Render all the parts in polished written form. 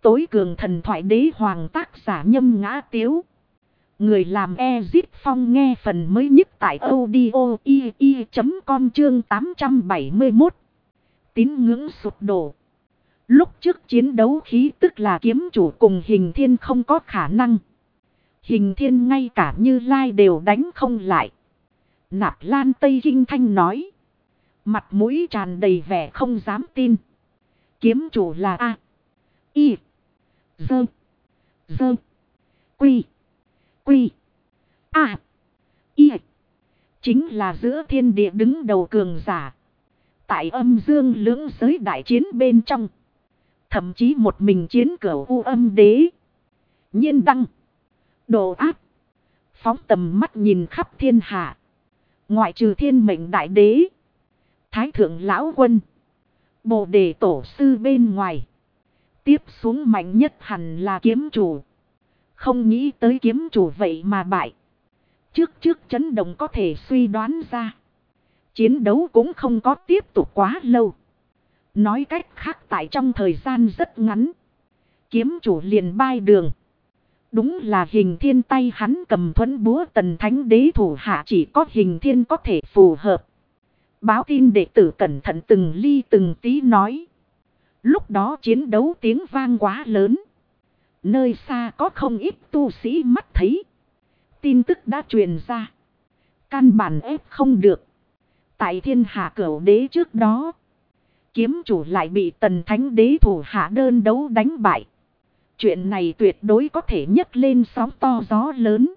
tối cường thần thoại đế hoàng tác giả Nhâm Ngã Tiếu. Người làm Ezit Phong nghe phần mới nhất tại audio.com chương 871. Tín ngưỡng sụp đổ. Lúc trước chiến đấu khí tức là kiếm chủ cùng Hình Thiên không có khả năng. Hình Thiên ngay cả Như Lai đều đánh không lại. Nạp Lan Tây Kinh Thanh nói. Mặt mũi tràn đầy vẻ không dám tin. Kiếm chủ là A. I. Dơ. Dơ. Quy. Quy. A. I. Chính là giữa thiên địa đứng đầu cường giả. Tại âm dương lưỡng giới đại chiến bên trong. Thậm chí một mình chiến cửu U Âm Đế. Nhiên đăng. Đồ áp. Phóng tầm mắt nhìn khắp thiên hạ. Ngoại trừ Thiên Mệnh Đại Đế. Thái Thượng Lão Quân. Bồ Đề Tổ Sư bên ngoài. Tiếp xuống mạnh nhất hẳn là kiếm chủ. Không nghĩ tới kiếm chủ vậy mà bại. Trước chấn động có thể suy đoán ra. Chiến đấu cũng không có tiếp tục quá lâu. Nói cách khác tại trong thời gian rất ngắn. Kiếm chủ liền bai đường. Đúng là Hình Thiên tay hắn cầm thuẫn búa Tần Thánh Đế thủ hạ chỉ có Hình Thiên có thể phù hợp. Báo tin đệ tử cẩn thận từng ly từng tí nói. Lúc đó chiến đấu tiếng vang quá lớn. Nơi xa có không ít tu sĩ mắt thấy. Tin tức đã truyền ra. Căn bản ép không được. Tại Thiên Hạ Cửu Đế trước đó. Kiếm chủ lại bị Tần Thánh Đế thủ hạ đơn đấu đánh bại. Chuyện này tuyệt đối có thể nhấc lên sóng to gió lớn.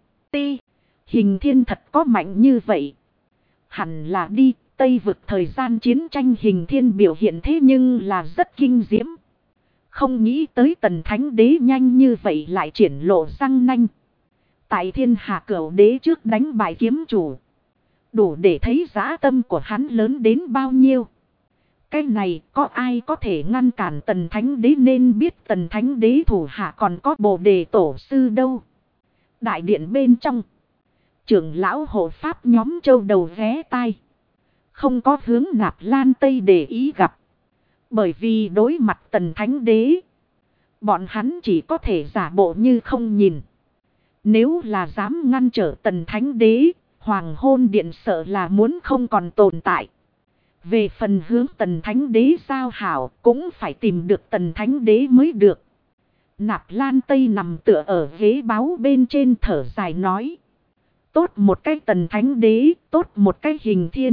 Hình Thiên thật có mạnh như vậy. Hẳn là đi Tây vực thời gian chiến tranh Hình Thiên biểu hiện thế nhưng là rất kinh diễm. Không nghĩ tới Tần Thánh Đế nhanh như vậy lại triển lộ răng nanh. Tại Thiên Hạ Cửu Đế trước đánh bại kiếm chủ. Đủ để thấy dã tâm của hắn lớn đến bao nhiêu. Cái này có ai có thể ngăn cản Tần Thánh Đế, nên biết Tần Thánh Đế thủ hạ còn có Bồ Đề Tổ Sư đâu. Đại điện bên trong. Trưởng lão hộ pháp nhóm châu đầu ghé tai. Không có hướng Nạp Lan Tây để ý gặp. Bởi vì đối mặt Tần Thánh Đế. Bọn hắn chỉ có thể giả bộ như không nhìn. Nếu là dám ngăn trở Tần Thánh Đế, Hoàng Hôn Điện sợ là muốn không còn tồn tại. Về phần hướng Tần Thánh Đế giao hảo cũng phải tìm được Tần Thánh Đế mới được. Nạp Lan Tây nằm tựa ở ghế báu bên trên thở dài nói. Tốt một cái Tần Thánh Đế, tốt một cái Hình Thiên.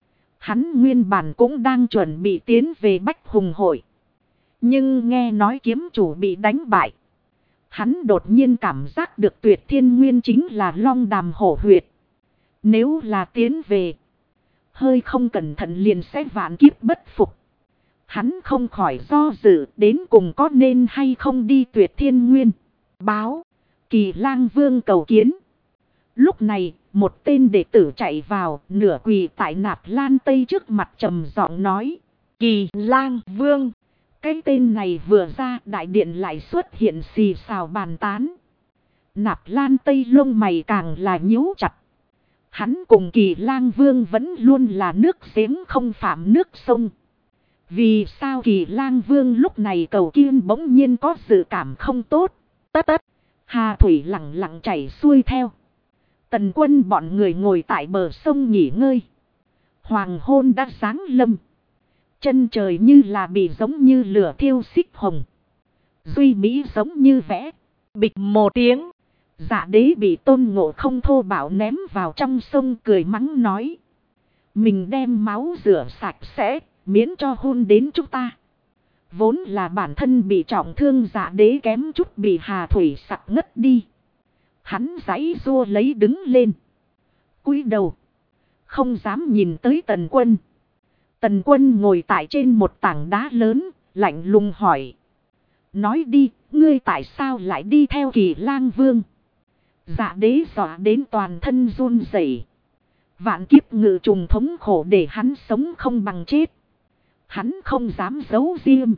Hắn nguyên bản cũng đang chuẩn bị tiến về Bách Hùng Hội. Nhưng nghe nói kiếm chủ bị đánh bại. Hắn đột nhiên cảm giác được Tuyệt Thiên Nguyên chính là long đàm hổ huyệt. Nếu là tiến về, hơi không cẩn thận liền sẽ vạn kiếp bất phục. Hắn không khỏi do dự đến cùng có nên hay không đi Tuyệt Thiên Nguyên. Báo, Kỳ Lang Vương cầu kiến. Lúc này, một tên đệ tử chạy vào, nửa quỳ tại Nạp Lan Tây trước mặt trầm giọng nói. Kỳ Lang Vương. Cái tên này vừa ra, đại điện lại xuất hiện xì xào bàn tán. Nạp Lan Tây lông mày càng là nhíu chặt. Hắn cùng Kỳ Lang Vương vẫn luôn là nước giếng không phạm nước sông. Vì sao Kỳ Lang Vương lúc này cầu kiên bỗng nhiên có dự cảm không tốt? Tất. Hà thủy lặng lặng chảy xuôi theo. Tần Quân bọn người ngồi tại bờ sông nghỉ ngơi. Hoàng hôn đã sáng lâm. Chân trời như là bị giống như lửa thiêu xích hồng. Duy mỹ giống như vẽ. Bịch một tiếng. Dạ Đế bị Tôn Ngộ Không thô bạo ném vào trong sông cười mắng nói. Mình đem máu rửa sạch sẽ, miễn cho hôn đến chúng ta. Vốn là bản thân bị trọng thương Dạ Đế kém chút bị Hà thủy sặc ngất đi. Hắn giãy giụa lấy đứng lên. Cúi đầu. Không dám nhìn tới Tần Quân. Tần Quân ngồi tại trên một tảng đá lớn, lạnh lùng hỏi. Nói đi, ngươi tại sao lại đi theo Kỳ Lang Vương? Dạ Đế dọa đến toàn thân run rẩy. Vạn kiếp ngự trùng thống khổ để hắn sống không bằng chết. Hắn không dám giấu riêng.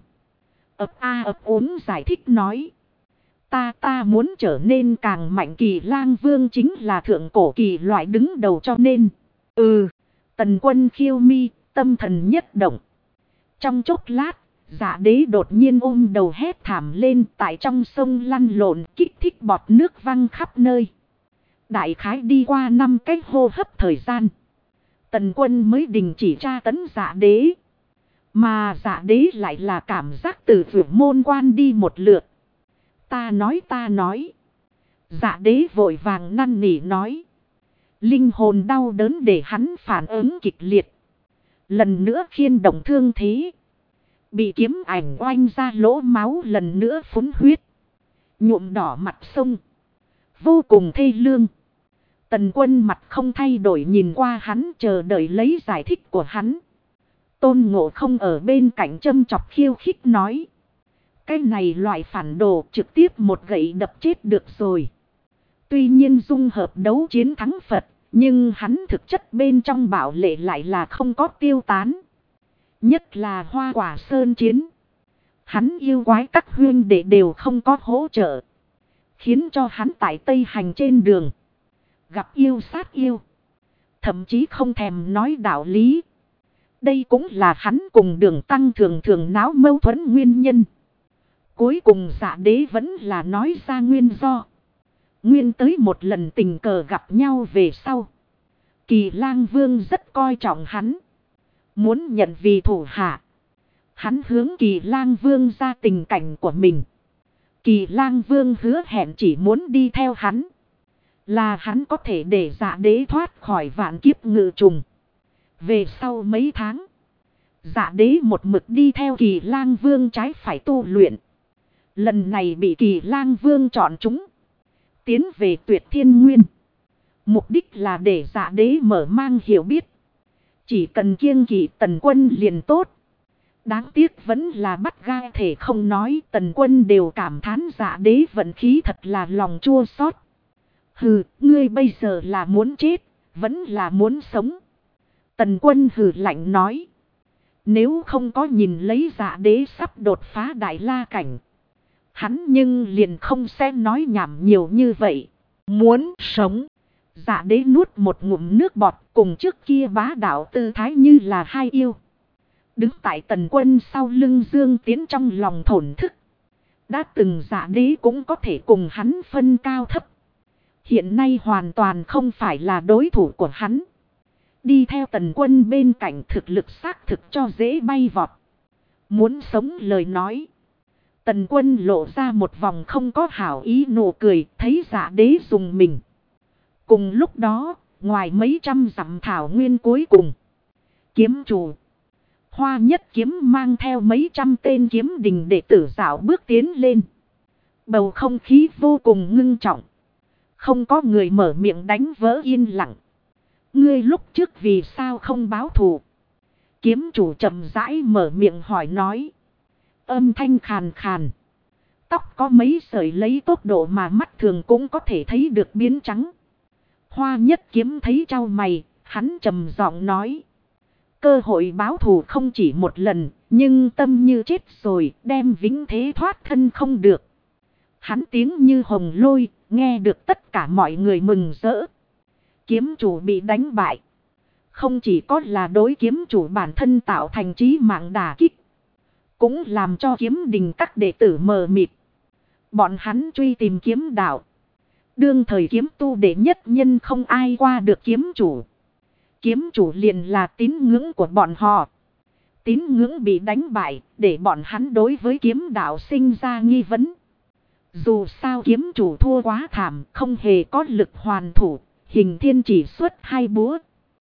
Ấp úng giải thích nói. Ta muốn trở nên càng mạnh. Kỳ Lang Vương chính là thượng cổ kỳ loại đứng đầu cho nên. Tần Quân khiêu mi, tâm thần nhất động. Trong chốc lát, Dạ đế đột nhiên ôm đầu hét thảm lên, tại trong sông lăn lộn, kích thích bọt nước văng khắp nơi. Đại khái đi qua 5 cái hô hấp thời gian, Tần Quân mới đình chỉ tra tấn dạ đế. Mà dạ đế lại là cảm giác từ vượt môn quan đi một lượt. Ta nói. Dạ đế vội vàng năn nỉ nói. Linh hồn đau đớn để hắn phản ứng kịch liệt. Lần nữa khiên động thương thế. Bị kiếm ảnh oanh ra lỗ máu lần nữa phúng huyết. Nhuộm đỏ mặt sông. Vô cùng thê lương. Tần Quân mặt không thay đổi nhìn qua hắn, chờ đợi lấy giải thích của hắn. Tôn Ngộ Không ở bên cạnh châm chọc khiêu khích nói. Cái này loại phản đồ trực tiếp một gậy đập chết được rồi. Tuy nhiên dung hợp đấu chiến thắng Phật, nhưng hắn thực chất bên trong bảo lệ lại là không có tiêu tán. Nhất là Hoa Quả Sơn chiến. Hắn yêu quái các huyên đệ đều không có hỗ trợ. Khiến cho hắn tại Tây Hành trên đường. Gặp yêu sát yêu. Thậm chí không thèm nói đạo lý. Đây cũng là hắn cùng Đường Tăng thường thường náo mâu thuẫn nguyên nhân. Cuối cùng Dạ đế vẫn là nói ra nguyên do. Nguyên tới một lần tình cờ gặp nhau về sau. Kỳ Lang Vương rất coi trọng hắn. Muốn nhận vì thủ hạ. Hắn hướng Kỳ Lang Vương ra tình cảnh của mình. Kỳ Lang Vương hứa hẹn chỉ muốn đi theo hắn. Là hắn có thể để Dạ đế thoát khỏi vạn kiếp ngự trùng. Về sau mấy tháng. Dạ đế một mực đi theo Kỳ Lang Vương trái phải tu luyện. Lần này bị Kỳ Lang Vương chọn chúng. Tiến về Tuyệt Thiên Nguyên. Mục đích là để Dạ đế mở mang hiểu biết. Chỉ cần kiêng kỵ Tần Quân liền tốt. Đáng tiếc vẫn là bắt gai thể không nói. Tần Quân đều cảm thán Dạ đế vận khí thật là lòng chua xót. Hừ, ngươi bây giờ là muốn chết, vẫn là muốn sống. Tần Quân hừ lạnh nói. Nếu không có nhìn lấy Dạ đế sắp đột phá đại la cảnh. Hắn nhưng liền không sẽ nói nhảm nhiều như vậy. Muốn sống. Dạ đế nuốt một ngụm nước bọt, cùng trước kia bá đạo tư thái như là hai yêu. Đứng tại Tần Quân sau lưng Dương Tiến trong lòng thổn thức. Đã từng Dạ đế cũng có thể cùng hắn phân cao thấp. Hiện nay hoàn toàn không phải là đối thủ của hắn. Đi theo Tần Quân bên cạnh thực lực xác thực cho dễ bay vọt. Muốn sống lời nói. Tần Quân lộ ra một vòng không có hảo ý nụ cười, thấy Dạ đế dùng mình. Cùng lúc đó, ngoài mấy trăm dặm thảo nguyên cuối cùng. Kiếm chủ. Hoa Nhất Kiếm mang theo mấy trăm tên kiếm đình đệ tử dạo bước tiến lên. Bầu không khí vô cùng ngưng trọng. Không có người mở miệng đánh vỡ yên lặng. Ngươi lúc trước vì sao không báo thù? Kiếm chủ chậm rãi mở miệng hỏi nói. Âm thanh khàn khàn. Tóc có mấy sợi lấy tốc độ mà mắt thường cũng có thể thấy được biến trắng. Hoa Nhất Kiếm thấy trao mày, hắn trầm giọng nói. Cơ hội báo thù không chỉ một lần, nhưng tâm như chết rồi, đem vĩnh thế thoát thân không được. Hắn tiếng như hồng lôi, nghe được tất cả mọi người mừng rỡ. Kiếm chủ bị đánh bại. Không chỉ có là đối kiếm chủ bản thân tạo thành chí mạng đả kích. Cũng làm cho kiếm đình các đệ tử mờ mịt. Bọn hắn truy tìm kiếm đạo. Đương thời kiếm tu đệ nhất nhân không ai qua được kiếm chủ. Kiếm chủ liền là tín ngưỡng của bọn họ. Tín ngưỡng bị đánh bại để bọn hắn đối với kiếm đạo sinh ra nghi vấn. Dù sao kiếm chủ thua quá thảm, không hề có lực hoàn thủ, Hình Thiên chỉ xuất 2 búa.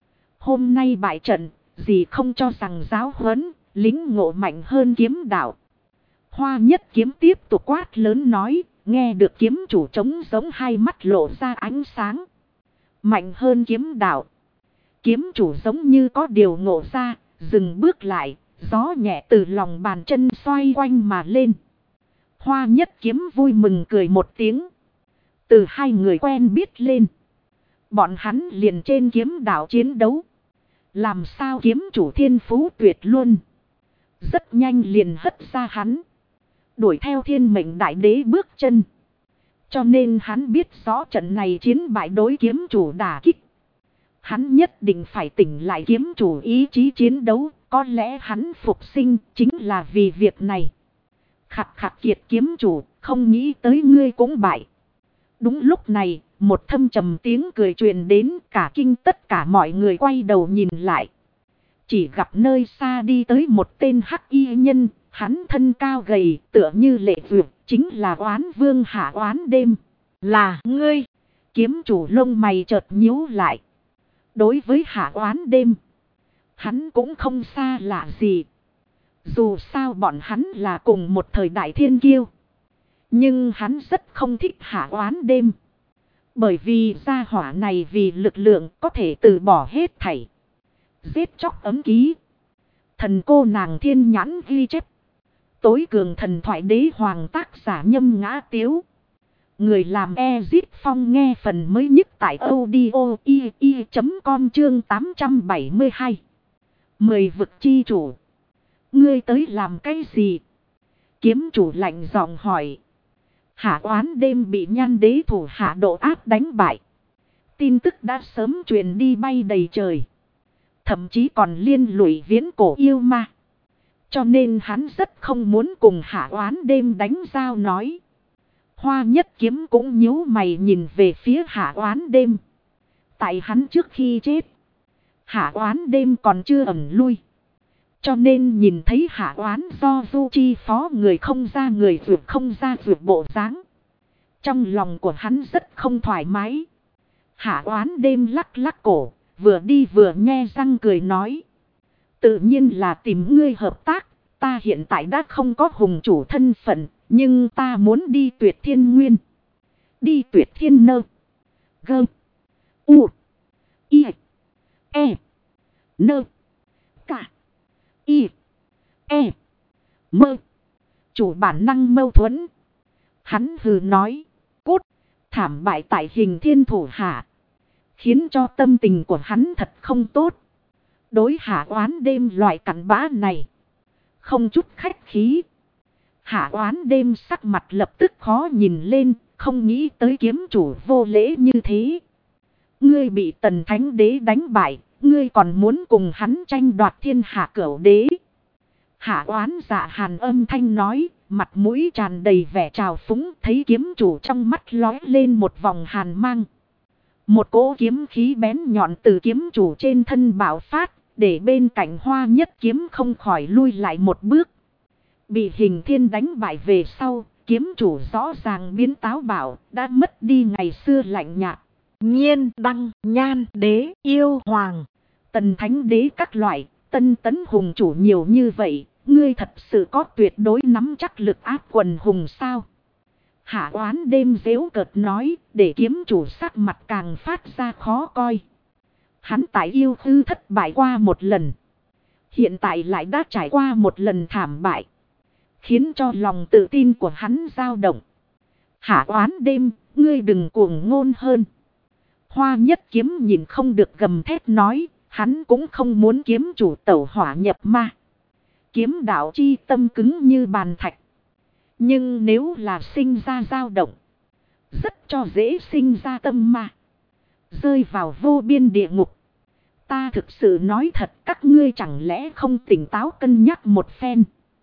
Hôm nay bại trận, gì không cho rằng giáo huấn, lính ngộ mạnh hơn kiếm đạo. Hoa Nhất Kiếm tiếp tục quát lớn nói, nghe được kiếm chủ trống giống hai mắt lộ ra ánh sáng. Mạnh hơn kiếm đạo. Kiếm chủ giống như có điều ngộ ra, dừng bước lại, gió nhẹ từ lòng bàn chân xoay quanh mà lên. Hoa Nhất Kiếm vui mừng cười một tiếng. Từ hai người quen biết lên. Bọn hắn liền trên kiếm đạo chiến đấu. Làm sao kiếm chủ thiên phú tuyệt luôn. Rất nhanh liền hất ra hắn. Đuổi theo Thiên Mệnh Đại Đế bước chân. Cho nên hắn biết rõ trận này chiến bại đối kiếm chủ đả kích. Hắn nhất định phải tỉnh lại kiếm chủ ý chí chiến đấu. Có lẽ hắn phục sinh chính là vì việc này. Khặt khặt kiệt kiếm chủ, không nghĩ tới ngươi cũng bại. Đúng lúc này, một thâm trầm tiếng cười truyền đến, cả kinh tất cả mọi người quay đầu nhìn lại. Chỉ gặp nơi xa đi tới một tên hắc y nhân, hắn thân cao gầy tựa như lệ vượt, chính là Oán Vương Hạ Oán Đêm. Là ngươi, kiếm chủ lông mày chợt nhíu lại. Đối với Hạ Oán Đêm, hắn cũng không xa lạ gì. Dù sao bọn hắn là cùng một thời đại thiên kiêu. Nhưng hắn rất không thích Hạ Oán Đêm. Bởi vì gia hỏa này vì lực lượng có thể từ bỏ hết thảy. Giết chóc ấm ký. Thần cô nàng thiên nhãn ghi chép. Tối cường thần thoại đế hoàng tác giả Nhâm Ngã Tiếu. Người làm Ezit Phong nghe phần mới nhất tại audio i.com chương 872. 10 vực chi chủ. Ngươi tới làm cái gì? Kiếm chủ lạnh giọng hỏi. Hạ Oán Đêm bị Nhan đế thủ hạ độ áp đánh bại. Tin tức đã sớm truyền đi bay đầy trời. Thậm chí còn liên lụy viễn cổ yêu ma. Cho nên hắn rất không muốn cùng Hạ Oán Đêm đánh giao nói. Hoa Nhất Kiếm cũng nhíu mày nhìn về phía Hạ Oán Đêm. Tại hắn trước khi chết, Hạ Oán Đêm còn chưa ẩn lui. Cho nên nhìn thấy Hạ Oán do du chi phó người không ra người vượt không ra vượt bộ dáng. Trong lòng của hắn rất không thoải mái. Hạ Oán Đêm lắc lắc cổ, vừa đi vừa nhe răng cười nói. Tự nhiên là tìm ngươi hợp tác, ta hiện tại đã không có hùng chủ thân phận, nhưng ta muốn đi Tuyệt Thiên Nguyên. Đi Tuyệt Thiên Nơ. Gơ. U. I. E. Nơ. Cả. I. E. Mơ. Chủ bản năng mâu thuẫn. Hắn hừ nói. Cút. Thảm bại tại Hình Thiên thủ hạ. Khiến cho tâm tình của hắn thật không tốt. Đối Hạ Oán Đêm loại cặn bã này. Không chút khách khí. Hạ Oán Đêm sắc mặt lập tức khó nhìn lên. Không nghĩ tới kiếm chủ vô lễ như thế. Ngươi bị Tần Thánh Đế đánh bại. Ngươi còn muốn cùng hắn tranh đoạt thiên hạ cửu đế. Hạ Oán Dạ hàn âm thanh nói. Mặt mũi tràn đầy vẻ trào phúng. Thấy kiếm chủ trong mắt lóe lên một vòng hàn mang. Một cỗ kiếm khí bén nhọn từ kiếm chủ trên thân bạo phát. Để bên cạnh Hoa Nhất Kiếm không khỏi lui lại một bước. Bị Hình Thiên đánh bại về sau. Kiếm chủ rõ ràng biến táo bạo. Đã mất đi ngày xưa lạnh nhạt. Nhiên đăng Nhan đế yêu hoàng. Tần Thánh Đế các loại. Tân tấn hùng chủ nhiều như vậy. Ngươi thật sự có tuyệt đối nắm chắc lực áp quần hùng sao? Hạ Oán Đêm giễu cợt nói. Để kiếm chủ sắc mặt càng phát ra khó coi. Hắn tại yêu hư thất bại qua một lần. Hiện tại lại đã trải qua một lần thảm bại. Khiến cho lòng tự tin của hắn dao động. Hạ Oán Đêm, ngươi đừng cuồng ngôn hơn. Hoa Nhất Kiếm nhìn không được gầm thét nói. Hắn cũng không muốn kiếm chủ tẩu hỏa nhập ma. Kiếm đạo chi tâm cứng như bàn thạch. Nhưng nếu là sinh ra dao động. Rất cho dễ sinh ra tâm ma. Rơi vào vô biên địa ngục. Ta thực sự nói thật, các ngươi chẳng lẽ không tỉnh táo cân nhắc một phen.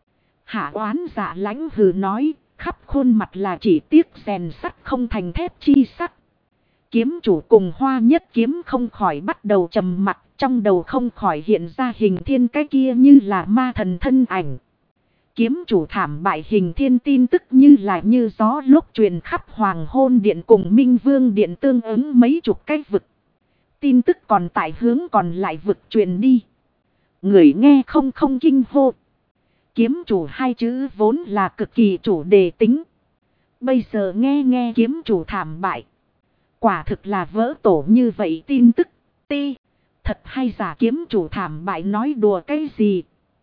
Hạ Oán Dạ lãnh hừ nói. Khắp khuôn mặt là chỉ tiếc rèn sắt không thành thép chi sắc. Kiếm chủ cùng Hoa Nhất Kiếm không khỏi bắt đầu trầm mặt. Trong đầu không khỏi hiện ra Hình Thiên cái kia như là ma thần thân ảnh. Kiếm chủ thảm bại Hình Thiên tin tức như là như gió lúc truyền khắp Hoàng Hôn Điện cùng Minh Vương Điện tương ứng mấy chục cái vực. Tin tức còn tại hướng còn lại vực truyền đi. Người nghe không kinh hô. Kiếm chủ hai chữ vốn là cực kỳ chủ đề tính. Bây giờ nghe kiếm chủ thảm bại. Quả thực là vỡ tổ như vậy tin tức. Ti. Thật hay giả kiếm chủ thảm bại nói đùa cái gì?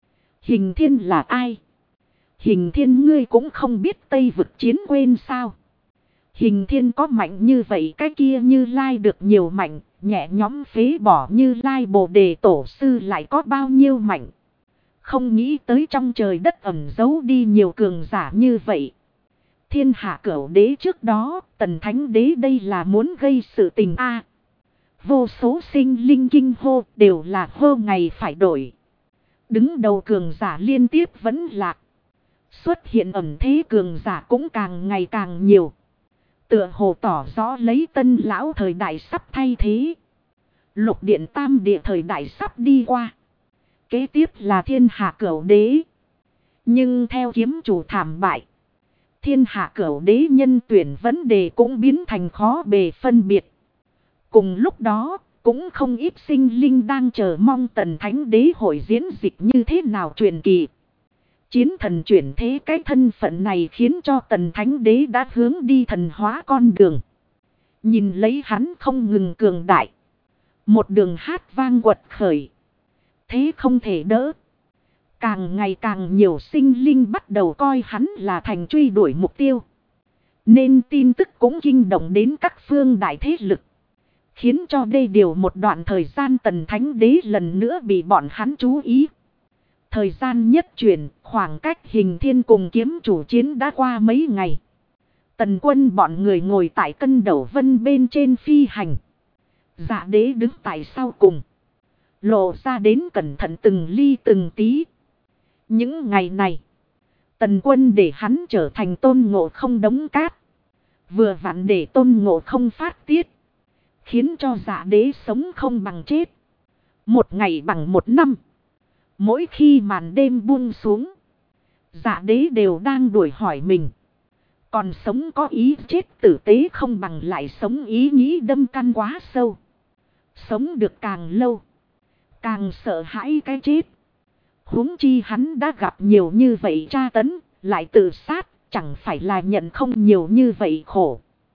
Hình Thiên là ai? Hình Thiên ngươi cũng không biết Tây vực chiến quên sao? Hình Thiên có mạnh như vậy cái kia Như Lai được nhiều mạnh. Nhẹ nhóm phế bỏ Như Lai Bồ Đề Tổ Sư lại có bao nhiêu mạnh. Không nghĩ tới trong trời đất ẩn giấu đi nhiều cường giả như vậy. Thiên hạ cửu đế trước đó, Tần Thánh Đế đây là muốn gây sự tình a. Vô số sinh linh kinh hô đều là hô ngày phải đổi. Đứng đầu cường giả liên tiếp vẫn lạc. Xuất hiện ẩn thế cường giả cũng càng ngày càng nhiều. Tựa hồ tỏ rõ lấy tân lão thời đại sắp thay thế. Lục điện tam địa thời đại sắp đi qua. Kế tiếp là thiên hạ cửu đế. Nhưng theo kiếm chủ thảm bại, thiên hạ cửu đế nhân tuyển vấn đề cũng biến thành khó bề phân biệt. Cùng lúc đó, cũng không ít sinh linh đang chờ mong tần thánh đế hội diễn dịch như thế nào truyền kỳ. Chiến thần chuyển thế cái thân phận này khiến cho tần thánh đế đã hướng đi thần hóa con đường. Nhìn lấy hắn không ngừng cường đại. Một đường hát vang quật khởi. Thế không thể đỡ. Càng ngày càng nhiều sinh linh bắt đầu coi hắn là thành truy đuổi mục tiêu. Nên tin tức cũng kinh động đến các phương đại thế lực. Khiến cho đây điều một đoạn thời gian tần thánh đế lần nữa bị bọn hắn chú ý. Thời gian nhất chuyển, khoảng cách hình thiên cùng kiếm chủ chiến đã qua mấy ngày. Tần quân bọn người ngồi tại cân đầu vân bên trên phi hành. Dạ đế đứng tại sau cùng. Lộ ra đến cẩn thận từng ly từng tí. Những ngày này, tần quân để hắn trở thành tôn ngộ không đống cát. Vừa vặn để tôn ngộ không phát tiết. Khiến cho dạ đế sống không bằng chết. Một ngày bằng một năm. Mỗi khi màn đêm buông xuống, dạ đế đều đang đuổi hỏi mình. Còn sống có ý chết tử tế không bằng lại sống ý nghĩ đâm căn quá sâu. Sống được càng lâu, càng sợ hãi cái chết. Huống chi hắn đã gặp nhiều như vậy tra tấn, lại tự sát, chẳng phải là nhận không nhiều như vậy khổ.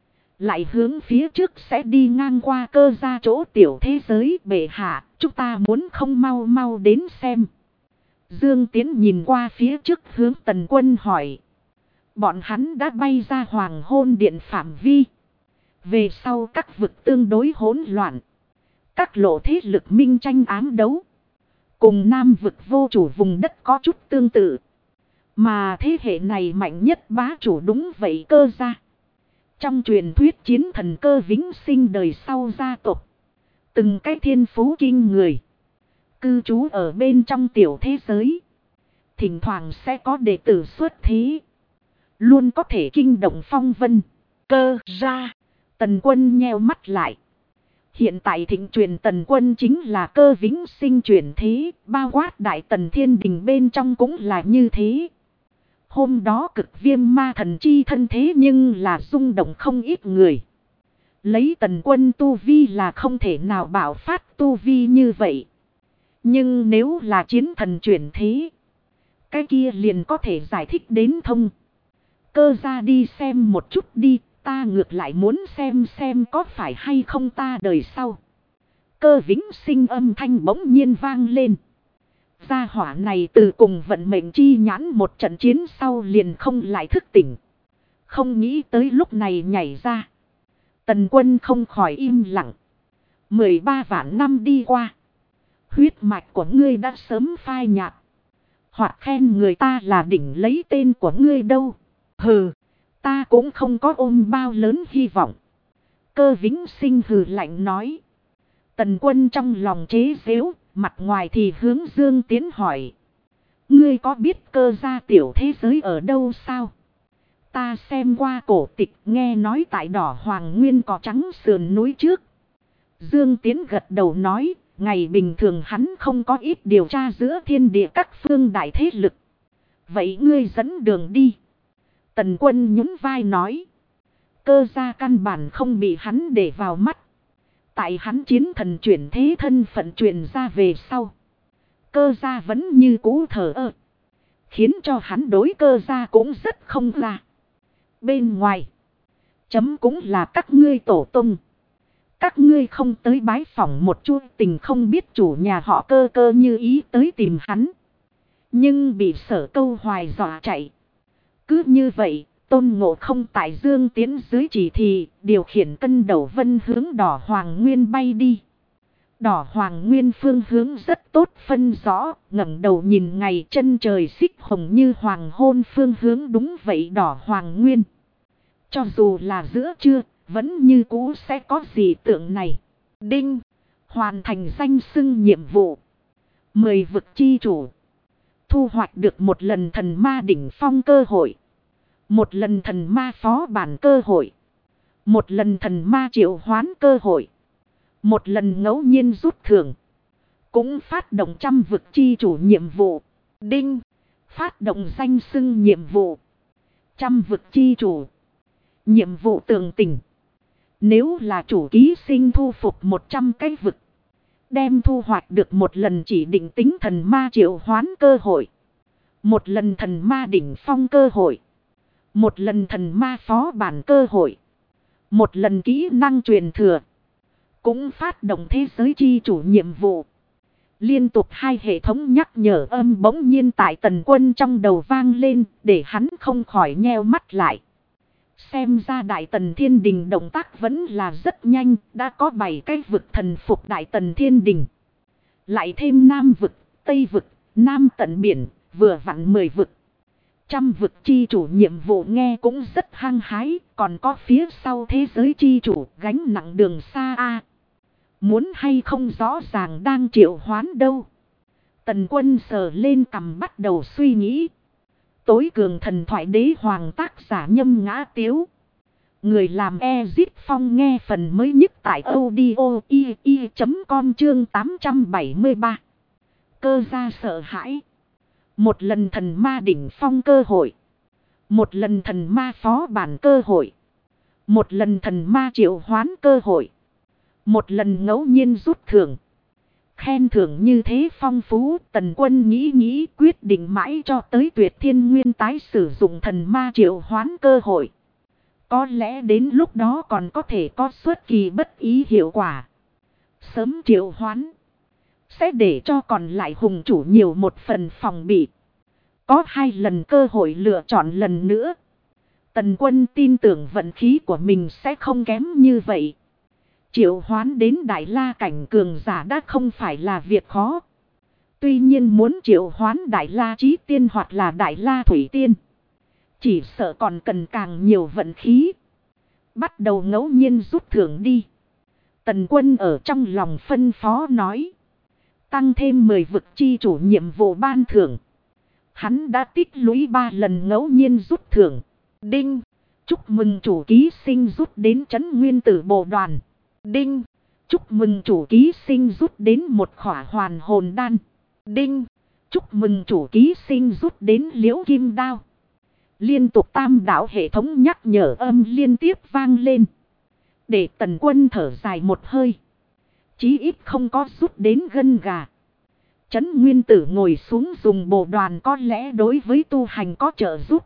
Lại hướng phía trước sẽ đi ngang qua cơ gia chỗ tiểu thế giới bệ hạ, chúng ta muốn không mau mau đến xem. Dương Tiến nhìn qua phía trước hướng tần quân hỏi. Bọn hắn đã bay ra hoàng hôn điện phạm vi. Về sau các vực tương đối hỗn loạn. Các lộ thế lực minh tranh ám đấu. Cùng nam vực vô chủ vùng đất có chút tương tự. Mà thế hệ này mạnh nhất bá chủ đúng vậy cơ gia. Trong truyền thuyết chiến thần cơ vĩnh sinh đời sau gia tộc. Từng cái thiên phú kinh người. Cư trú ở bên trong tiểu thế giới. Thỉnh thoảng sẽ có đệ tử xuất thế. Luôn có thể kinh động phong vân. Cơ ra. Tần quân nheo mắt lại. Hiện tại thịnh truyền tần quân chính là cơ vĩnh sinh chuyển thế. Bao quát đại tần thiên đình bên trong cũng là như thế. Hôm đó cực viêm ma thần chi thân thế nhưng là rung động không ít người. Lấy tần quân tu vi là không thể nào bảo phát tu vi như vậy. Nhưng nếu là chiến thần chuyển thế, cái kia liền có thể giải thích đến thông. Cơ ra đi xem một chút đi, ta ngược lại muốn xem có phải hay không ta đời sau. Cơ vĩnh sinh âm thanh bỗng nhiên vang lên. Gia hỏa này từ cùng vận mệnh chi nhãn một trận chiến sau liền không lại thức tỉnh. Không nghĩ tới lúc này nhảy ra. Tần quân không khỏi im lặng. 13 vạn năm đi qua. Huyết mạch của ngươi đã sớm phai nhạt. Hoặc khen người ta là đỉnh lấy tên của ngươi đâu. Hừ, ta cũng không có ôm bao lớn hy vọng. Cơ vĩnh sinh hừ lạnh nói. Tần quân trong lòng chế giễu, mặt ngoài thì hướng Dương Tiến hỏi. Ngươi có biết cơ gia tiểu thế giới ở đâu sao? Ta xem qua cổ tịch nghe nói tại đỏ hoàng nguyên cỏ trắng sườn núi trước. Dương Tiến gật đầu nói. Ngày bình thường hắn không có ít điều tra giữa thiên địa các phương đại thế lực. Vậy ngươi dẫn đường đi. Tần quân nhún vai nói. Cơ gia căn bản không bị hắn để vào mắt. Tại hắn chiến thần chuyển thế thân phận truyền ra về sau. Cơ gia vẫn như cũ thờ ơ. Khiến cho hắn đối cơ gia cũng rất không ra. Bên ngoài. Chấm cũng là các ngươi tổ tung. Các ngươi không tới bái phỏng một chút tình không biết chủ nhà họ cơ cơ như ý tới tìm hắn. Nhưng bị Sở Câu hoài dọa chạy. Cứ như vậy, Tôn Ngộ Không tại Dương Tiến dưới chỉ thị, điều khiển cân đầu vân hướng đỏ hoàng nguyên bay đi. Đỏ hoàng nguyên phương hướng rất tốt phân rõ, ngẩng đầu nhìn ngày chân trời xích hồng như hoàng hôn phương hướng đúng vậy đỏ hoàng nguyên. Cho dù là giữa trưa, vẫn như cũ sẽ có gì tượng này. Đinh. Hoàn thành danh xưng nhiệm vụ. 10 vực chi chủ. Thu hoạch được một lần thần ma đỉnh phong cơ hội. Một lần thần ma phó bản cơ hội. Một lần thần ma triệu hoán cơ hội. Một lần ngẫu nhiên rút thưởng. Cũng phát động 100 vực chi chủ nhiệm vụ. Đinh. Phát động danh xưng nhiệm vụ. 100 vực chi chủ. Nhiệm vụ tường tình. Nếu là chủ ký sinh thu phục 100 cái vực. Đem thu hoạch được một lần chỉ định tính thần ma triệu hoán cơ hội. Một lần thần ma đỉnh phong cơ hội. Một lần thần ma phó bản cơ hội. Một lần kỹ năng truyền thừa. Cũng phát động thế giới chi chủ nhiệm vụ. Liên tục 2 hệ thống nhắc nhở âm bỗng nhiên tại Tần Quân trong đầu vang lên. Để hắn không khỏi nheo mắt lại. Xem ra Đại Tần Thiên Đình động tác vẫn là rất nhanh. Đã có 7 cái vực thần phục Đại Tần Thiên Đình. Lại thêm Nam vực, Tây vực, Nam tận biển, vừa vặn 10 vực. 100 vực chi chủ nhiệm vụ nghe cũng rất hăng hái. Còn có phía sau thế giới chi chủ gánh nặng đường xa a. Muốn hay không rõ ràng đang triệu hoán đâu. Tần Quân sờ lên cằm bắt đầu suy nghĩ. Tối cường thần thoại đế hoàng tác giả Nhâm Ngã Tiếu. Người làm Ezit Phong nghe phần mới nhất tại audio.com chương 873. Cơ gia sợ hãi. Một lần thần ma đỉnh phong cơ hội. Một lần thần ma phó bản cơ hội. Một lần thần ma triệu hoán cơ hội. Một lần ngẫu nhiên rút thưởng. Khen thưởng như thế phong phú. Tần Quân nghĩ quyết định mãi cho tới Tuyệt Thiên Nguyên tái sử dụng thần ma triệu hoán cơ hội. Có lẽ đến lúc đó còn có thể có xuất kỳ bất ý hiệu quả. Sớm triệu hoán. Sẽ để cho còn lại hùng chủ nhiều một phần phòng bị. Có 2 lần cơ hội lựa chọn lần nữa. Tần Quân tin tưởng vận khí của mình sẽ không kém như vậy. Triệu hoán đến Đại La cảnh cường giả đã không phải là việc khó. Tuy nhiên muốn triệu hoán Đại La Chí Tiên hoặc là Đại La Thủy Tiên. Chỉ sợ còn cần càng nhiều vận khí. Bắt đầu ngẫu nhiên rút thưởng đi. Tần Quân ở trong lòng phân phó nói. Tăng thêm 10 vực chi chủ nhiệm vụ ban thưởng. Hắn đã tích lũy 3 lần ngẫu nhiên rút thưởng. Đinh. Chúc mừng chủ ký sinh rút đến Trấn Nguyên Tử Bộ Đoàn. Đinh. Chúc mừng chủ ký sinh rút đến một khỏa hoàn hồn đan. Đinh. Chúc mừng chủ ký sinh rút đến liễu kim đao. Liên tục tam đạo hệ thống nhắc nhở âm liên tiếp vang lên. Để Tần Quân thở dài một hơi. Chí ít không có rút đến gân gà. Trấn Nguyên Tử ngồi xuống dùng bộ đoàn có lẽ đối với tu hành có trợ giúp.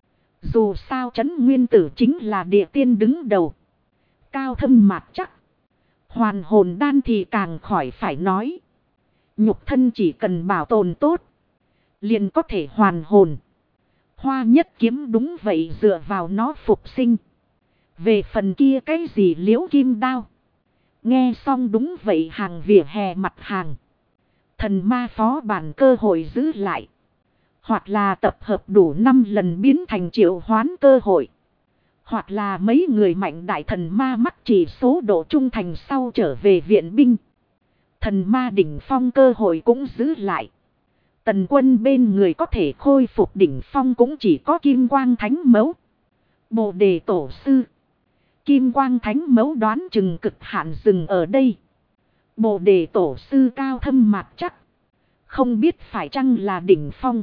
Dù sao Trấn Nguyên Tử chính là địa tiên đứng đầu. Cao thâm mạt chắc. Hoàn hồn đan thì càng khỏi phải nói. Nhục thân chỉ cần bảo tồn tốt. Liền có thể hoàn hồn. Hoa Nhất Kiếm đúng vậy dựa vào nó phục sinh. Về phần kia cái gì liễu kim đao. Nghe xong đúng vậy hàng vỉa hè mặt hàng. Thần ma phó bản cơ hội giữ lại. Hoặc là tập hợp đủ 5 lần biến thành triệu hoán cơ hội. Hoặc là mấy người mạnh đại thần ma mắc chỉ số độ trung thành sau trở về viện binh. Thần ma đỉnh phong cơ hội cũng giữ lại. Tần Quân bên người có thể khôi phục đỉnh phong cũng chỉ có Kim Quang Thánh Mẫu. Bồ Đề Tổ Sư. Kim Quang Thánh Mẫu đoán chừng cực hạn dừng ở đây. Bồ Đề Tổ Sư cao thâm mạt chắc. Không biết phải chăng là đỉnh phong.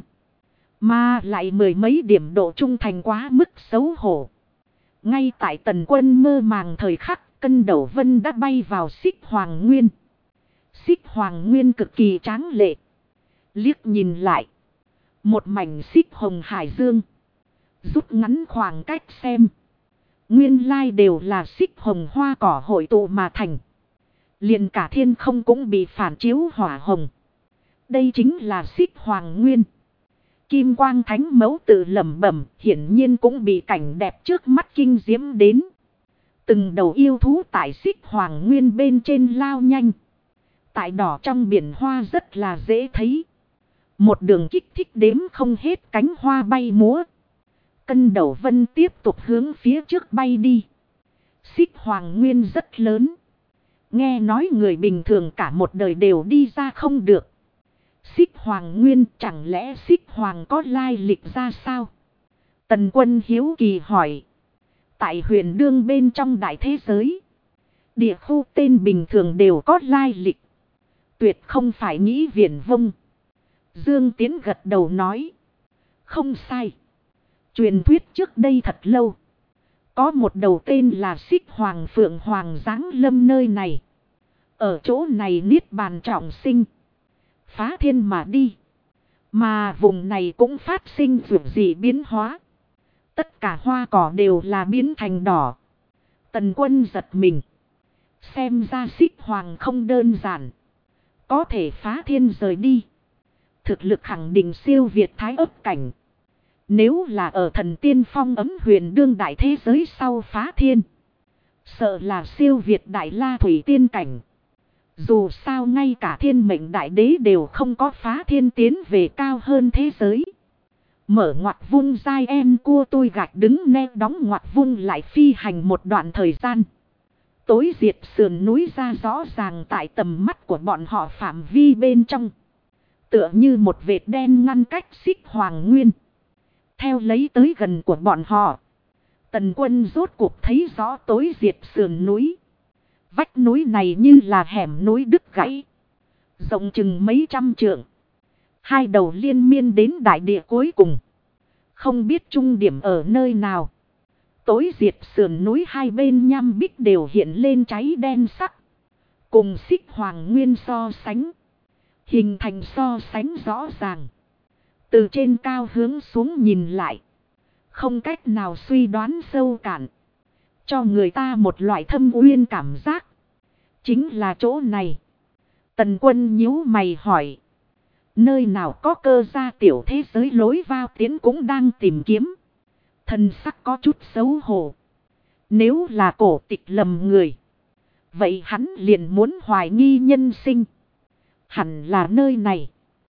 Mà lại 10 mấy điểm độ trung thành quá mức xấu hổ. Ngay tại Tần Quân mơ màng thời khắc, Cân Đầu Vân đã bay vào Xích Hoàng Nguyên. Xích Hoàng Nguyên cực kỳ tráng lệ. Liếc nhìn lại. Một mảnh xích hồng hải dương. Rút ngắn khoảng cách xem. Nguyên lai đều là xích hồng hoa cỏ hội tụ mà thành. Liền cả thiên không cũng bị phản chiếu hỏa hồng. Đây chính là Xích Hoàng Nguyên. Kim Quang Thánh Mẫu tự lẩm bẩm, hiển nhiên cũng bị cảnh đẹp trước mắt kinh diễm đến. Từng đầu yêu thú tại Xích Hoàng Nguyên bên trên lao nhanh. Tại đỏ trong biển hoa rất là dễ thấy. Một đường kích thích đếm không hết cánh hoa bay múa. Cân Đầu Vân tiếp tục hướng phía trước bay đi. Xích Hoàng Nguyên rất lớn. Nghe nói người bình thường cả một đời đều đi ra không được. Xích Hoàng Nguyên chẳng lẽ Xích Hoàng có lai lịch ra sao? Tần Quân hiếu kỳ hỏi. Tại huyền đương bên trong đại thế giới, địa khu tên bình thường đều có lai lịch. Tuyệt không phải nghĩ viển vông. Dương Tiến gật đầu nói. Không sai. Truyền thuyết trước đây thật lâu. Có một đầu tên là Xích Hoàng Phượng Hoàng giáng lâm nơi này. Ở chỗ này niết bàn trọng sinh. Phá thiên mà đi. Mà vùng này cũng phát sinh vượt dị biến hóa. Tất cả hoa cỏ đều là biến thành đỏ. Tần Quân giật mình. Xem ra Xích Hoàng không đơn giản. Có thể phá thiên rời đi. Thực lực khẳng định siêu việt thái ấp cảnh. Nếu là ở thần tiên phong ấm huyền đương đại thế giới sau phá thiên, sợ là siêu việt đại la thủy tiên cảnh. Dù sao ngay cả thiên mệnh đại đế đều không có phá thiên tiến về cao hơn thế giới. Mở ngoặt vung dai em cua tôi gạch đứng ne đóng ngoặt vung lại phi hành một đoạn thời gian. Tối diệt sườn núi ra rõ ràng tại tầm mắt của bọn họ phạm vi bên trong. Tựa như một vệt đen ngăn cách Xích Hoàng Nguyên. Theo lấy tới gần của bọn họ, Tần Quân rốt cuộc thấy rõ tối diệt sườn núi. Vách núi này như là hẻm núi đứt gãy, rộng chừng mấy trăm trượng. Hai đầu liên miên đến đại địa cuối cùng. Không biết trung điểm ở nơi nào. Tối diệt sườn núi hai bên nham bích đều hiện lên cháy đen sắc. Cùng Xích Hoàng Nguyên so sánh, hình thành so sánh rõ ràng. Từ trên cao hướng xuống nhìn lại, không cách nào suy đoán sâu cạn. Cho người ta một loại thâm uyên cảm giác. Chính là chỗ này. Tần Quân nhíu mày hỏi. Nơi nào có cơ gia tiểu thế giới lối vào tiến cũng đang tìm kiếm. Thần sắc có chút xấu hổ. Nếu là cổ tịch lầm người, vậy hắn liền muốn hoài nghi nhân sinh. Hẳn là nơi này.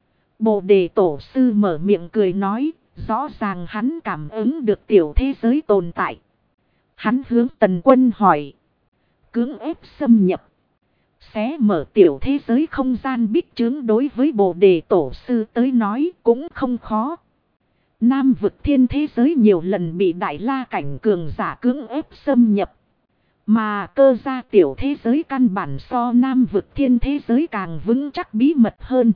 Bồ Đề Tổ Sư mở miệng cười nói. Rõ ràng hắn cảm ứng được tiểu thế giới tồn tại. Hắn hướng Tần Quân hỏi. Cưỡng ép xâm nhập, xé mở tiểu thế giới không gian bích chướng đối với Bồ Đề Tổ Sư tới nói cũng không khó. Nam vực thiên thế giới nhiều lần bị đại la cảnh cường giả cưỡng ép xâm nhập. Mà cơ gia tiểu thế giới căn bản so nam vực thiên thế giới càng vững chắc bí mật hơn.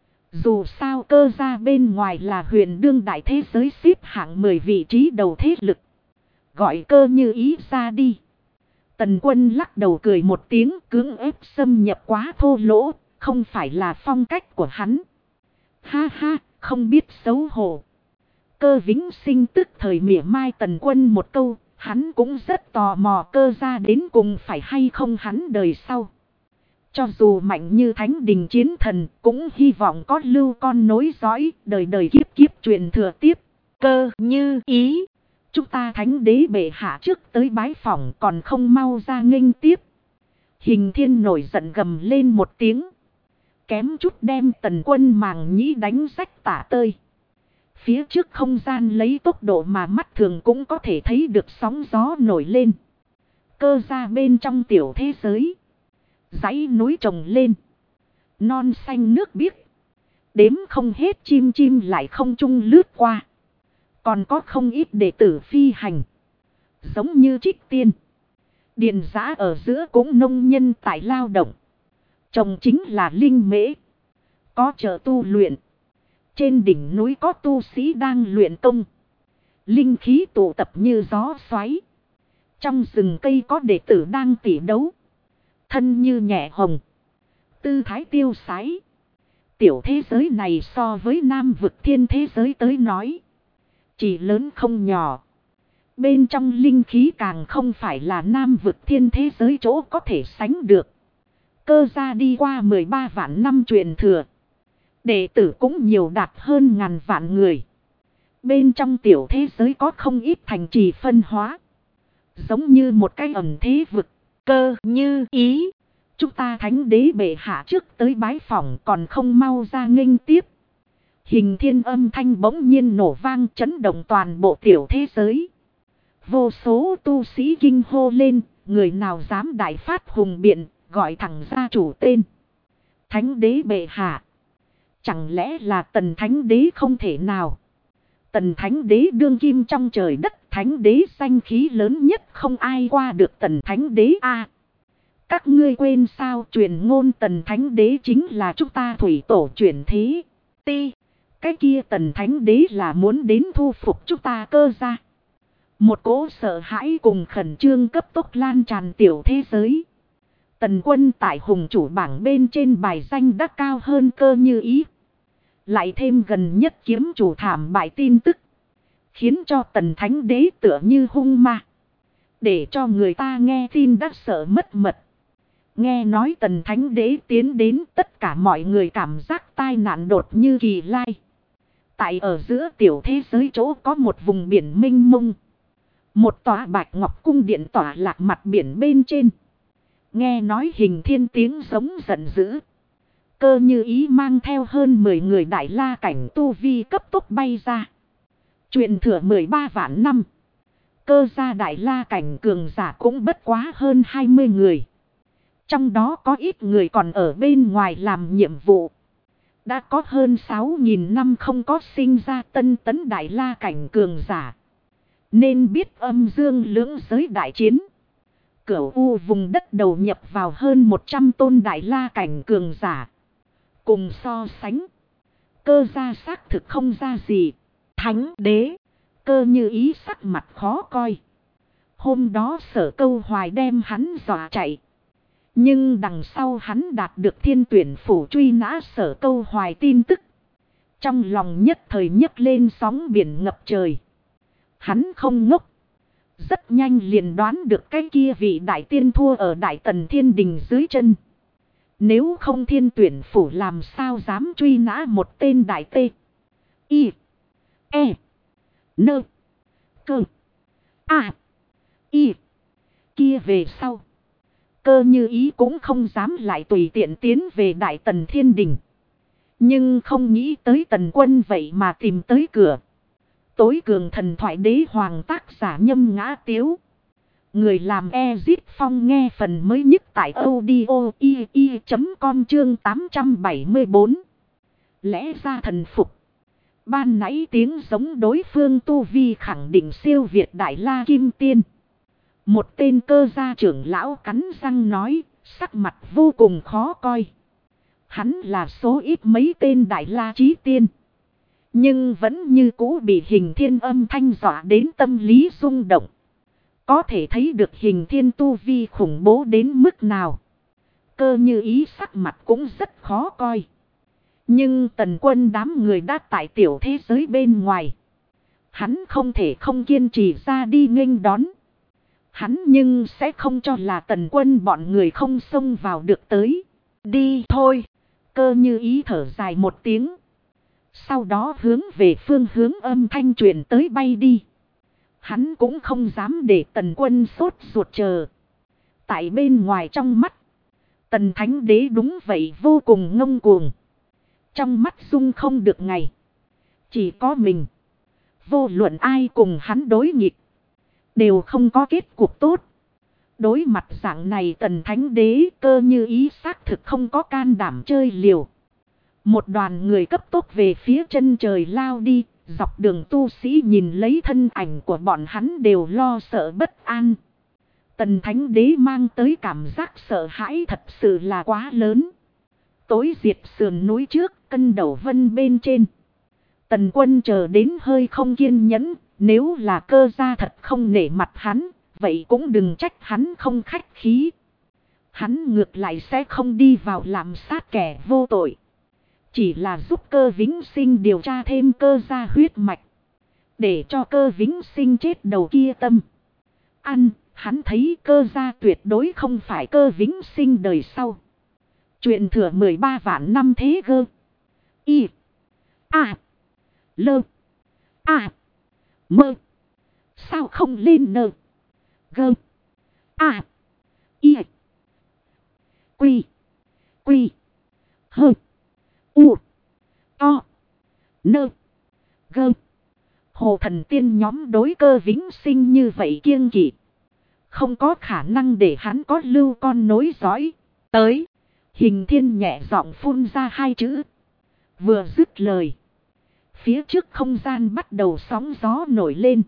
Dù sao cơ gia bên ngoài là huyền đương đại thế giới xếp hạng 10 vị trí đầu thế lực. Gọi cơ như ý ra đi. Tần Quân lắc đầu cười một tiếng, cưỡng ép xâm nhập quá thô lỗ, không phải là phong cách của hắn. Ha ha, không biết xấu hổ. Cơ Vĩnh Sinh tức thời mỉa mai Tần Quân một câu, hắn cũng rất tò mò cơ gia đến cùng phải hay không hắn đời sau. Cho dù mạnh như thánh đình chiến thần, cũng hy vọng có lưu con nối dõi, đời đời kiếp kiếp truyền thừa tiếp. Cơ như ý. Chúng ta thánh đế bệ hạ trước tới bái phỏng còn không mau ra nghênh tiếp. Hình Thiên nổi giận gầm lên một tiếng. Kém chút đem Tần Quân màng nhĩ đánh rách tả tơi. Phía trước không gian lấy tốc độ mà mắt thường cũng có thể thấy được sóng gió nổi lên. Cơ ra bên trong tiểu thế giới, dãy núi trồng lên, non xanh nước biếc. Đếm không hết chim chim lại không trung lướt qua. Còn có không ít đệ tử phi hành, giống như trích tiên. Điền giã ở giữa cũng nông nhân tại lao động. Trồng chính là linh mễ. Có chợ tu luyện. Trên đỉnh núi có tu sĩ đang luyện công. Linh khí tụ tập như gió xoáy. Trong rừng cây có đệ tử đang tỉ đấu. Thân như nhẹ hồng, tư thái tiêu sái. Tiểu thế giới này so với nam vực thiên thế giới tới nói, chỉ lớn không nhỏ. Bên trong linh khí càng không phải là nam vực thiên thế giới chỗ có thể sánh được. Cơ gia đi qua 13 vạn năm truyền thừa. Đệ tử cũng nhiều đạt hơn ngàn vạn người. Bên trong tiểu thế giới có không ít thành trì phân hóa. Giống như một cái ẩn thế vực. Cơ như ý. Chúng ta thánh đế bệ hạ trước tới bái phỏng còn không mau ra nghênh tiếp. Hình Thiên âm thanh bỗng nhiên nổ vang chấn động toàn bộ tiểu thế giới. Vô số tu sĩ kinh hô lên, người nào dám đại phát hùng biện, gọi thẳng gia chủ tên. Thánh đế bệ hạ. Chẳng lẽ là Tần Thánh đế không thể nào? Tần Thánh đế đương kim trong trời đất, Thánh đế danh khí lớn nhất, không ai qua được Tần Thánh đế a. Các ngươi quên sao, truyền ngôn Tần Thánh đế chính là chúng ta thủy tổ chuyển thế. Ti, cái kia Tần Thánh đế là muốn đến thu phục chúng ta Cơ gia. Một cỗ sợ hãi cùng khẩn trương cấp tốc lan tràn tiểu thế giới. Tần Quân tại hùng chủ bảng bên trên bài danh đã cao hơn Cơ Như Ý. Lại thêm gần nhất kiếm chủ thảm bại tin tức. Khiến cho Tần Thánh đế tựa như hung ma. Để cho người ta nghe tin đã sợ mất mật. Nghe nói Tần Thánh đế tiến đến, tất cả mọi người cảm giác tai nạn đột như kỳ lai. Tại ở giữa tiểu thế giới chỗ có một vùng biển mênh mông. Một tòa bạch ngọc cung điện tỏa lạc mặt biển bên trên. Nghe nói Hình Thiên tiếng giống giận dữ. Cơ Như Ý mang theo hơn 10 người đại la cảnh tu vi cấp tốc bay ra. Truyền thừa 13 vạn năm. Cơ gia đại la cảnh cường giả cũng bất quá hơn 20 người. Trong đó có ít người còn ở bên ngoài làm nhiệm vụ. Đã có hơn 6.000 năm không có sinh ra tân tấn đại la cảnh cường giả. Nên biết âm dương lưỡng giới đại chiến. Cửu U vùng đất đầu nhập vào hơn 100 tôn đại la cảnh cường giả. Cùng so sánh. Cơ gia xác thực không ra gì. Thánh đế. Cơ Như Ý sắc mặt khó coi. Hôm đó Sở Câu Hoài đem hắn dọa chạy. Nhưng đằng sau hắn đạt được Thiên Tuyển phủ truy nã Sở Câu Hoài tin tức. Trong lòng nhất thời nhấc lên sóng biển ngập trời. Hắn không ngốc. Rất nhanh liền đoán được cái kia vị đại tiên thua ở Đại Tần Thiên Đình dưới chân. Nếu không Thiên Tuyển phủ làm sao dám truy nã một tên đại tê. Y. E. Nơ. Cơ. A. Y. Kia về sau. Cơ Như Ý cũng không dám lại tùy tiện tiến về Đại Tần Thiên Đình. Nhưng không nghĩ tới Tần Quân vậy mà tìm tới cửa. Tối cường thần thoại đế hoàng tác giả Nhâm Ngã Tiếu. Người làm Ezit Phong nghe phần mới nhất tại audio.com chương 874. Lẽ ra thần phục. Ban nãy tiếng giống đối phương tu vi khẳng định siêu việt Đại La Kim Tiên. Một tên Cơ gia trưởng lão cắn răng nói, sắc mặt vô cùng khó coi. Hắn là số ít mấy tên Đại La Chí Tiên. Nhưng vẫn như cũ bị Hình Thiên âm thanh dọa đến tâm lý rung động. Có thể thấy được Hình Thiên tu vi khủng bố đến mức nào. Cơ Như Ý sắc mặt cũng rất khó coi. Nhưng Tần Quân đám người đã tại tiểu thế giới bên ngoài. Hắn không thể không kiên trì ra đi nghênh đón. Hắn nhưng sẽ không cho là Tần Quân bọn người không xông vào được tới. Đi thôi. Cơ Như Ý thở dài một tiếng. Sau đó hướng về phương hướng âm thanh truyền tới bay đi. Hắn cũng không dám để Tần Quân sốt ruột chờ. Tại bên ngoài trong mắt. Tần Thánh đế đúng vậy vô cùng ngông cuồng. Trong mắt dung không được ngày. Chỉ có mình. Vô luận ai cùng hắn đối nghịch. Đều không có kết cục tốt. Đối mặt dạng này Tần Thánh đế Cơ Như Ý xác thực không có can đảm chơi liều. Một đoàn người cấp tốc về phía chân trời lao đi. Dọc đường tu sĩ nhìn lấy thân ảnh của bọn hắn đều lo sợ bất an. Tần Thánh đế mang tới cảm giác sợ hãi thật sự là quá lớn. Tối diệt sườn núi trước, cân đầu vân bên trên. Tần Quân chờ đến hơi không kiên nhẫn. Nếu là Cơ gia thật không nể mặt hắn, vậy cũng đừng trách hắn không khách khí. Hắn ngược lại sẽ không đi vào làm sát kẻ vô tội. Chỉ là giúp Cơ Vĩnh Sinh điều tra thêm Cơ gia huyết mạch. Để cho Cơ Vĩnh Sinh chết đầu kia tâm. Hắn thấy Cơ gia tuyệt đối không phải Cơ Vĩnh Sinh đời sau. Truyền thừa 13 vạn năm thế gơ. Y. A. Lơ. A. Mơ. Sao không lên nơ. Gơ. A. Y. Quy. Quy. Hơ. U. To. Nơ. Gơ. Hồ thần tiên nhóm đối Cơ Vĩnh Sinh như vậy kiêng kỵ. Không có khả năng để hắn có lưu con nối dõi. Tới. Hình thiên nhẹ giọng phun ra hai chữ. Vừa dứt lời. Phía trước không gian bắt đầu sóng gió nổi lên.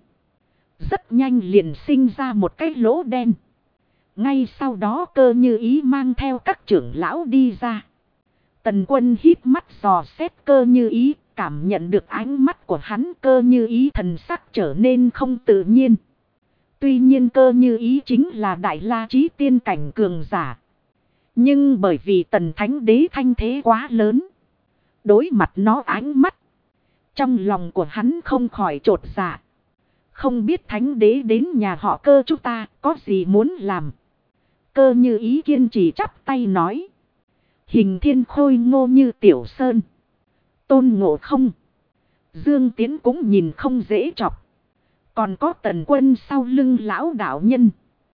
Rất nhanh liền sinh ra một cái lỗ đen. Ngay sau đó Cơ Như Ý mang theo các trưởng lão đi ra. Tần Quân híp mắt dò xét Cơ Như Ý. Cảm nhận được ánh mắt của hắn, Cơ Như Ý thần sắc trở nên không tự nhiên. Tuy nhiên Cơ Như Ý chính là đại la chí tiên cảnh cường giả. Nhưng bởi vì Tần Thánh Đế thanh thế quá lớn. Đối mặt nó ánh mắt. Trong lòng của hắn không khỏi chột dạ. Không biết Thánh Đế đến nhà họ Cơ chúng ta có gì muốn làm. Cơ Như Ý kiên trì chắp tay nói. Hình thiên khôi ngô như tiểu sơn. Tôn Ngộ Không. Dương Tiến cũng nhìn không dễ chọc. Còn có Tần Quân sau lưng lão đạo nhân.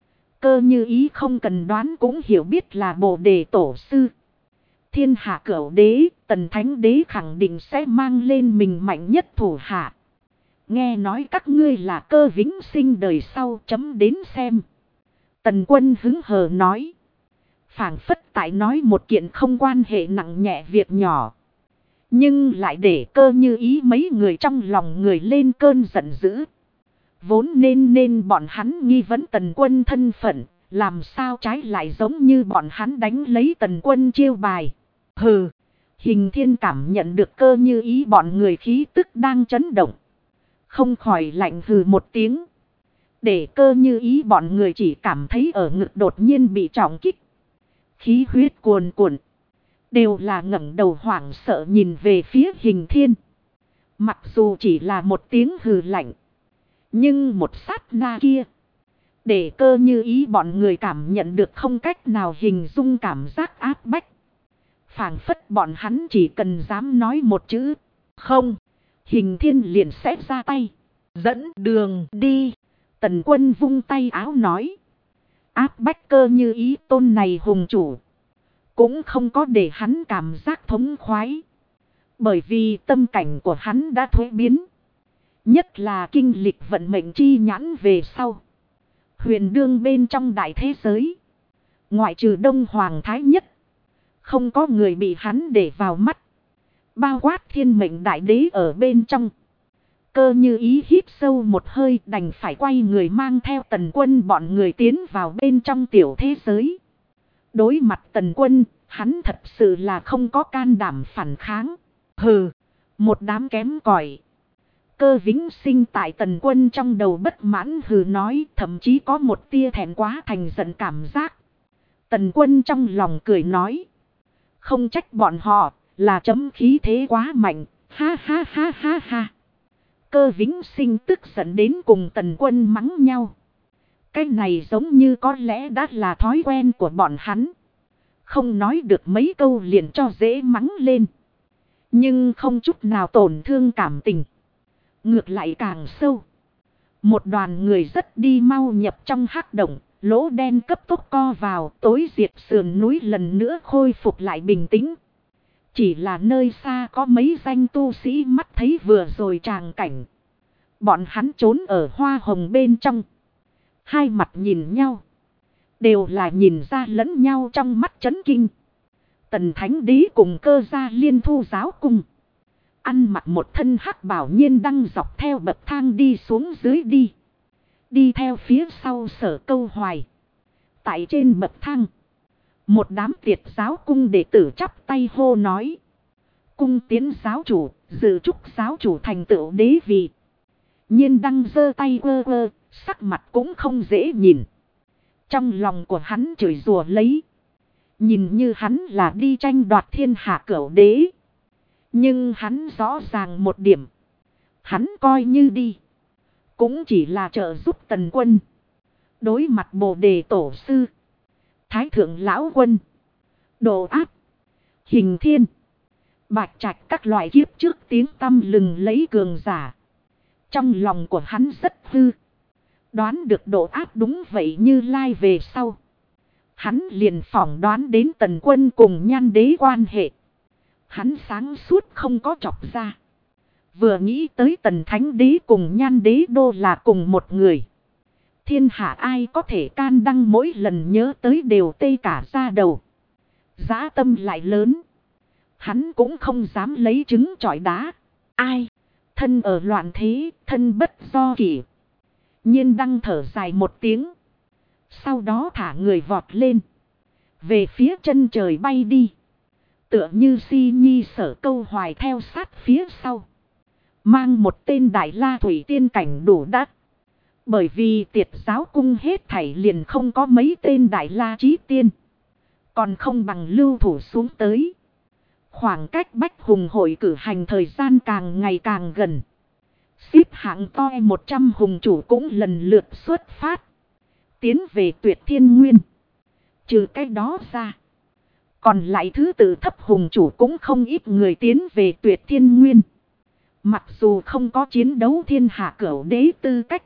Cơ Như Ý không cần đoán cũng hiểu biết là Bồ Đề Tổ Sư. Thiên hạ cửu đế, Tần Thánh Đế khẳng định sẽ mang lên mình mạnh nhất thủ hạ. Nghe nói các ngươi là Cơ vĩnh sinh đời sau chấm đến xem. Tần Quân hứng hờ nói. Phảng phất tại nói một kiện không quan hệ nặng nhẹ việc nhỏ. Nhưng lại để Cơ Như Ý mấy người trong lòng người lên cơn giận dữ. Vốn nên bọn hắn nghi vấn Tần Quân thân phận. Làm sao trái lại giống như bọn hắn đánh lấy Tần Quân chiêu bài. Hừ. Hình thiên cảm nhận được Cơ Như Ý bọn người khí tức đang chấn động. Không khỏi lạnh hừ một tiếng. Để Cơ Như Ý bọn người chỉ cảm thấy ở ngực đột nhiên bị trọng kích. Khí huyết cuồn cuộn. Đều là ngẩng đầu hoảng sợ nhìn về phía Hình thiên. Mặc dù chỉ là một tiếng hừ lạnh. Nhưng một sát na kia. Để Cơ Như Ý bọn người cảm nhận được không cách nào hình dung cảm giác áp bách. Phảng phất bọn hắn chỉ cần dám nói một chữ. Không. Hình thiên liền sẽ ra tay. Dẫn đường đi. Tần Quân vung tay áo nói. Áp bách Cơ Như Ý tôn này hùng chủ. Cũng không có để hắn cảm giác thống khoái. Bởi vì tâm cảnh của hắn đã thuế biến. Nhất là kinh lịch vận mệnh chi nhãn về sau. Huyền đương bên trong đại thế giới. Ngoại trừ Đông Hoàng Thái Nhất. Không có người bị hắn để vào mắt. Bao quát thiên mệnh đại đế ở bên trong. Cơ Như Ý hít sâu một hơi đành phải quay người mang theo Tần Quân bọn người tiến vào bên trong tiểu thế giới. Đối mặt Tần Quân, hắn thật sự là không có can đảm phản kháng. Hừ, một đám kém cỏi. Cơ vĩnh sinh tại Tần Quân trong đầu bất mãn hừ nói, thậm chí có một tia thẹn quá thành giận cảm giác. Tần Quân trong lòng cười nói. Không trách bọn họ, là chấm khí thế quá mạnh, ha ha ha ha ha. Cơ vĩnh sinh tức giận đến cùng Tần Quân mắng nhau. Cái này giống như có lẽ đã là thói quen của bọn hắn. Không nói được mấy câu liền cho dễ mắng lên. Nhưng không chút nào tổn thương cảm tình. Ngược lại càng sâu. Một đoàn người rất đi mau nhập trong hắc động. Lỗ đen cấp tốc co vào, tối diệt sườn núi lần nữa khôi phục lại bình tĩnh. Chỉ là nơi xa có mấy danh tu sĩ mắt thấy vừa rồi tràng cảnh. Bọn hắn trốn ở hoa hồng bên trong. Hai mặt nhìn nhau. Đều là nhìn ra lẫn nhau trong mắt chấn kinh. Tần Thánh Đế cùng Cơ gia Liên Thu giáo cung. Ăn mặc một thân hắc bảo Nhiên Đăng dọc theo bậc thang đi xuống dưới đi. Đi theo phía sau Sở Câu Hoài. Tại trên bậc thang. Một đám tiệt giáo cung đệ tử chắp tay hô nói. Cung tiến giáo chủ, dự chúc giáo chủ thành tựu đế vị. Nhiên Đăng giơ tay quơ quơ, sắc mặt cũng không dễ nhìn. Trong lòng của hắn chửi rủa lấy. Nhìn như hắn là đi tranh đoạt thiên hạ cửu đế. Nhưng hắn rõ ràng một điểm. Hắn coi như đi. Cũng chỉ là trợ giúp Tần Quân. Đối mặt Bồ Đề Tổ Sư. Thái Thượng Lão Quân. Đồ Áp. Hình Thiên. Bạch Trạch các loại kiếp trước tiếng tăm lừng lấy cường giả. Trong lòng của hắn rất hư. Đoán được Độ Áp đúng vậy Như Lai về sau. Hắn liền phỏng đoán đến Tần Quân cùng Nhan Đế quan hệ. Hắn sáng suốt không có chọc ra. Vừa nghĩ tới Tần Thánh Đế cùng Nhan Đế đô là cùng một người. Thiên hạ ai có thể can đăng mỗi lần nhớ tới đều tê cả ra đầu. Dã tâm lại lớn. Hắn cũng không dám lấy trứng trọi đá. Ai? Thân ở loạn thế, thân bất do kỷ. Nhiên đăng thở dài một tiếng. Sau đó thả người vọt lên. Về phía chân trời bay đi. Tựa như si nhi sở câu hoài theo sát phía sau. Mang một tên đại la thủy tiên cảnh đủ đắt. Bởi vì Tiệt giáo cung hết thảy liền không có mấy tên đại la chí tiên. Còn không bằng lưu thủ xuống tới. Khoảng cách Bách Hùng hội cử hành thời gian càng ngày càng gần. Xếp hạng to 100 hùng chủ cũng lần lượt xuất phát. Tiến về Tuyệt Thiên Nguyên. Trừ cái đó ra. Còn lại thứ tự thấp hùng chủ cũng không ít người tiến về Tuyệt Thiên Nguyên. Mặc dù không có chiến đấu thiên hạ cửu đế tư cách.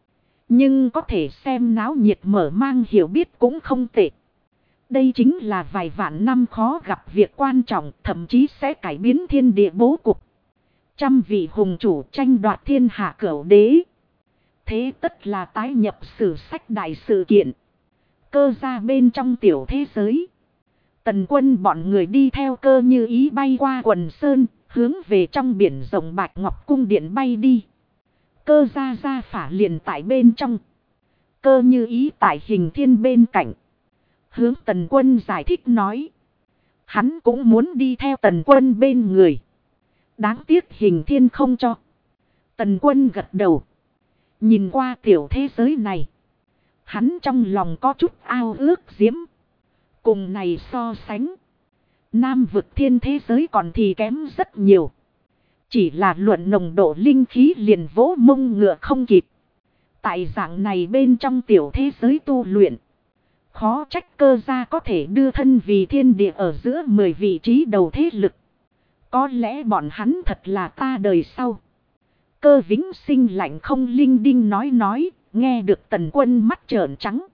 Nhưng có thể xem náo nhiệt mở mang hiểu biết cũng không tệ. Đây chính là vài vạn năm khó gặp việc quan trọng, thậm chí sẽ cải biến thiên địa bố cục. Trăm vị hùng chủ tranh đoạt thiên hạ cửu đế. Thế tất là tái nhập sử sách đại sự kiện. Cơ ra bên trong tiểu thế giới. Tần Quân bọn người đi theo Cơ Như Ý bay qua quần sơn, hướng về trong biển rộng Bạch Ngọc cung điện bay đi. Cơ ra phả liền tại bên trong. Cơ Như Ý tại Hình Thiên bên cạnh. Hướng Tần Quân giải thích nói. Hắn cũng muốn đi theo Tần Quân bên người. Đáng tiếc Hình Thiên không cho. Tần Quân gật đầu. Nhìn qua tiểu thế giới này. Hắn trong lòng có chút ao ước diễm. Cùng này so sánh. Nam vực thiên thế giới còn thì kém rất nhiều. Chỉ là luận nồng độ linh khí liền vỗ mông ngựa không kịp. Tại dạng này bên trong tiểu thế giới tu luyện. Khó trách Cơ gia có thể đưa thân vì thiên địa ở giữa 10 vị trí đầu thế lực. Có lẽ bọn hắn thật là ta đời sau. Cơ Vĩnh Sinh lạnh không linh đinh nói, nghe được Tần Quân mắt trợn trắng.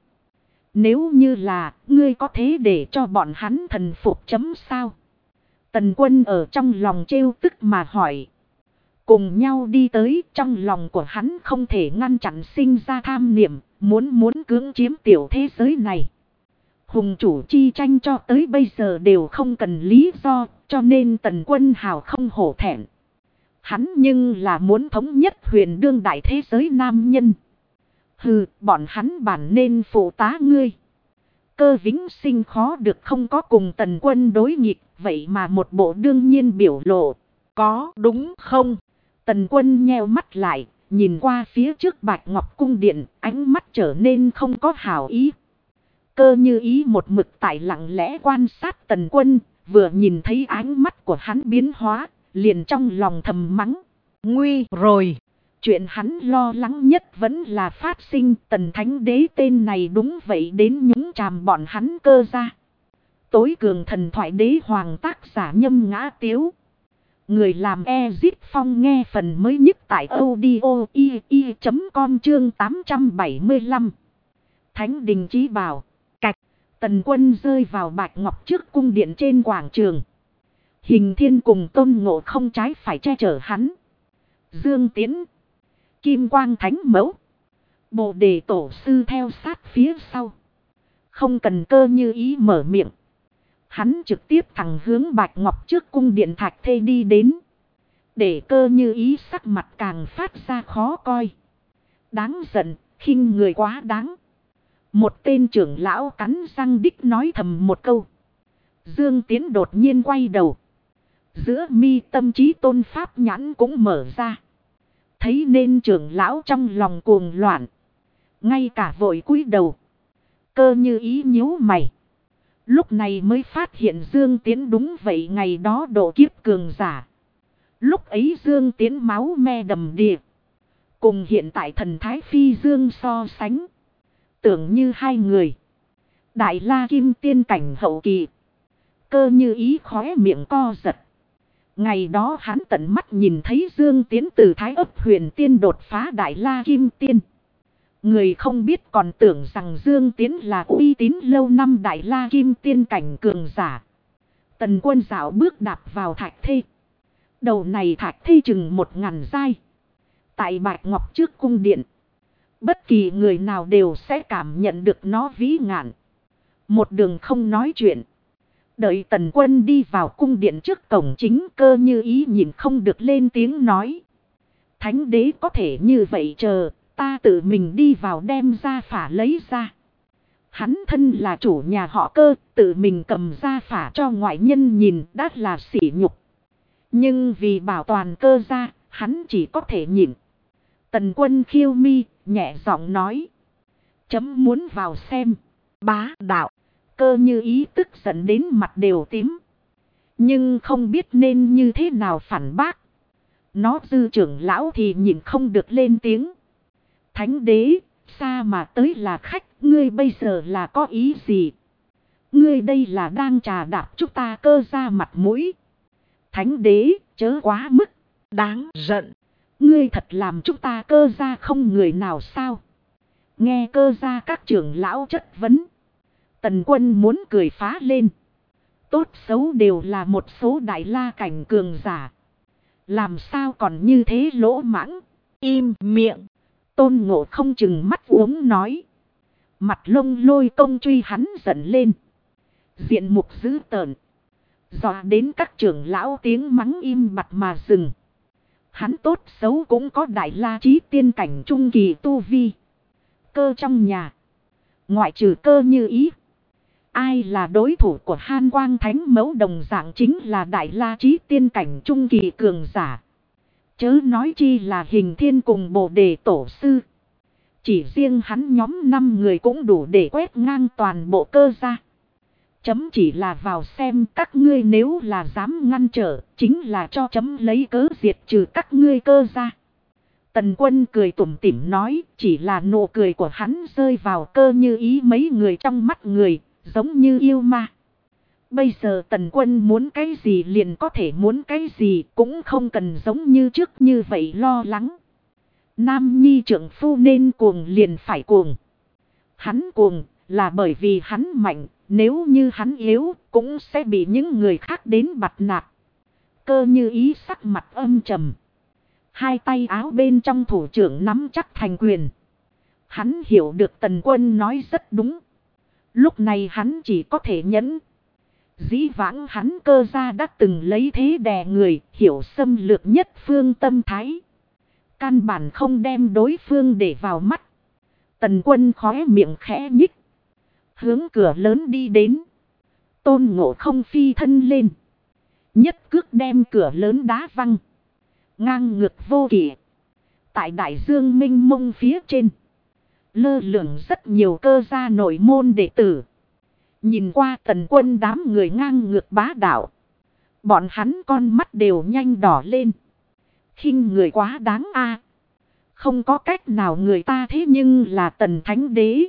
Nếu như là, ngươi có thế để cho bọn hắn thần phục chấm sao? Tần Quân ở trong lòng trêu tức mà hỏi. Cùng nhau đi tới, trong lòng của hắn không thể ngăn chặn sinh ra tham niệm, muốn cưỡng chiếm tiểu thế giới này. Hùng chủ chi tranh cho tới bây giờ đều không cần lý do, cho nên Tần Quân hào không hổ thẹn. Hắn nhưng là muốn thống nhất huyền đương đại thế giới nam nhân. Hừ, bọn hắn bản nên phụ tá ngươi. Cơ Vĩnh Sinh khó được không có cùng Tần Quân đối nghịch, vậy mà một bộ đương nhiên biểu lộ. Có đúng không? Tần Quân nheo mắt lại, nhìn qua phía trước Bạch Ngọc cung điện, ánh mắt trở nên không có hảo ý. Cơ Như Ý một mực tại lặng lẽ quan sát Tần Quân, vừa nhìn thấy ánh mắt của hắn biến hóa, liền trong lòng thầm mắng. Nguy rồi! Chuyện hắn lo lắng nhất vẫn là phát sinh, Tần Thánh Đế tên này đúng vậy đến nhúng chàm bọn hắn Cơ gia. Tối cường thần thoại đế hoàng tác giả Nhâm Ngã Tiếu. Người làm Ezit Phong nghe phần mới nhất tại audio i.com chương 875. Thánh Đình Chí Bảo. Cạch. Tần Quân rơi vào Bạch Ngọc trước cung điện trên quảng trường. Hình Thiên cùng Tôn Ngộ không trái phải che chở hắn. Dương Tiễn. Kim Quang Thánh Mẫu. Bồ Đề Tổ Sư theo sát phía sau. Không cần Cơ Như Ý mở miệng. Hắn trực tiếp thẳng hướng Bạch Ngọc trước cung điện Thạch Thê đi đến. Để Cơ Như Ý sắc mặt càng phát ra khó coi. Đáng giận, khinh người quá đáng. Một tên trưởng lão cắn răng đích nói thầm một câu. Dương Tiễn đột nhiên quay đầu. Giữa mi tâm trí tôn pháp nhãn cũng mở ra. Thấy nên trưởng lão trong lòng cuồng loạn. Ngay cả vội cúi đầu. Cơ Như Ý nhíu mày. Lúc này mới phát hiện Dương Tiễn đúng vậy ngày đó độ kiếp cường giả. Lúc ấy Dương Tiễn máu me đầm đìa. Cùng hiện tại thần thái phi Dương so sánh. Tưởng như hai người. Đại la kim tiên cảnh hậu kỳ. Cơ Như Ý khóe miệng co giật. Ngày đó hắn tận mắt nhìn thấy Dương Tiễn từ Thái Ấp Huyền Tiên đột phá Đại La Kim Tiên. Người không biết còn tưởng rằng Dương Tiễn là uy tín lâu năm Đại La Kim Tiên cảnh cường giả. Tần Quân dạo bước đạp vào Thạch Thê. Đầu này Thạch Thê chừng 1000 giai. Tại Bạch Ngọc trước cung điện. Bất kỳ người nào đều sẽ cảm nhận được nó vĩ ngạn. Một đường không nói chuyện. Đợi Tần Quân đi vào cung điện trước cổng chính, Cơ Như Ý nhìn không được lên tiếng nói. Thánh đế có thể như vậy chờ, ta tự mình đi vào đem gia phả lấy ra. Hắn thân là chủ nhà họ Cơ, tự mình cầm gia phả cho ngoại nhân nhìn đã là sỉ nhục. Nhưng vì bảo toàn Cơ gia, hắn chỉ có thể nhịn. Tần Quân khiêu mi, nhẹ giọng nói. Chấm muốn vào xem. Bá đạo. Cơ Như Ý tức giận đến mặt đều tím. Nhưng không biết nên như thế nào phản bác. Nó Dư trưởng lão thì nhìn không được lên tiếng. Thánh đế, xa mà tới là khách, ngươi bây giờ là có ý gì? Ngươi đây là đang trà đạp chúng ta Cơ gia mặt mũi. Thánh đế, chớ quá mức, đáng giận. Ngươi thật làm chúng ta Cơ gia không người nào sao? Nghe Cơ gia các trưởng lão chất vấn. Tần Quân muốn cười phá lên. Tốt xấu đều là một số đại la cảnh cường giả. Làm sao còn như thế lỗ mãng. Im miệng. Tôn Ngộ không chừng mắt uống nói. Mặt lông lôi công truy hắn giận lên. Diện mục dữ tợn. Dọa đến các trưởng lão tiếng mắng im bặt mà dừng. Hắn tốt xấu cũng có đại la chí tiên cảnh trung kỳ tu vi. Cơ trong nhà. Ngoại trừ Cơ Như Ý. Ai là đối thủ của Han Quang Thánh Mẫu đồng dạng chính là đại la chí tiên cảnh trung kỳ cường giả. Chớ nói chi là Hình Thiên cùng Bồ Đề tổ sư. Chỉ riêng hắn nhóm 5 người cũng đủ để quét ngang toàn bộ Cơ gia. Chấm chỉ là vào xem các ngươi nếu là dám ngăn trở, chính là cho chấm lấy cớ diệt trừ các ngươi Cơ gia. Tần Quân cười tủm tỉm nói, chỉ là nụ cười của hắn rơi vào Cơ Như Ý mấy người trong mắt người, giống như yêu ma. Bây giờ Tần Quân muốn cái gì liền có thể muốn cái gì, cũng không cần giống như trước như vậy lo lắng. Nam nhi trưởng phu nên cuồng liền phải cuồng. Hắn cuồng là bởi vì hắn mạnh, nếu như hắn yếu cũng sẽ bị những người khác đến bặt nạt. Cơ Như Ý sắc mặt âm trầm. Hai tay áo bên trong thủ trưởng nắm chắc thành quyền. Hắn hiểu được Tần Quân nói rất đúng. Lúc này hắn chỉ có thể nhẫn. Dĩ vãng hắn Cơ gia đã từng lấy thế đè người, hiểu xâm lược nhất phương tâm thái. Căn bản không đem đối phương để vào mắt. Tần Quân khóe miệng khẽ nhích. Hướng cửa lớn đi đến. Tôn Ngộ không phi thân lên. Nhất cước đem cửa lớn đá văng. Ngang ngược vô kỷ. Tại đại dương minh mông phía trên. Lơ lửng rất nhiều Cơ gia nội môn đệ tử. Nhìn qua Tần Quân đám người ngang ngược bá đạo. Bọn hắn con mắt đều nhanh đỏ lên. Khinh người quá đáng a. Không có cách nào người ta thế nhưng là Tần Thánh Đế.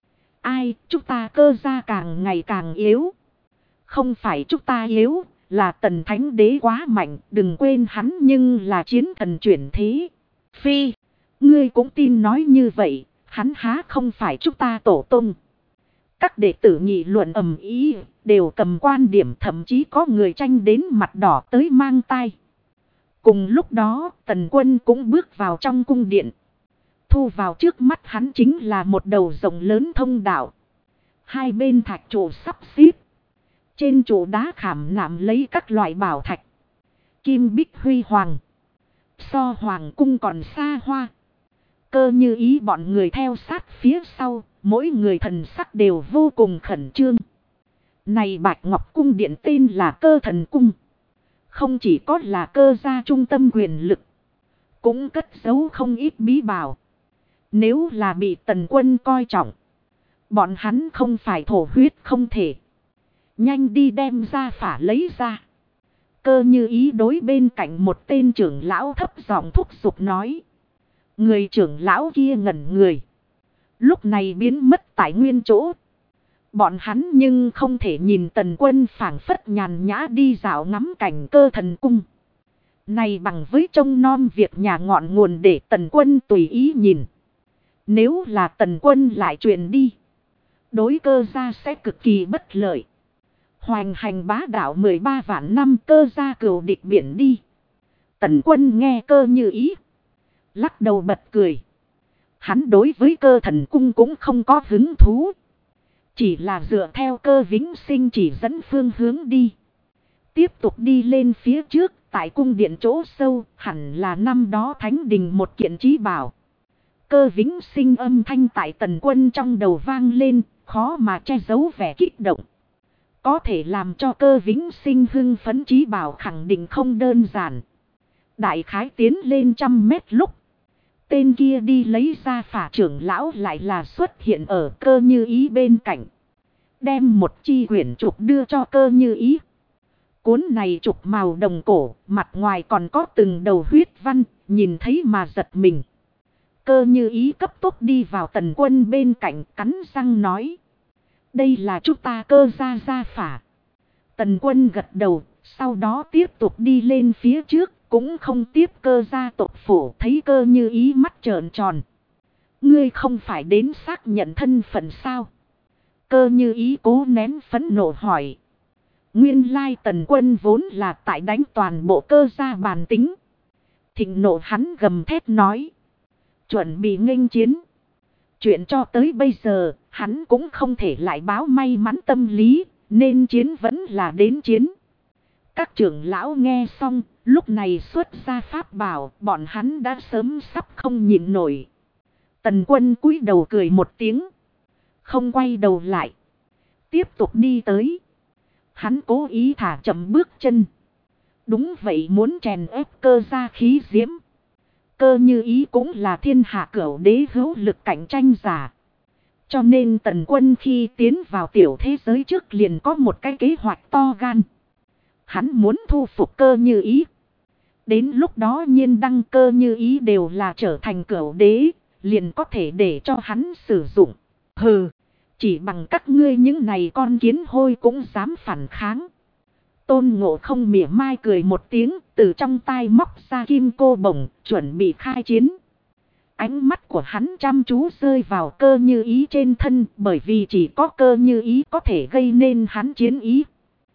Ai, chúng ta Cơ gia càng ngày càng yếu. Không phải chúng ta yếu, là Tần Thánh Đế quá mạnh, đừng quên hắn nhưng là chiến thần chuyển thế. Phi, ngươi cũng tin nói như vậy, hắn há không phải chúng ta tổ tông. Các đệ tử nghị luận ầm ĩ, đều cầm quan điểm, thậm chí có người tranh đến mặt đỏ tới mang tai. Cùng lúc đó, Tần Quân cũng bước vào trong cung điện. Thu vào trước mắt hắn chính là một đầu rộng lớn thông đạo. Hai bên thạch trụ sắp xếp. Trên trụ đá khảm nạm lấy các loại bảo thạch. Kim bích huy hoàng. So hoàng cung còn xa hoa. Cơ Như Ý bọn người theo sát phía sau. Mỗi người thần sắc đều vô cùng khẩn trương. Này Bạch Ngọc Cung điện tên là Cơ Thần Cung. Không chỉ có là Cơ gia trung tâm quyền lực. Cũng cất giấu không ít bí bảo. Nếu là bị Tần Quân coi trọng. Bọn hắn không phải thổ huyết không thể. Nhanh đi đem ra phả lấy ra. Cơ Như Ý đối bên cạnh một tên trưởng lão thấp giọng thúc giục nói. Người trưởng lão kia ngẩn người. Lúc này biến mất tại nguyên chỗ. Bọn hắn nhưng không thể nhìn Tần Quân phảng phất nhàn nhã đi dạo ngắm cảnh Cơ Thần Cung. Này bằng với trông nom việc nhà ngọn nguồn để Tần Quân tùy ý nhìn. Nếu là Tần Quân lại truyền đi. Đối Cơ gia sẽ cực kỳ bất lợi. Hoành hành bá đạo 13 vạn năm Cơ gia cừu địch biển đi. Tần Quân nghe Cơ Như Ý. Lắc đầu bật cười. Hắn đối với Cơ Thần Cung cũng không có hứng thú. Chỉ là dựa theo Cơ Vĩnh Sinh chỉ dẫn phương hướng đi. Tiếp tục đi lên phía trước, tại cung điện chỗ sâu, hẳn là năm đó thánh đình một kiện chí bảo. Cơ Vĩnh Sinh âm thanh tại Tần Quân trong đầu vang lên, khó mà che giấu vẻ kích động. Có thể làm cho Cơ Vĩnh Sinh hưng phấn chí bảo khẳng định không đơn giản. Đại khái tiến lên 100 mét lúc. Tên kia đi lấy ra phả trưởng lão lại là xuất hiện ở Cơ Như Ý bên cạnh. Đem một chi quyển trục đưa cho Cơ Như Ý. Cuốn này trục màu đồng cổ, mặt ngoài còn có từng đầu huyết văn, nhìn thấy mà giật mình. Cơ Như Ý cấp tốc đi vào Tần Quân bên cạnh, cắn răng nói. Đây là chúng ta Cơ gia phả. Tần Quân gật đầu, sau đó tiếp tục đi lên phía trước, cũng không tiếp Cơ gia tộc phủ. Thấy Cơ Như Ý mắt trợn tròn. Ngươi không phải đến xác nhận thân phận sao? Cơ Như Ý cố nén phẫn nộ hỏi. Nguyên lai Tần Quân vốn là tại đánh toàn bộ Cơ gia bàn tính. Thịnh nộ hắn gầm thét nói. Chuẩn bị nghênh chiến. Chuyện cho tới bây giờ, hắn cũng không thể lại báo may mắn tâm lý, nên chiến vẫn là đến chiến. Các trưởng lão nghe xong, lúc này xuất ra pháp bảo, bọn hắn đã sớm sắp không nhịn nổi. Tần Quân cúi đầu cười một tiếng, không quay đầu lại, tiếp tục đi tới. Hắn cố ý thả chậm bước chân. Đúng vậy, muốn chèn ép Cơ gia khí diễm. Cơ Như Ý cũng là thiên hạ cửu đế hữu lực cạnh tranh giả. Cho nên Tần Quân khi tiến vào tiểu thế giới trước liền có một cái kế hoạch to gan. Hắn muốn thu phục Cơ Như Ý. Đến lúc đó nhiên đăng Cơ Như Ý đều là trở thành cửu đế, liền có thể để cho hắn sử dụng. Hừ, chỉ bằng các ngươi những này con kiến hôi cũng dám phản kháng. Tôn Ngộ Không mỉa mai cười một tiếng, từ trong tai móc ra kim cô bổng, chuẩn bị khai chiến. Ánh mắt của hắn chăm chú rơi vào Cơ Như Ý trên thân, bởi vì chỉ có Cơ Như Ý có thể gây nên hắn chiến ý.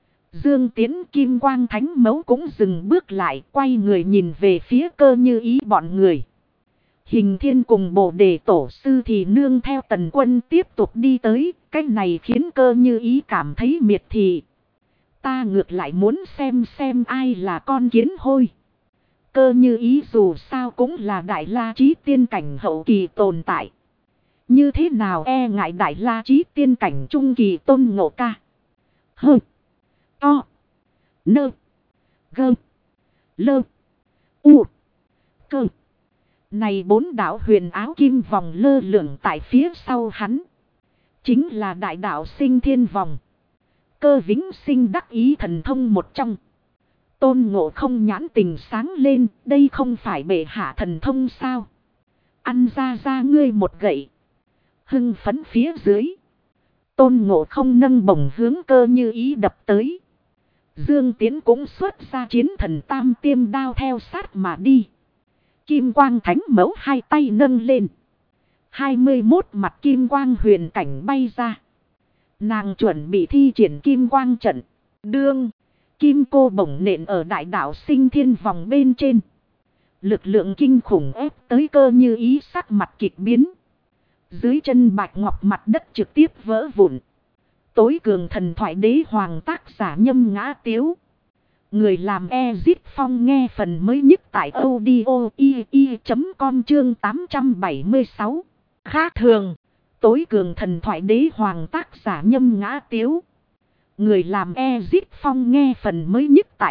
Dương Tiến Kim Quang Thánh Mẫu cũng dừng bước lại, quay người nhìn về phía Cơ Như Ý bọn người. Hình Thiên cùng Bồ Đề Tổ Sư thì nương theo Tần Quân tiếp tục đi tới, cái này khiến Cơ Như Ý cảm thấy miệt thị. Ta ngược lại muốn xem ai là con kiến hôi. Cơ Như Ý dù sao cũng là Đại La Chí tiên cảnh hậu kỳ tồn tại. Như thế nào e ngại Đại La Chí tiên cảnh trung kỳ Tôn Ngộ Ca. Hơ. To. Nơ. Gơ. Lơ. U. Cơ. Này bốn đạo huyền áo kim vòng lơ lửng tại phía sau hắn. Chính là đại đạo Sinh Thiên Vòng. Cơ Vĩnh Sinh đắc ý thần thông một trong. Tôn Ngộ Không nhãn tình sáng lên, đây không phải bệ hạ thần thông sao? Ăn ra ngươi một gậy. Hưng phấn phía dưới. Tôn Ngộ Không nâng bổng hướng Cơ Như Ý đập tới. Dương Tiến cũng xuất ra chiến thần tam tiêm đao theo sát mà đi. Kim Quang Thánh Mẫu hai tay nâng lên. 21 mặt kim quang huyền cảnh bay ra. Nàng chuẩn bị thi triển kim quang trận. Đương. Kim cô bổng nện ở đại đạo Sinh Thiên Vòng bên trên. Lực lượng kinh khủng ép tới Cơ Như Ý sắc mặt kịch biến. Dưới chân bạch ngọc mặt đất trực tiếp vỡ vụn. Tối cường thần thoại đế hoàng tác giả Nhâm Ngã Tiếu. Người làm Ezit Phong nghe phần mới nhất tại audio.com chương 876. Khác thường. Tối cường thần thoại đế hoàng tác giả Nhâm Ngã Tiếu. Người làm Ezit Phong nghe phần mới nhất tại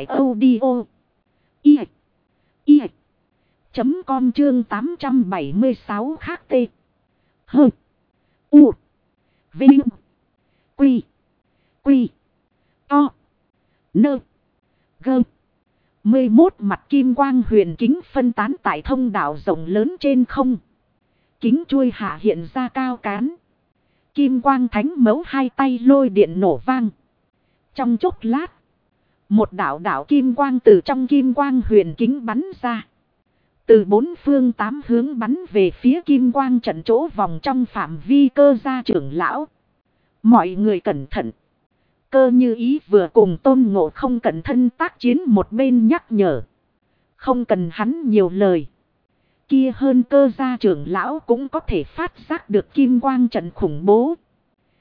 audio.com chương 876 khác tê. Hơ. U. Vinh. Quy. Quy. To. Nơ. Gơ. 11 mặt kim quang huyền kính phân tán tại thông đạo rộng lớn trên không. Kính chuôi hạ hiện ra cao cán. Kim Quang Thánh Mẫu hai tay lôi điện nổ vang. Trong chốc lát, một đạo kim quang từ trong kim quang huyền kính bắn ra. Từ bốn phương tám hướng bắn về phía kim quang trận chỗ vòng trong phạm vi Cơ gia trưởng lão. Mọi người cẩn thận. Cơ Như Ý vừa cùng Tôn Ngộ Không cẩn thận tác chiến một bên nhắc nhở. Không cần hắn nhiều lời. Kia hơn Cơ gia trưởng lão cũng có thể phát giác được kim quang trận khủng bố.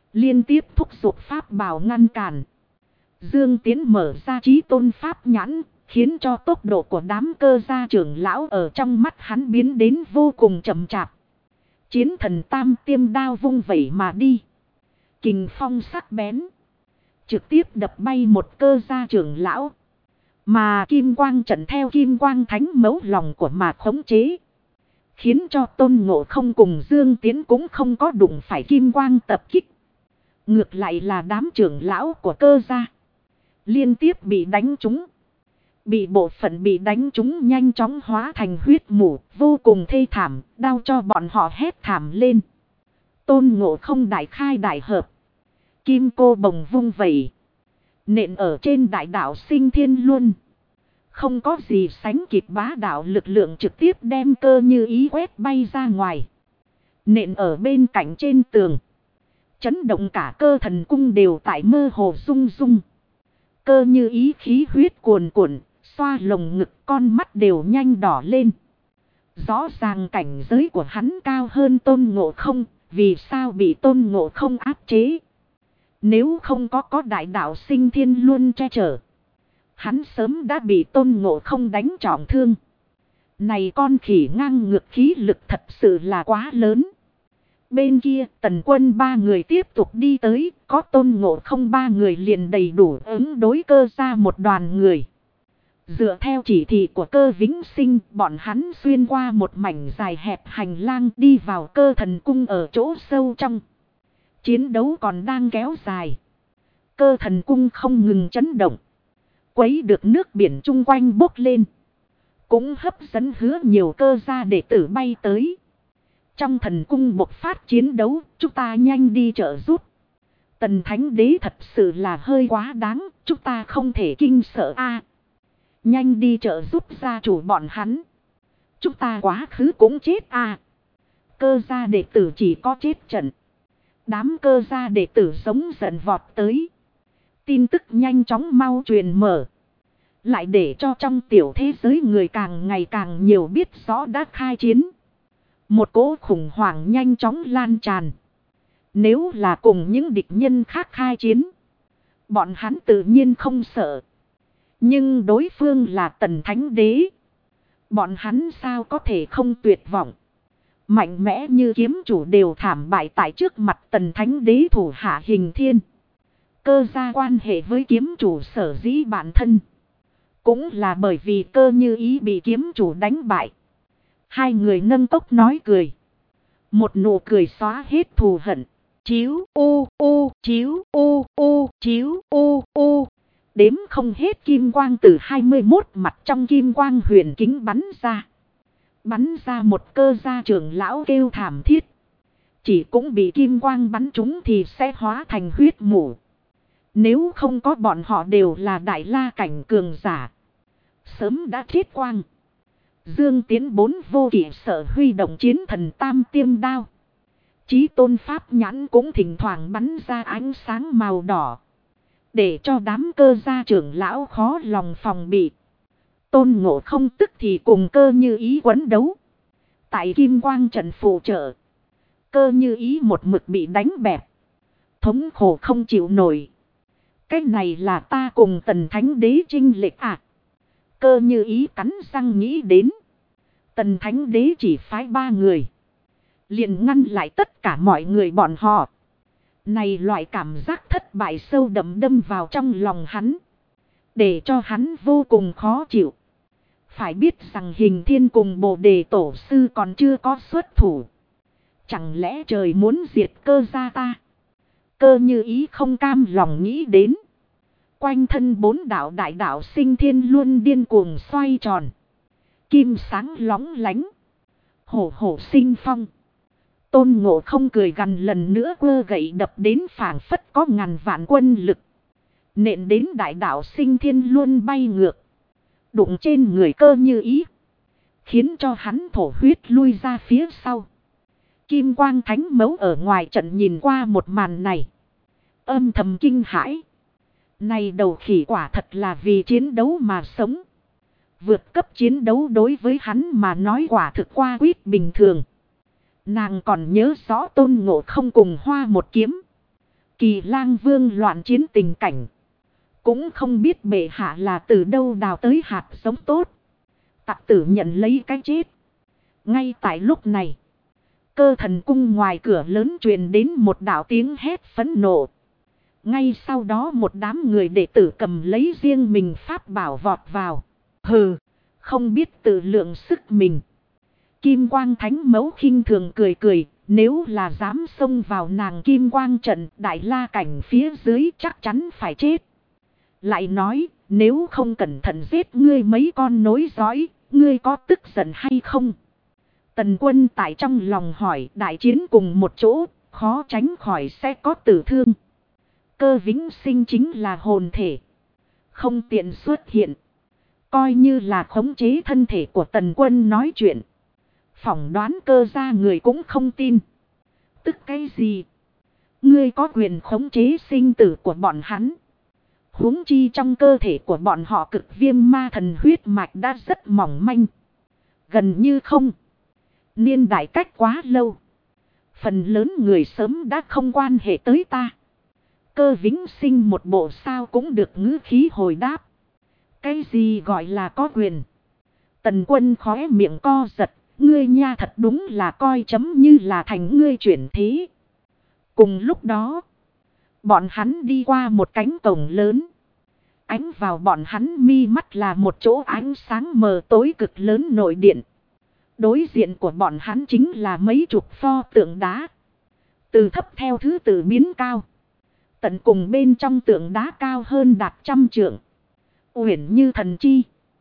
Liên tiếp thúc giục pháp bảo ngăn cản. Dương Tiến mở ra chí tôn pháp nhãn, khiến cho tốc độ của đám cơ gia trưởng lão ở trong mắt hắn biến đến vô cùng chậm chạp. Chiến thần tam tiêm đao vung vẩy mà đi. Kình phong sắc bén, trực tiếp đập bay một cơ gia trưởng lão. Mà kim quang trận theo kim quang thánh mẫu lòng của mà khống chế. Khiến cho Tôn Ngộ Không cùng Dương Tiến cũng không có đụng phải kim quang tập kích. Ngược lại là đám trưởng lão của cơ gia liên tiếp bị đánh trúng. Bị bộ phận bị đánh trúng nhanh chóng hóa thành huyết mù, vô cùng thê thảm, đau cho bọn họ hét thảm lên. Tôn Ngộ Không đại khai đại hợp. Kim cô bồng vung vẩy, nện ở trên đại đạo Sinh Thiên Luân. Không có gì sánh kịp bá đạo lực lượng trực tiếp đem Cơ Như Ý quét bay ra ngoài. Nện ở bên cạnh trên tường. Chấn động cả Cơ Thần Cung đều tại mơ hồ rung rung. Cơ Như Ý khí huyết cuồn cuộn, xoa lồng ngực, con mắt đều nhanh đỏ lên. Rõ ràng cảnh giới của hắn cao hơn Tôn Ngộ Không, vì sao bị Tôn Ngộ Không áp chế? Nếu không có đại đạo Sinh Thiên Luân che chở, hắn sớm đã bị Tôn Ngộ Không đánh trọng thương. Này con khỉ ngang ngược khí lực thật sự là quá lớn. Bên kia Tần Quân ba người tiếp tục đi tới, có Tôn Ngộ Không ba người liền đầy đủ ứng đối Cơ ra một đoàn người. Dựa theo chỉ thị của Cơ Vĩnh Sinh, bọn hắn xuyên qua một mảnh dài hẹp hành lang đi vào Cơ Thần Cung ở chỗ sâu trong. Chiến đấu còn đang kéo dài. Cơ Thần Cung không ngừng chấn động. Quấy được nước biển chung quanh bốc lên. Cũng hấp dẫn hứa nhiều cơ gia đệ tử bay tới. Trong thần cung bộc phát chiến đấu, chúng ta nhanh đi trợ giúp. Tần Thánh Đế thật sự là hơi quá đáng, chúng ta không thể kinh sợ a. Nhanh đi trợ giúp gia chủ bọn hắn. Chúng ta quá khứ cũng chết a. Cơ gia đệ tử chỉ có chết trận. Đám cơ gia đệ tử sống giận vọt tới. Tin tức nhanh chóng mau truyền mở. Lại để cho trong tiểu thế giới người càng ngày càng nhiều biết rõ đã khai chiến. Một cỗ khủng hoảng nhanh chóng lan tràn. Nếu là cùng những địch nhân khác khai chiến, bọn hắn tự nhiên không sợ. Nhưng đối phương là Tần Thánh Đế. Bọn hắn sao có thể không tuyệt vọng. Mạnh mẽ như kiếm chủ đều thảm bại tại trước mặt Tần Thánh Đế thủ hạ Hình Thiên. Cơ gia quan hệ với kiếm chủ sở dĩ bản thân. Cũng là bởi vì Cơ Như Ý bị kiếm chủ đánh bại. Hai người nâng cốc nói cười. Một nụ cười xóa hết thù hận. Chiếu u u, chiếu u u, chiếu u u. Đếm không hết kim quang từ 21 mặt trong kim quang huyền kính bắn ra. Bắn ra một cơ gia trưởng lão kêu thảm thiết. Chỉ cũng bị kim quang bắn trúng thì sẽ hóa thành huyết mù. Nếu không có bọn họ đều là đại la cảnh cường giả, sớm đã chết quang. Dương Tiến bốn vô kỵ sở huy động chiến thần tam tiêm đao. Chí tôn pháp nhãn cũng thỉnh thoảng bắn ra ánh sáng màu đỏ. Để cho đám cơ gia trưởng lão khó lòng phòng bị. Tôn Ngộ Không tức thì cùng Cơ Như Ý quấn đấu. Tại kim quang trận phụ trợ, Cơ Như Ý một mực bị đánh bẹp. Thống khổ không chịu nổi. Cái này là ta cùng Tần Thánh Đế chinh lệch à? Cơ Như Ý cắn răng nghĩ đến. Tần Thánh Đế chỉ phái 3 người. Liền ngăn lại tất cả mọi người bọn họ. Này loại cảm giác thất bại sâu đậm đâm vào trong lòng hắn. Để cho hắn vô cùng khó chịu. Phải biết rằng Hình Thiên cùng Bồ Đề Tổ Sư còn chưa có xuất thủ. Chẳng lẽ trời muốn diệt Cơ gia ta? Cơ Như Ý không cam lòng nghĩ đến. Quanh thân 4 đạo đại đạo Sinh Thiên Luân điên cuồng xoay tròn. Kim sáng lóng lánh. Hổ hổ sinh phong. Tôn Ngộ Không cười gằn lần nữa quơ gậy đập đến phảng phất có ngàn vạn quân lực. Nện đến đại đạo Sinh Thiên Luân bay ngược. Đụng trên người Cơ Như Ý. Khiến cho hắn thổ huyết lui ra phía sau. Kim quang thánh mẫu ở ngoài trận nhìn qua một màn này. Âm thầm kinh hãi. Này đầu khỉ quả thật là vì chiến đấu mà sống. Vượt cấp chiến đấu đối với hắn mà nói quả thực qua quýt bình thường. Nàng còn nhớ rõ Tôn Ngộ Không cùng Hoa một kiếm. Kỳ Lang Vương loạn chiến tình cảnh. Cũng không biết bệ hạ là từ đâu đào tới hạt giống tốt. Tặc tử nhận lấy cái chết. Ngay tại lúc này. Cơ Thần cung ngoài cửa lớn truyền đến một đạo tiếng hét phẫn nộ. Ngay sau đó một đám người đệ tử cầm lấy riêng mình pháp bảo vọt vào. Hừ, không biết tự lượng sức mình. Kim Quang Thánh Mẫu khinh thường cười cười. Nếu là dám xông vào nàng Kim Quang trận, Đại La cảnh phía dưới chắc chắn phải chết. Lại nói, nếu không cẩn thận giết ngươi mấy con nối dõi, ngươi có tức giận hay không? Tần Quân tại trong lòng hỏi, đại chiến cùng một chỗ, khó tránh khỏi sẽ có tử thương. Cơ Vĩnh Sinh chính là hồn thể, không tiện xuất hiện. Coi như là khống chế thân thể của Tần Quân nói chuyện. Phỏng đoán Cơ gia người cũng không tin. Tức cái gì? Ngươi có quyền khống chế sinh tử của bọn hắn. Huống chi trong cơ thể của bọn họ cực viêm ma thần huyết mạch đã rất mỏng manh. Gần như không. Niên đại cách quá lâu. Phần lớn người sớm đã không quan hệ tới ta. Cơ Vĩnh Sinh một bộ sao cũng được ngữ khí hồi đáp. Cái gì gọi là có quyền? Tần Quân khóe miệng co giật. Ngươi nha thật đúng là coi chấm như là thành ngươi chuyển thế. Cùng lúc đó. Bọn hắn đi qua một cánh cổng lớn. Ánh vào bọn hắn mi mắt là một chỗ ánh sáng mờ tối cực lớn nội điện. Đối diện của bọn hắn chính là mấy chục pho tượng đá. Từ thấp theo thứ tự biến cao. Tận cùng bên trong tượng đá cao hơn đạt 100 trượng. Uyển như thần chi.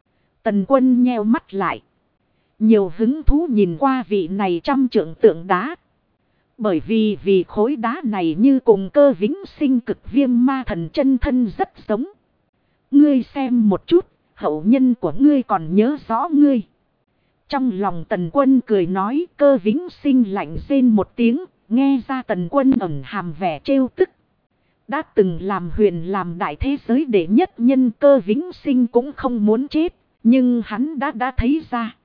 Tần Quân nheo mắt lại. Nhiều hứng thú nhìn qua vị này 100 trượng tượng đá. Bởi vì khối đá này như cùng Cơ Vĩnh Sinh cực viêm ma thần chân thân rất giống. Ngươi xem một chút, hậu nhân của ngươi còn nhớ rõ ngươi. Trong lòng Tần Quân cười nói, Cơ Vĩnh Sinh lạnh rên một tiếng, nghe ra Tần Quân ẩn hàm vẻ trêu tức. Đã từng làm huyền làm đại thế giới đệ nhất nhân, Cơ Vĩnh Sinh cũng không muốn chết, nhưng hắn đã thấy ra.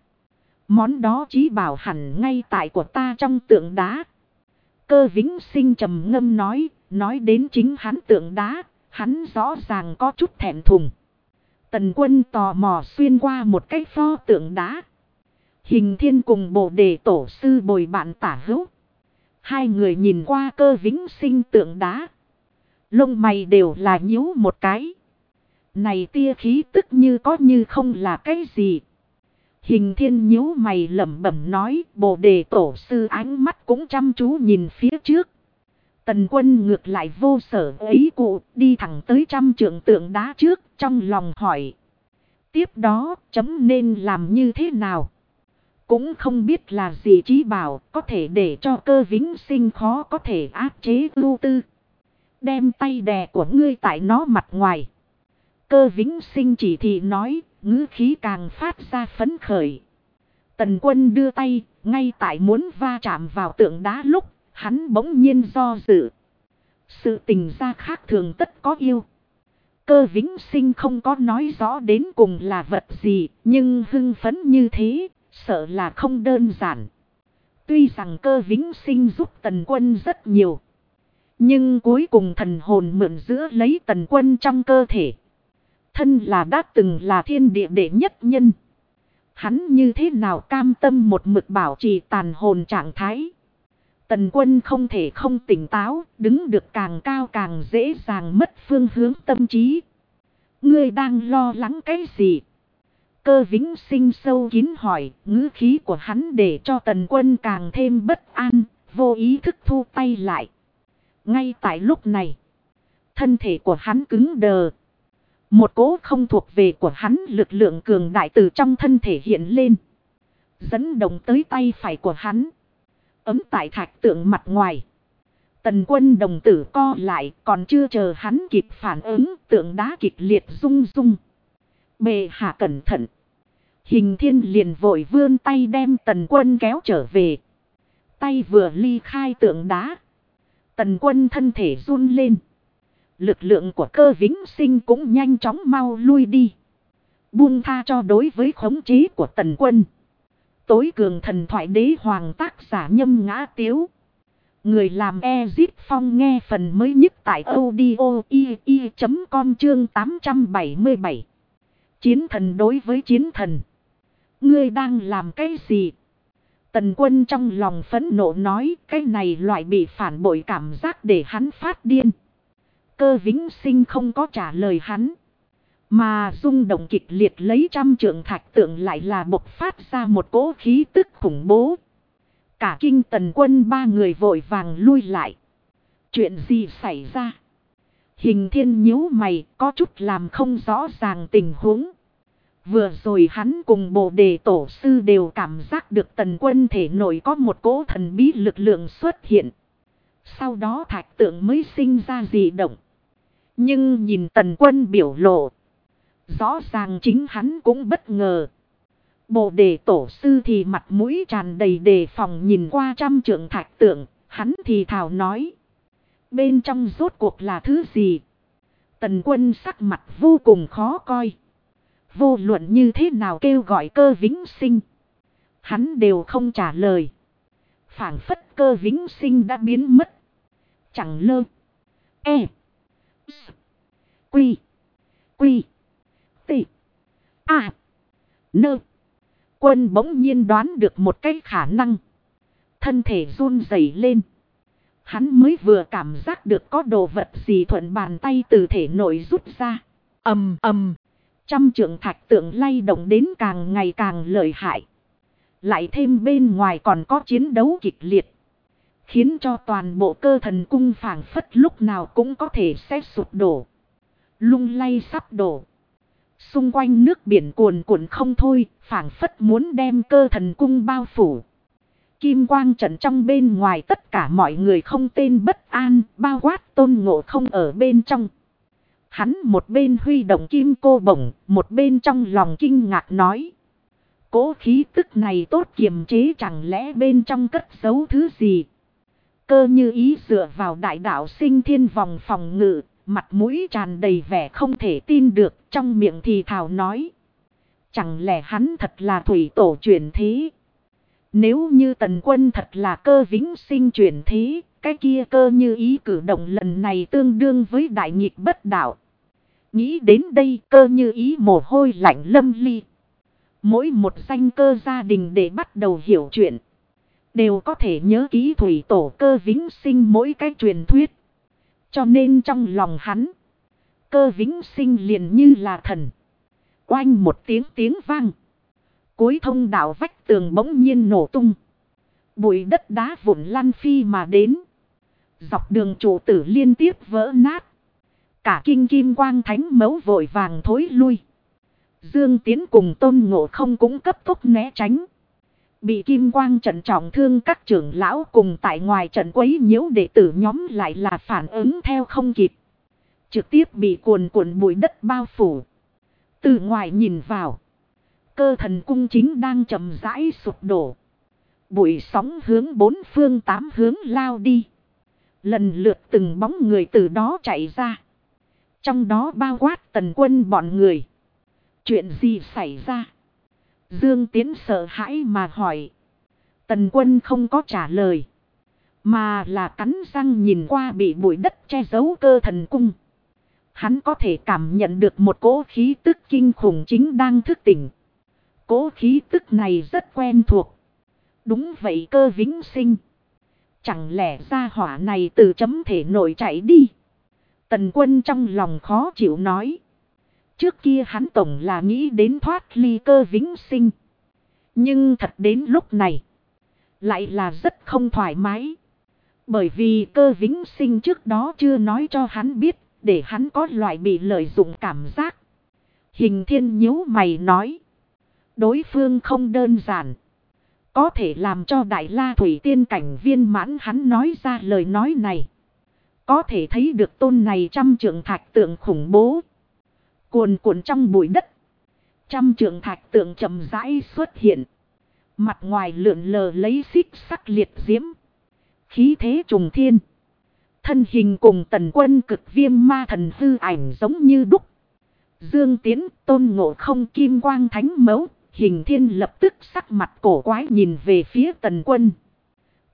Món đó chí bảo hẳn ngay tại của ta trong tượng đá. Cơ Vĩnh Sinh trầm ngâm nói đến chính hắn tượng đá, hắn rõ ràng có chút thẹn thùng. Tần Quân tò mò xuyên qua một cái pho tượng đá. Hình Thiên cùng Bồ Đề tổ sư bồi bạn tả hữu. Hai người nhìn qua Cơ Vĩnh Sinh tượng đá. Lông mày đều là nhíu một cái. Này tia khí tức như có như không là cái gì. Hình Thiên nhíu mày lẩm bẩm nói, Bồ Đề tổ sư ánh mắt cũng chăm chú nhìn phía trước. Tần Quân ngược lại vô sở ấy cụ, đi thẳng tới 100 trượng tượng đá trước, trong lòng hỏi. Tiếp đó, chấm nên làm như thế nào? Cũng không biết là gì chí bảo, có thể để cho Cơ Vĩnh Sinh khó có thể áp chế ưu tư. Đem tay đè của ngươi tại nó mặt ngoài. Cơ Vĩnh Sinh chỉ thị nói, ngữ khí càng phát ra phấn khởi. Tần Quân đưa tay, ngay tại muốn va chạm vào tượng đá lúc, hắn bỗng nhiên do dự. Sự tình ra khác thường tất có yêu. Cơ Vĩnh Sinh không có nói rõ đến cùng là vật gì, nhưng hưng phấn như thế, sợ là không đơn giản. Tuy rằng Cơ Vĩnh Sinh giúp Tần Quân rất nhiều. Nhưng cuối cùng thần hồn mượn giữa lấy Tần Quân trong cơ thể. Thân là đã từng là thiên địa đệ nhất nhân. Hắn như thế nào cam tâm một mực bảo trì tàn hồn trạng thái. Tần Quân không thể không tỉnh táo, đứng được càng cao càng dễ dàng mất phương hướng tâm trí. Ngươi đang lo lắng cái gì? Cơ Vĩnh Sinh sâu kín hỏi, ngữ khí của hắn để cho Tần Quân càng thêm bất an, vô ý thức thu tay lại. Ngay tại lúc này, thân thể của hắn cứng đờ. Một cỗ không thuộc về của hắn lực lượng cường đại từ trong thân thể hiện lên. Dẫn động tới tay phải của hắn. Ấm tại thạch tượng mặt ngoài. Tần Quân đồng tử co lại, còn chưa chờ hắn kịp phản ứng, tượng đá kịch liệt rung rung. Bệ hạ cẩn thận. Hình Thiên liền vội vươn tay đem Tần Quân kéo trở về. Tay vừa ly khai tượng đá. Tần Quân thân thể run lên. Lực lượng của Cơ Vĩnh Sinh cũng nhanh chóng mau lui đi. Buông tha cho đối với khống chế của Tần Quân. Tối cường thần thoại đế hoàng tác giả Nhâm Ngã Tiếu. Người làm Ezip Phong nghe phần mới nhất tại audio.com chương 877. Chiến thần đối với chiến thần. Ngươi đang làm cái gì? Tần Quân trong lòng phẫn nộ nói, cái này loại bị phản bội cảm giác để hắn phát điên. Cơ Vĩnh Sinh không có trả lời hắn. Mà rung động kịch liệt lấy trăm trượng thạch tượng lại là bộc phát ra một cỗ khí tức khủng bố. Cả kinh Tần Quân ba người vội vàng lui lại. Chuyện gì xảy ra? Hình Thiên nhíu mày, có chút làm không rõ ràng tình huống. Vừa rồi hắn cùng Bồ Đề Tổ Sư đều cảm giác được Tần Quân thể nội có một cỗ thần bí lực lượng xuất hiện. Sau đó thạch tượng mới sinh ra dị động. Nhưng nhìn Tần Quân biểu lộ, rõ ràng chính hắn cũng bất ngờ. Bồ Đề Tổ Sư thì mặt mũi tràn đầy đề phòng nhìn qua trăm trượng thạch tượng, hắn thì thào nói. Bên trong rốt cuộc là thứ gì? Tần Quân sắc mặt vô cùng khó coi. Vô luận như thế nào kêu gọi Cơ Vĩnh Sinh, hắn đều không trả lời. Phảng phất Cơ Vĩnh Sinh đã biến mất. Chẳng lơ. E. S. Quy. Quy. T. A. Nơ. Quân bỗng nhiên đoán được một cái khả năng. Thân thể run rẩy lên. Hắn mới vừa cảm giác được có đồ vật gì thuận bàn tay từ thể nội rút ra. Ầm ầm. Trăm trượng thạch tượng lay động đến càng ngày càng lợi hại. Lại thêm bên ngoài còn có chiến đấu kịch liệt. Khiến cho toàn bộ Cơ Thần Cung phảng phất lúc nào cũng có thể sẽ sụp đổ. Lung lay sắp đổ. Xung quanh nước biển cuồn cuộn không thôi, phảng phất muốn đem Cơ Thần Cung bao phủ. Kim quang trận trong bên ngoài tất cả mọi người không tên bất an, bao quát Tôn Ngộ Không ở bên trong. Hắn một bên huy động kim cô bổng, một bên trong lòng kinh ngạc nói. Cố khí tức này tốt kiềm chế, chẳng lẽ bên trong cất giấu thứ gì? Cơ Như Ý dựa vào đại đạo sinh thiên vòng phòng ngự, mặt mũi tràn đầy vẻ không thể tin được, trong miệng thì thào nói. Chẳng lẽ hắn thật là thủy tổ chuyển thế? Nếu như Tần Quân thật là Cơ Vĩnh Sinh chuyển thế, cái kia Cơ Như Ý cử động lần này tương đương với đại nghịch bất đạo. Nghĩ đến đây Cơ Như Ý mồ hôi lạnh lâm ly. Mỗi một danh cơ gia đình để bắt đầu hiểu chuyện, đều có thể nhớ ký thủy tổ Cơ Vĩnh Sinh mỗi cái truyền thuyết. Cho nên trong lòng hắn, Cơ Vĩnh Sinh liền như là thần. Oanh một tiếng vang. Cuối thông đạo vách tường bỗng nhiên nổ tung. Bụi đất đá vụn lăn phi mà đến. Dọc đường trụ tử liên tiếp vỡ nát. Cả kinh kim quang thánh mẫu vội vàng thối lui. Dương Tiến cùng Tôn Ngộ Không cũng cấp tốc né tránh. Bị kim quang trận trọng thương các trưởng lão cùng tại ngoài trận quấy nhiễu đệ tử nhóm lại là phản ứng theo không kịp. Trực tiếp bị cuồn cuộn bụi đất bao phủ. Từ ngoài nhìn vào, Cơ Thần Cung chính đang chậm rãi sụp đổ. Bụi sóng hướng bốn phương tám hướng lao đi. Lần lượt từng bóng người từ đó chạy ra. Trong đó bao quát Tần Quân bọn người. Chuyện gì xảy ra? Dương Tiến sợ hãi mà hỏi. Tần Quân không có trả lời, mà là cắn răng nhìn qua bị bụi đất che giấu Cơ Thần Cung. Hắn có thể cảm nhận được một cỗ khí tức kinh khủng chính đang thức tỉnh. Cỗ khí tức này rất quen thuộc. Đúng vậy, Cơ Vĩnh Sinh. Chẳng lẽ gia hỏa này từ chấm thể nội chạy đi? Tần Quân trong lòng khó chịu nói. Trước kia hắn tổng là nghĩ đến thoát ly Cơ Vĩnh Sinh. Nhưng thật đến lúc này, lại là rất không thoải mái. Bởi vì Cơ Vĩnh Sinh trước đó chưa nói cho hắn biết, để hắn có loại bị lợi dụng cảm giác. Hình Thiên nhíu mày nói. Đối phương không đơn giản. Có thể làm cho Đại La Thủy Tiên cảnh viên mãn, hắn nói ra lời nói này. Có thể thấy được tôn này trăm trượng thạch tượng khủng bố. Cuồn cuộn trong bụi đất. Trăm trượng thạch tượng chậm rãi xuất hiện. Mặt ngoài lượn lờ lấy xích sắc liệt diễm. Khí thế trùng thiên. Thân hình cùng Tần Quân cực viêm ma thần hư ảnh giống như đúc. Dương Tiến, Tôn Ngộ Không, kim quang thánh mẫu. Hình Thiên lập tức sắc mặt cổ quái nhìn về phía Tần Quân.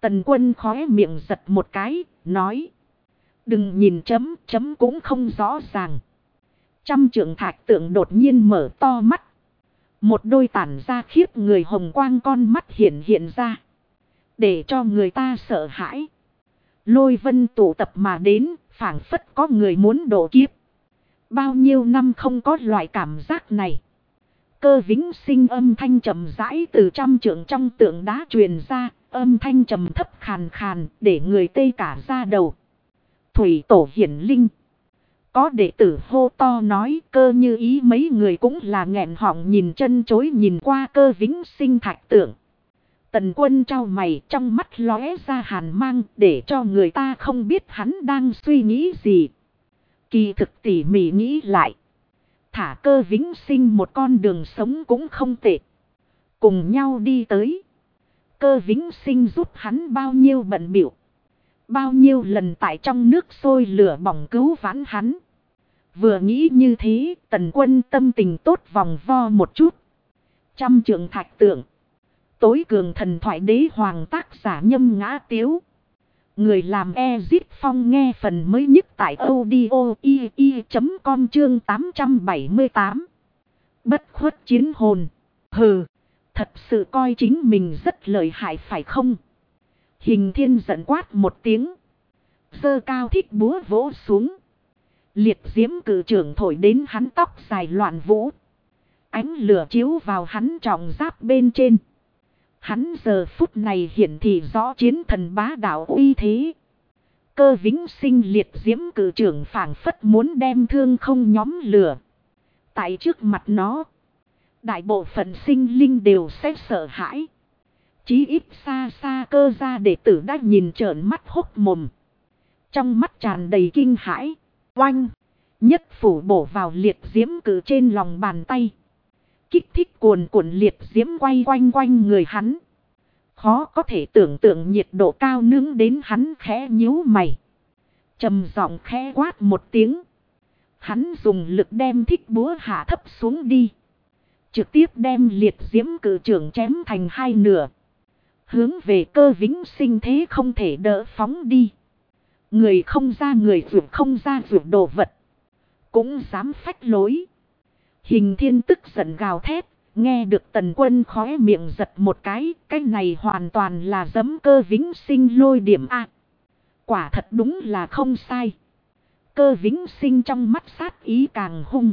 Tần Quân khóe miệng giật một cái, nói. Đừng nhìn chấm cũng không rõ ràng. Trăm trượng thạch tượng đột nhiên mở to mắt. Một đôi tản ra khiếp người hồng quang con mắt hiện ra. Để cho người ta sợ hãi. Lôi vân tụ tập mà đến, phảng phất có người muốn độ kiếp. Bao nhiêu năm không có loại cảm giác này. Cơ Vĩnh Sinh âm thanh trầm rãi từ trăm trượng trong tượng đá truyền ra, âm thanh trầm thấp khàn khàn để người tê cả da đầu. Thủy tổ hiển linh. Có đệ tử hô to nói, Cơ Như Ý mấy người cũng là nghẹn họng nhìn chân chối nhìn qua Cơ Vĩnh Sinh thạch tượng. Tần Quân trao mày, trong mắt lóe ra hàn mang để cho người ta không biết hắn đang suy nghĩ gì. Kỳ thực tỉ mỉ nghĩ lại. Thả Cơ Vĩnh Sinh một con đường sống cũng không tệ. Cùng nhau đi tới. Cơ Vĩnh Sinh giúp hắn bao nhiêu bận bịu. Bao nhiêu lần tại trong nước sôi lửa bỏng cứu vãn hắn. Vừa nghĩ như thế, Tần Quân tâm tình tốt vòng vo một chút. Trăm trượng thạch tượng. Tối cường thần thoại đế hoàng tác giả Nhâm Ngã Tiếu. Người làm Ezit Phong nghe phần mới nhất tại audio.com chương 878. Bất khuất chiến hồn. Hừ, thật sự coi chính mình rất lợi hại phải không? Hình Thiên giận quát một tiếng. Giơ cao thích búa vỗ xuống. Liệt diễm cử trưởng thổi đến hắn tóc dài loạn vũ. Ánh lửa chiếu vào hắn trọng giáp bên trên. Hắn giờ phút này hiển thị rõ chiến thần bá đạo uy thế. Cơ Vĩnh Sinh liệt diễm cử trưởng phảng phất muốn đem thương không nhóm lửa. Tại trước mặt nó, đại bộ phận sinh linh đều sẽ sợ hãi. Chí ít xa xa Cơ gia đệ tử đã nhìn trợn mắt hốc mồm. Trong mắt tràn đầy kinh hãi. Oanh! Nhất phủ bổ vào liệt diễm cử trên lòng bàn tay. Kích thích cuồn cuộn liệt diễm quay quanh người hắn. Khó có thể tưởng tượng nhiệt độ cao nướng đến hắn khẽ nhíu mày. Trầm giọng khẽ quát một tiếng. Hắn dùng lực đem thích búa hạ thấp xuống đi. Trực tiếp đem liệt diễm cử trưởng chém thành hai nửa. Hướng về Cơ Vĩnh Sinh thế không thể đỡ phóng đi. Người không ra người vượt không ra vượt đồ vật. Cũng dám phách lối. Hình Thiên tức giận gào thét. Nghe được Tần Quân khóe miệng giật một cái này hoàn toàn là giấm Cơ Vĩnh Sinh lôi điểm A. Quả thật đúng là không sai. Cơ Vĩnh Sinh trong mắt sát ý càng hung.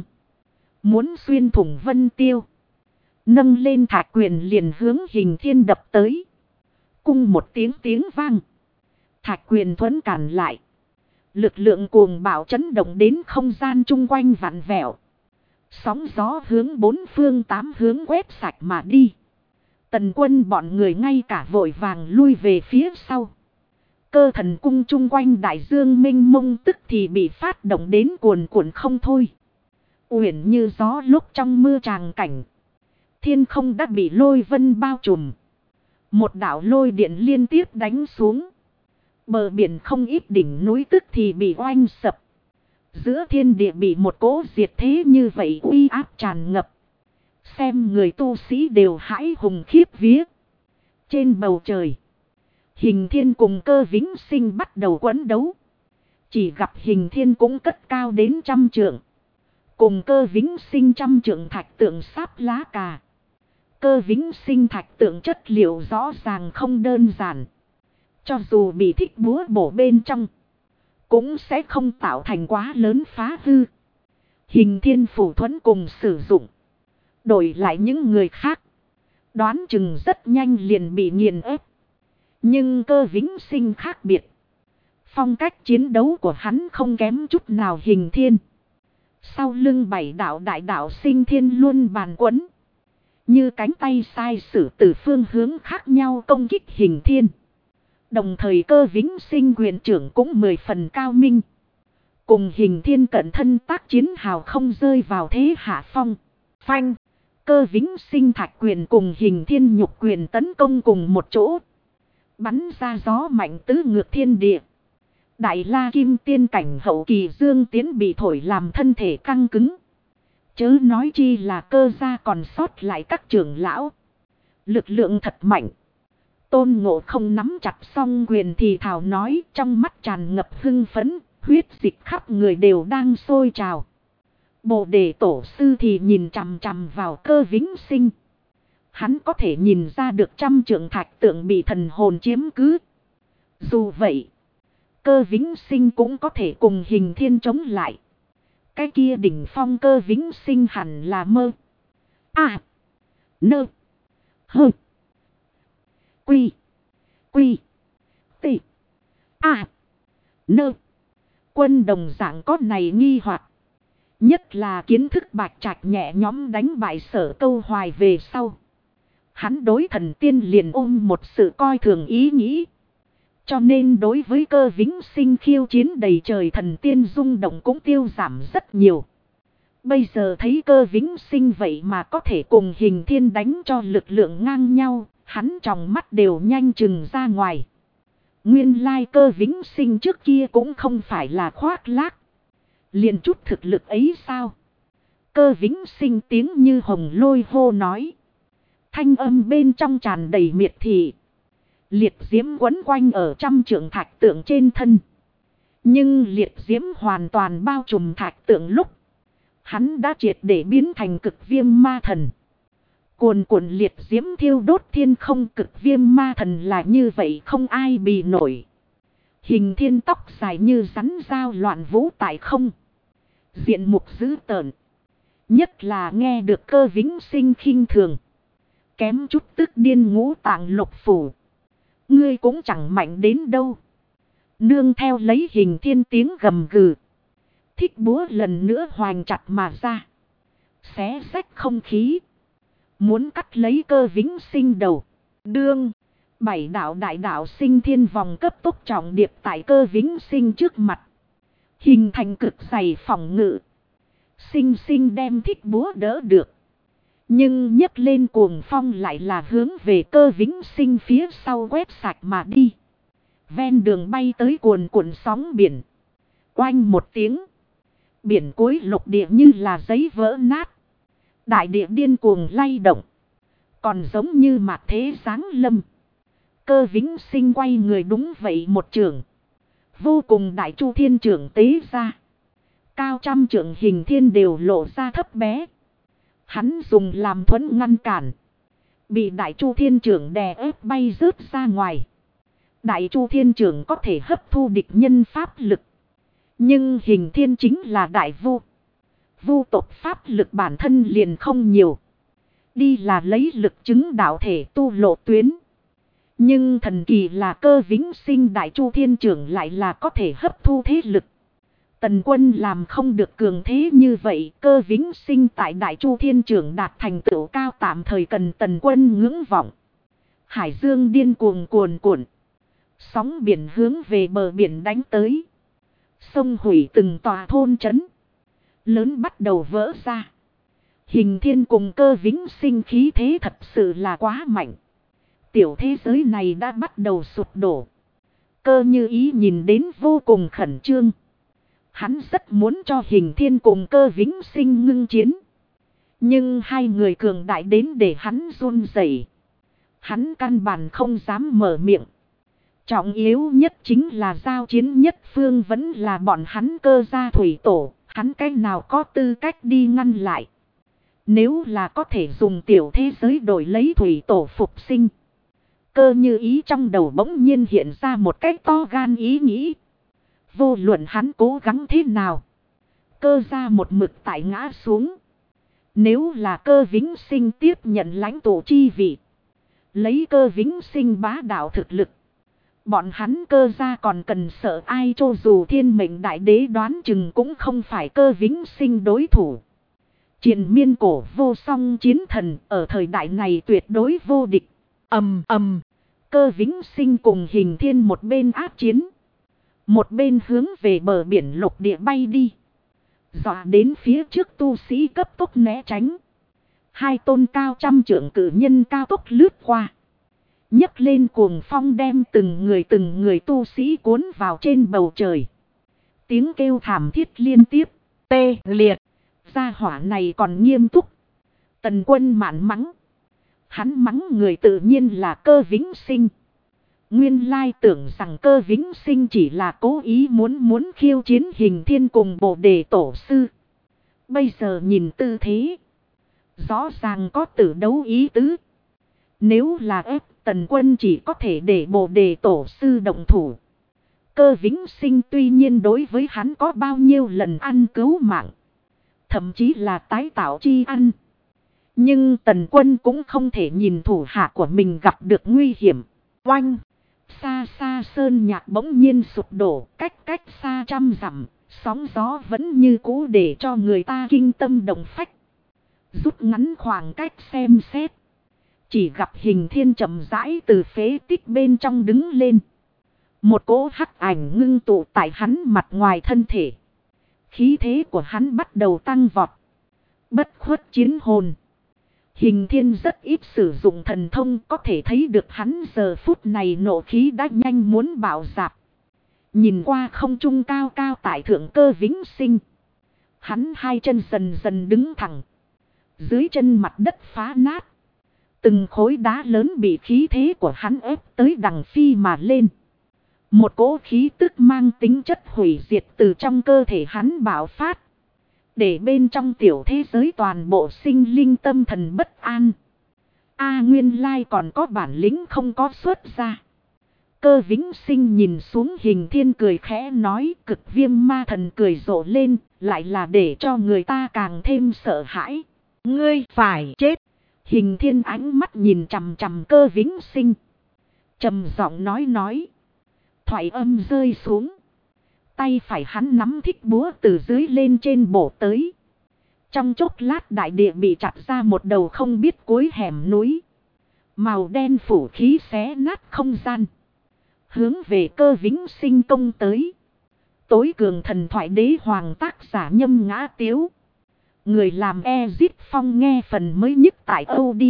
Muốn xuyên thủng vân tiêu. Nâng lên thạch quyền liền hướng Hình Thiên đập tới. Cung một tiếng vang. Thạch quyền thuẫn cản lại. Lực lượng cuồng bạo chấn động đến không gian chung quanh vặn vẹo. Sóng gió hướng bốn phương tám hướng quét sạch mà đi. Tần Quân bọn người ngay cả vội vàng lui về phía sau. Cơ thần cung chung quanh đại dương mênh mông tức thì bị phát động đến cuồn cuộn không thôi. Uyển như gió lúc trong mưa tràng cảnh. Thiên không đã bị lôi vân bao trùm. Một đạo lôi điện liên tiếp đánh xuống. Bờ biển không ít đỉnh núi tức thì bị oanh sập. Giữa thiên địa bị một cỗ diệt thế như vậy uy áp tràn ngập. Xem người tu sĩ đều hãi hùng khiếp vía. Trên bầu trời. Hình Thiên cùng Cơ Vĩnh Sinh bắt đầu quấn đấu. Chỉ gặp Hình Thiên cũng cất cao đến 100 trượng. Cùng Cơ Vĩnh Sinh 100 trượng thạch tượng sáp lá cà. Cơ Vĩnh Sinh thạch tượng chất liệu rõ ràng không đơn giản. Cho dù bị thích búa bổ bên trong. Cũng sẽ không tạo thành quá lớn phá hư. Hình Thiên phủ thuẫn cùng sử dụng. Đổi lại những người khác. Đoán chừng rất nhanh liền bị nghiền ép. Nhưng Cơ Vĩnh Sinh khác biệt. Phong cách chiến đấu của hắn không kém chút nào Hình Thiên. Sau lưng 7 đạo đại đạo sinh thiên luôn bàn quấn. Như cánh tay sai sử từ phương hướng khác nhau công kích Hình Thiên. Đồng thời Cơ Vĩnh Sinh quyền trưởng cũng 10 phần cao minh. Cùng Hình Thiên cận thân tác chiến hào không rơi vào thế hạ phong. Phanh. Cơ Vĩnh Sinh thạch quyền cùng Hình Thiên nhục quyền tấn công cùng một chỗ. Bắn ra gió mạnh tứ ngược thiên địa. Đại La Kim tiên cảnh hậu kỳ Dương Tiến bị thổi làm thân thể căng cứng. Chớ nói chi là Cơ gia còn sót lại các trưởng lão. Lực lượng thật mạnh. Tôn Ngộ Không nắm chặt song quyền thì thào nói, trong mắt tràn ngập hưng phấn, huyết dịch khắp người đều đang sôi trào. Bồ Đề Tổ Sư thì nhìn chằm chằm vào Cơ Vĩnh Sinh. Hắn có thể nhìn ra được trăm trượng thạch tượng bị thần hồn chiếm cứ. Dù vậy, Cơ Vĩnh Sinh cũng có thể cùng Hình Thiên chống lại. Cái kia đỉnh phong Cơ Vĩnh Sinh hẳn là mơ. À. Nơ. Hơ. Quy. Quy. Tị. À. Nơ. Quân đồng dạng có này nghi hoặc. Nhất là kiến thức Bạch Trạch nhẹ nhóm đánh bại Sở Câu Hoài về sau. Hắn đối thần tiên liền ôm một sự coi thường ý nghĩ. Cho nên đối với Cơ Vĩnh Sinh khiêu chiến đầy trời thần tiên rung động cũng tiêu giảm rất nhiều. Bây giờ thấy Cơ Vĩnh Sinh vậy mà có thể cùng Hình Thiên đánh cho lực lượng ngang nhau, hắn trong mắt đều nhanh chừng ra ngoài. Nguyên lai Cơ Vĩnh Sinh trước kia cũng không phải là khoác lác. Liền chút thực lực ấy sao? Cơ Vĩnh Sinh tiếng như hồng lôi hô nói. Thanh âm bên trong tràn đầy miệt thị. Liệt diễm quấn quanh ở trăm trượng thạch tượng trên thân. Nhưng liệt diễm hoàn toàn bao trùm thạch tượng lúc. Hắn đã triệt để biến thành cực viêm ma thần. Cuồn cuộn liệt diễm thiêu đốt thiên không, cực viêm ma thần là như vậy không ai bì nổi. Hình Thiên tóc dài như rắn dao loạn vũ tại không. Diện mục dữ tợn. Nhất là nghe được Cơ Vĩnh Sinh khinh thường. Kém chút tức điên ngũ tạng lục phủ. Ngươi cũng chẳng mạnh đến đâu. Nương theo lấy Hình Thiên tiếng gầm gừ. Thích búa lần nữa hoành chặt mà ra. Xé rách không khí. Muốn cắt lấy Cơ Vĩnh Sinh đầu. Đương. Bảy đạo đại đạo sinh thiên vòng cấp tốc trọng điệp tại Cơ Vĩnh Sinh trước mặt. Hình thành cực dày phòng ngự. Sinh sinh đem thích búa đỡ được. Nhưng nhấc lên cuồng phong lại là hướng về Cơ Vĩnh Sinh phía sau quét sạch mà đi. Ven đường bay tới cuồn cuộn sóng biển. Oanh một tiếng. Biển cuối lục địa như là giấy vỡ nát. Đại địa điên cuồng lay động. Còn giống như mạt thế giáng lâm. Cơ Vĩnh Sinh quay người đúng vậy một trường. Vô cùng đại chu thiên trưởng tế ra. Cao trăm trượng Hình Thiên đều lộ ra thấp bé. Hắn dùng làm thuẫn ngăn cản. Bị đại chu thiên trưởng đè ép bay rớt ra ngoài. Đại chu thiên trưởng có thể hấp thu địch nhân pháp lực. Nhưng Hình Thiên chính là đại vu. Vu tộc pháp lực bản thân liền không nhiều. Đi là lấy lực chứng đạo thể tu lộ tuyến. Nhưng thần kỳ là Cơ Vĩnh Sinh đại chu thiên trưởng lại là có thể hấp thu thế lực. Tần Quân làm không được cường thế như vậy. Cơ Vĩnh Sinh tại đại chu thiên trưởng đạt thành tựu cao tạm thời cần Tần Quân ngưỡng vọng. Hải dương điên cuồng cuồn cuộn. Sóng biển hướng về bờ biển đánh tới. Sông hủy từng tòa thôn trấn. Lớn bắt đầu vỡ ra. Hình Thiên cùng Cơ Vĩnh Sinh khí thế thật sự là quá mạnh. Tiểu thế giới này đã bắt đầu sụp đổ. Cơ Như Ý nhìn đến vô cùng khẩn trương. Hắn rất muốn cho Hình Thiên cùng Cơ Vĩnh Sinh ngưng chiến. Nhưng hai người cường đại đến để hắn run rẩy. Hắn căn bản không dám mở miệng. Trọng yếu nhất chính là giao chiến nhất phương vẫn là bọn hắn Cơ gia thủy tổ. Hắn cách nào có tư cách đi ngăn lại. Nếu là có thể dùng tiểu thế giới đổi lấy thủy tổ phục sinh. Cơ Như Ý trong đầu bỗng nhiên hiện ra một cách to gan ý nghĩ. Vô luận hắn cố gắng thế nào. Cơ gia một mực tại ngã xuống. Nếu là Cơ Vĩnh Sinh tiếp nhận lãnh tụ chi vị. Lấy Cơ Vĩnh Sinh bá đạo thực lực. Bọn hắn Cơ gia còn cần sợ ai, cho dù thiên mệnh đại đế đoán chừng cũng không phải Cơ Vĩnh Sinh đối thủ. Triền miên cổ vô song chiến thần ở thời đại này tuyệt đối vô địch. Ầm ầm. Cơ Vĩnh Sinh cùng Hình Thiên một bên áp chiến. Một bên hướng về bờ biển lục địa bay đi. Dọa đến phía trước tu sĩ cấp tốc né tránh. Hai tôn cao trăm trượng cử nhân cao tốc lướt qua. Nhấc lên cuồng phong đem từng người tu sĩ cuốn vào trên bầu trời. Tiếng kêu thảm thiết liên tiếp. Tê liệt. Gia hỏa này còn nghiêm túc. Tần Quân mạn mắng. Hắn mắng người tự nhiên là Cơ Vĩnh Sinh. Nguyên lai tưởng rằng Cơ Vĩnh Sinh chỉ là cố ý muốn khiêu chiến Hình Thiên cùng Bồ Đề Tổ Sư. Bây giờ nhìn tư thế, rõ ràng có tử đấu ý tứ. Nếu là ép Tần Quân chỉ có thể để Bồ Đề Tổ Sư động thủ. Cơ Vĩnh Sinh tuy nhiên đối với hắn có bao nhiêu lần ăn cứu mạng, thậm chí là tái tạo chi ăn. Nhưng Tần Quân cũng không thể nhìn thủ hạ của mình gặp được nguy hiểm. Oanh! Xa xa sơn nhạc bỗng nhiên sụp đổ, cách xa trăm dặm, sóng gió vẫn như cũ để cho người ta kinh tâm động phách. Rút ngắn khoảng cách xem xét, chỉ gặp Hình Thiên chậm rãi từ phế tích bên trong đứng lên. Một cỗ hắc ảnh ngưng tụ tại hắn mặt ngoài thân thể. Khí thế của hắn bắt đầu tăng vọt. Bất khuất chiến hồn. Hình Thiên rất ít sử dụng thần thông, có thể thấy được hắn giờ phút này nộ khí đã nhanh muốn bạo dạp. Nhìn qua không trung cao cao tại thượng Cơ Vĩnh Sinh. Hắn hai chân dần dần đứng thẳng. Dưới chân mặt đất phá nát. Từng khối đá lớn bị khí thế của hắn ép tới đằng phi mà lên. Một cỗ khí tức mang tính chất hủy diệt từ trong cơ thể hắn bạo phát. Để bên trong tiểu thế giới toàn bộ sinh linh tâm thần bất an. Nguyên lai còn có bản lĩnh không có xuất ra. Cơ Vĩnh Sinh nhìn xuống Hình Thiên cười khẽ nói, Cực Viêm Ma Thần cười rộ lên, lại là để cho người ta càng thêm sợ hãi. Ngươi phải chết. Hình Thiên ánh mắt nhìn chằm chằm Cơ Vĩnh Sinh. Trầm giọng nói. Thoại âm rơi xuống. Tay phải hắn nắm thích búa từ dưới lên trên bổ tới. Trong chốc lát đại địa bị chặt ra một đầu không biết cuối hẻm núi. Màu đen phủ khí xé nát không gian. Hướng về Cơ Vĩnh Sinh công tới. Tối cường thần thoại đế hoàng tác giả Nhâm Ngã Tiếu. Người làm Ezit Phong nghe phần mới nhất tại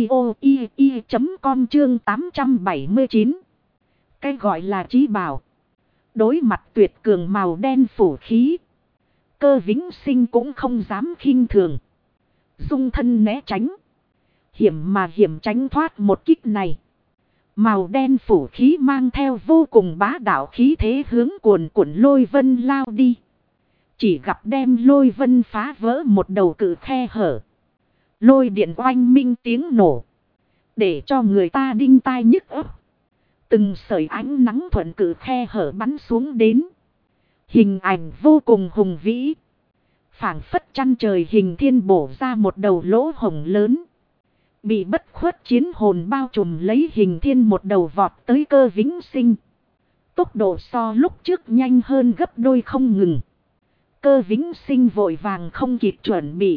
audio.com chương 879. Cái gọi là chí bảo. Đối mặt tuyệt cường màu đen phủ khí. Cơ Vĩnh Sinh cũng không dám khinh thường. Dung thân né tránh. Hiểm tránh thoát một kích này. Màu đen phủ khí mang theo vô cùng bá đạo khí thế hướng cuồn cuộn lôi vân lao đi. Chỉ gặp đem lôi vân phá vỡ một đầu cự khe hở. Lôi điện oanh minh tiếng nổ. Để cho người ta đinh tai nhức óc. Từng sợi ánh nắng thuận cự khe hở bắn xuống đến. Hình ảnh vô cùng hùng vĩ. Phảng phất chăn trời Hình Thiên bổ ra một đầu lỗ hổng lớn. Bị bất khuất chiến hồn bao trùm lấy Hình Thiên một đầu vọt tới Cơ Vĩnh Sinh. Tốc độ so lúc trước nhanh hơn gấp đôi không ngừng. Cơ Vĩnh Sinh vội vàng không kịp chuẩn bị.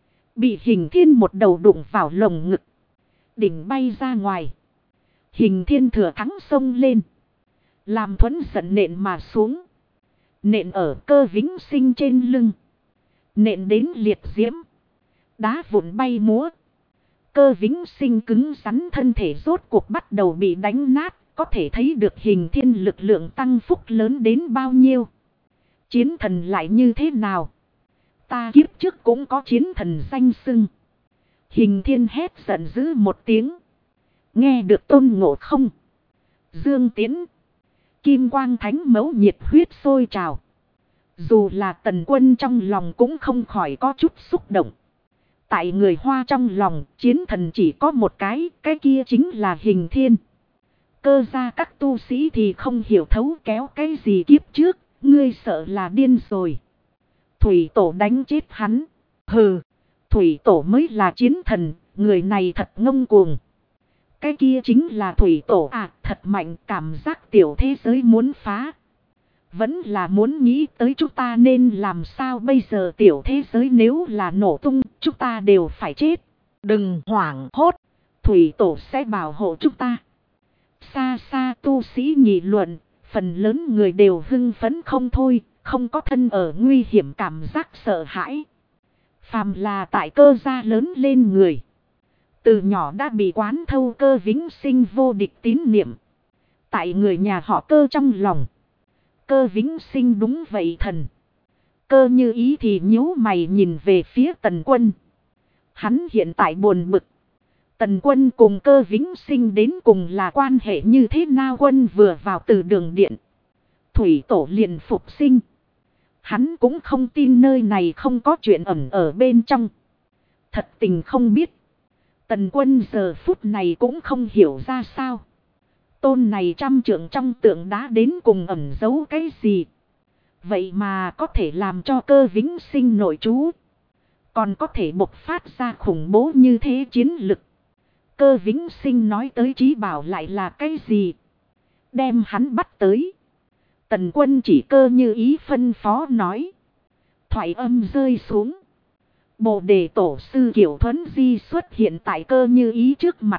Bị Hình Thiên một đầu đụng vào lồng ngực. Đỉnh bay ra ngoài. Hình Thiên thừa thắng xông lên. Làm thuẫn giận nện mà xuống. Nện ở Cơ Vĩnh Sinh trên lưng. Nện đến liệt diễm. Đá vụn bay múa. Cơ Vĩnh Sinh cứng rắn thân thể rốt cuộc bắt đầu bị đánh nát. Có thể thấy được Hình Thiên lực lượng tăng phúc lớn đến bao nhiêu. Chiến thần lại như thế nào? Ta kiếp trước cũng có chiến thần danh xưng. Hình Thiên hét giận dữ một tiếng. Nghe được Tôn Ngộ Không, Dương Tiễn, Kim Quang Thánh Mẫu nhiệt huyết sôi trào. Dù là Tần Quân trong lòng cũng không khỏi có chút xúc động. Tại người Hoa trong lòng, chiến thần chỉ có một cái kia chính là Hình Thiên. Cơ gia các tu sĩ thì không hiểu thấu kéo cái gì kiếp trước, ngươi sợ là điên rồi. Thủy Tổ đánh chết hắn. Hừ, Thủy Tổ mới là chiến thần, người này thật ngông cuồng. Cái kia chính là Thủy Tổ à, thật mạnh, cảm giác tiểu thế giới muốn phá. Vẫn là muốn nghĩ tới chúng ta nên làm sao bây giờ, tiểu thế giới nếu là nổ tung, chúng ta đều phải chết. Đừng hoảng hốt, Thủy Tổ sẽ bảo hộ chúng ta. Xa xa tu sĩ nghị luận, phần lớn người đều hưng phấn không thôi, không có thân ở nguy hiểm cảm giác sợ hãi. Phàm là tại Cơ gia lớn lên người. Từ nhỏ đã bị quán thâu Cơ Vĩnh Sinh vô địch tín niệm. Tại người nhà họ Cơ trong lòng. Cơ Vĩnh Sinh đúng vậy thần. Cơ Như Ý thì nhíu mày nhìn về phía Tần Quân. Hắn hiện tại buồn bực. Tần Quân cùng Cơ Vĩnh Sinh đến cùng là quan hệ như thế nào? Quân vừa vào từ đường điện, thủy tổ liền phục sinh. Hắn cũng không tin nơi này không có chuyện ẩn ở bên trong. Thật tình không biết. Tần Quân giờ phút này cũng không hiểu ra sao. Tôn này 100 trượng trong tượng đá đến cùng ẩn giấu cái gì. Vậy mà có thể làm cho Cơ Vĩnh Sinh nội trú. Còn có thể bộc phát ra khủng bố như thế chiến lực. Cơ Vĩnh Sinh nói tới trí bảo lại là cái gì? Đem hắn bắt tới. Tần Quân chỉ Cơ Như Ý phân phó nói. Thoại âm rơi xuống. Bồ đề tổ sư Kiều Thuấn Di xuất hiện tại Cơ Như Ý trước mặt.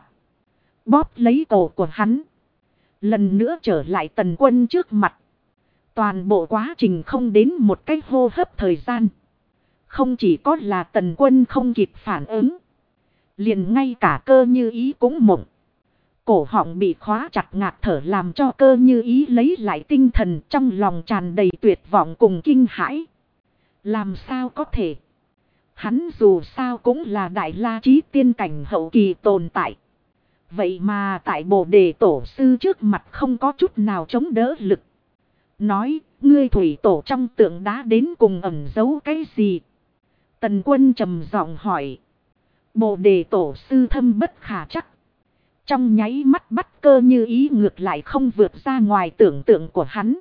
Bóp lấy cổ của hắn. Lần nữa trở lại Tần Quân trước mặt. Toàn bộ quá trình không đến một cái hô hấp thời gian. Không chỉ có là Tần Quân không kịp phản ứng. Liền ngay cả Cơ Như Ý cũng mộng. Cổ họng bị khóa chặt ngạt thở làm cho Cơ Như Ý lấy lại tinh thần, trong lòng tràn đầy tuyệt vọng cùng kinh hãi. Làm sao có thể? Hắn dù sao cũng là đại la chí tiên cảnh hậu kỳ tồn tại. Vậy mà tại Bồ đề tổ sư trước mặt không có chút nào chống đỡ lực. Nói, ngươi thủy tổ trong tượng đá đến cùng ẩn giấu cái gì? Tần Quân trầm giọng hỏi. Bồ đề tổ sư thâm bất khả chắc. Trong nháy mắt bắt Cơ Như Ý ngược lại không vượt ra ngoài tưởng tượng của hắn.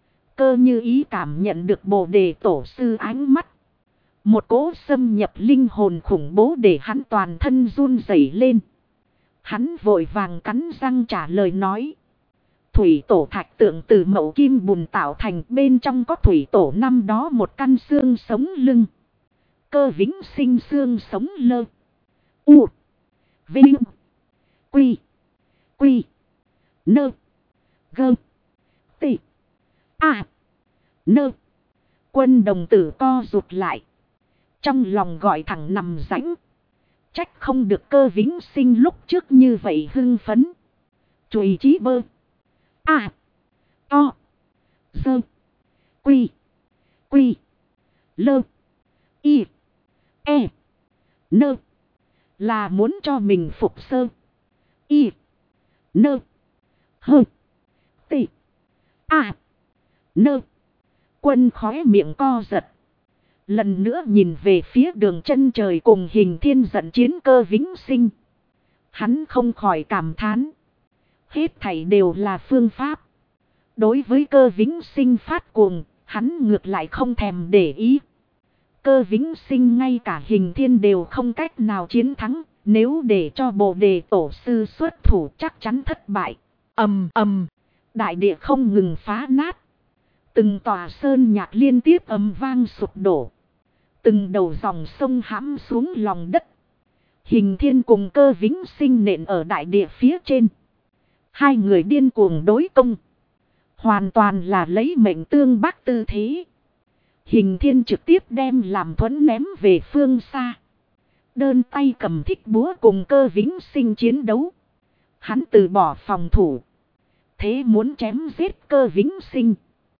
Cơ Như Ý cảm nhận được Bồ đề tổ sư ánh mắt. Một cỗ xâm nhập linh hồn khủng bố để hắn toàn thân run rẩy lên. Hắn vội vàng cắn răng trả lời nói. Thủy tổ thạch tượng từ mậu kim bùn tạo thành, bên trong có thủy tổ năm đó một căn xương sống lưng. Cơ Vĩnh Sinh xương sống lơ. U. Vinh. Quy. Quy. Nơ. Gơ. Tị. À. Nơ. Quân đồng tử co rụt lại. Trong lòng gọi thẳng nằm rãnh. Trách không được Cơ Vĩnh Sinh lúc trước như vậy hưng phấn. Chùi chí bơ. À. To. Sơ. Quy. Quy. Lơ. Y. E. Nơ. Là muốn cho mình phục sơ. Y. Nơ. Hơ. Tị. À. Nơ. Quân khóe miệng co giật. Lần nữa nhìn về phía đường chân trời cùng Hình Thiên dẫn chiến Cơ Vĩnh Sinh. Hắn không khỏi cảm thán. Hết thảy đều là phương pháp. Đối với Cơ Vĩnh Sinh phát cuồng, hắn ngược lại không thèm để ý. Cơ Vĩnh Sinh ngay cả Hình Thiên đều không cách nào chiến thắng. Nếu để cho Bồ đề tổ sư xuất thủ chắc chắn thất bại. Ầm ầm, đại địa không ngừng phá nát. Từng tòa sơn nhạc liên tiếp ầm vang sụp đổ. Từng đầu dòng sông hãm xuống lòng đất. Hình Thiên cùng Cơ Vĩnh Sinh nện ở đại địa phía trên. Hai người điên cuồng đối công. Hoàn toàn là lấy mệnh tương bác tư thế. Hình Thiên trực tiếp đem làm thuẫn ném về phương xa. Đơn tay cầm thích búa cùng Cơ Vĩnh Sinh chiến đấu. Hắn từ bỏ phòng thủ. Thế muốn chém giết Cơ Vĩnh Sinh.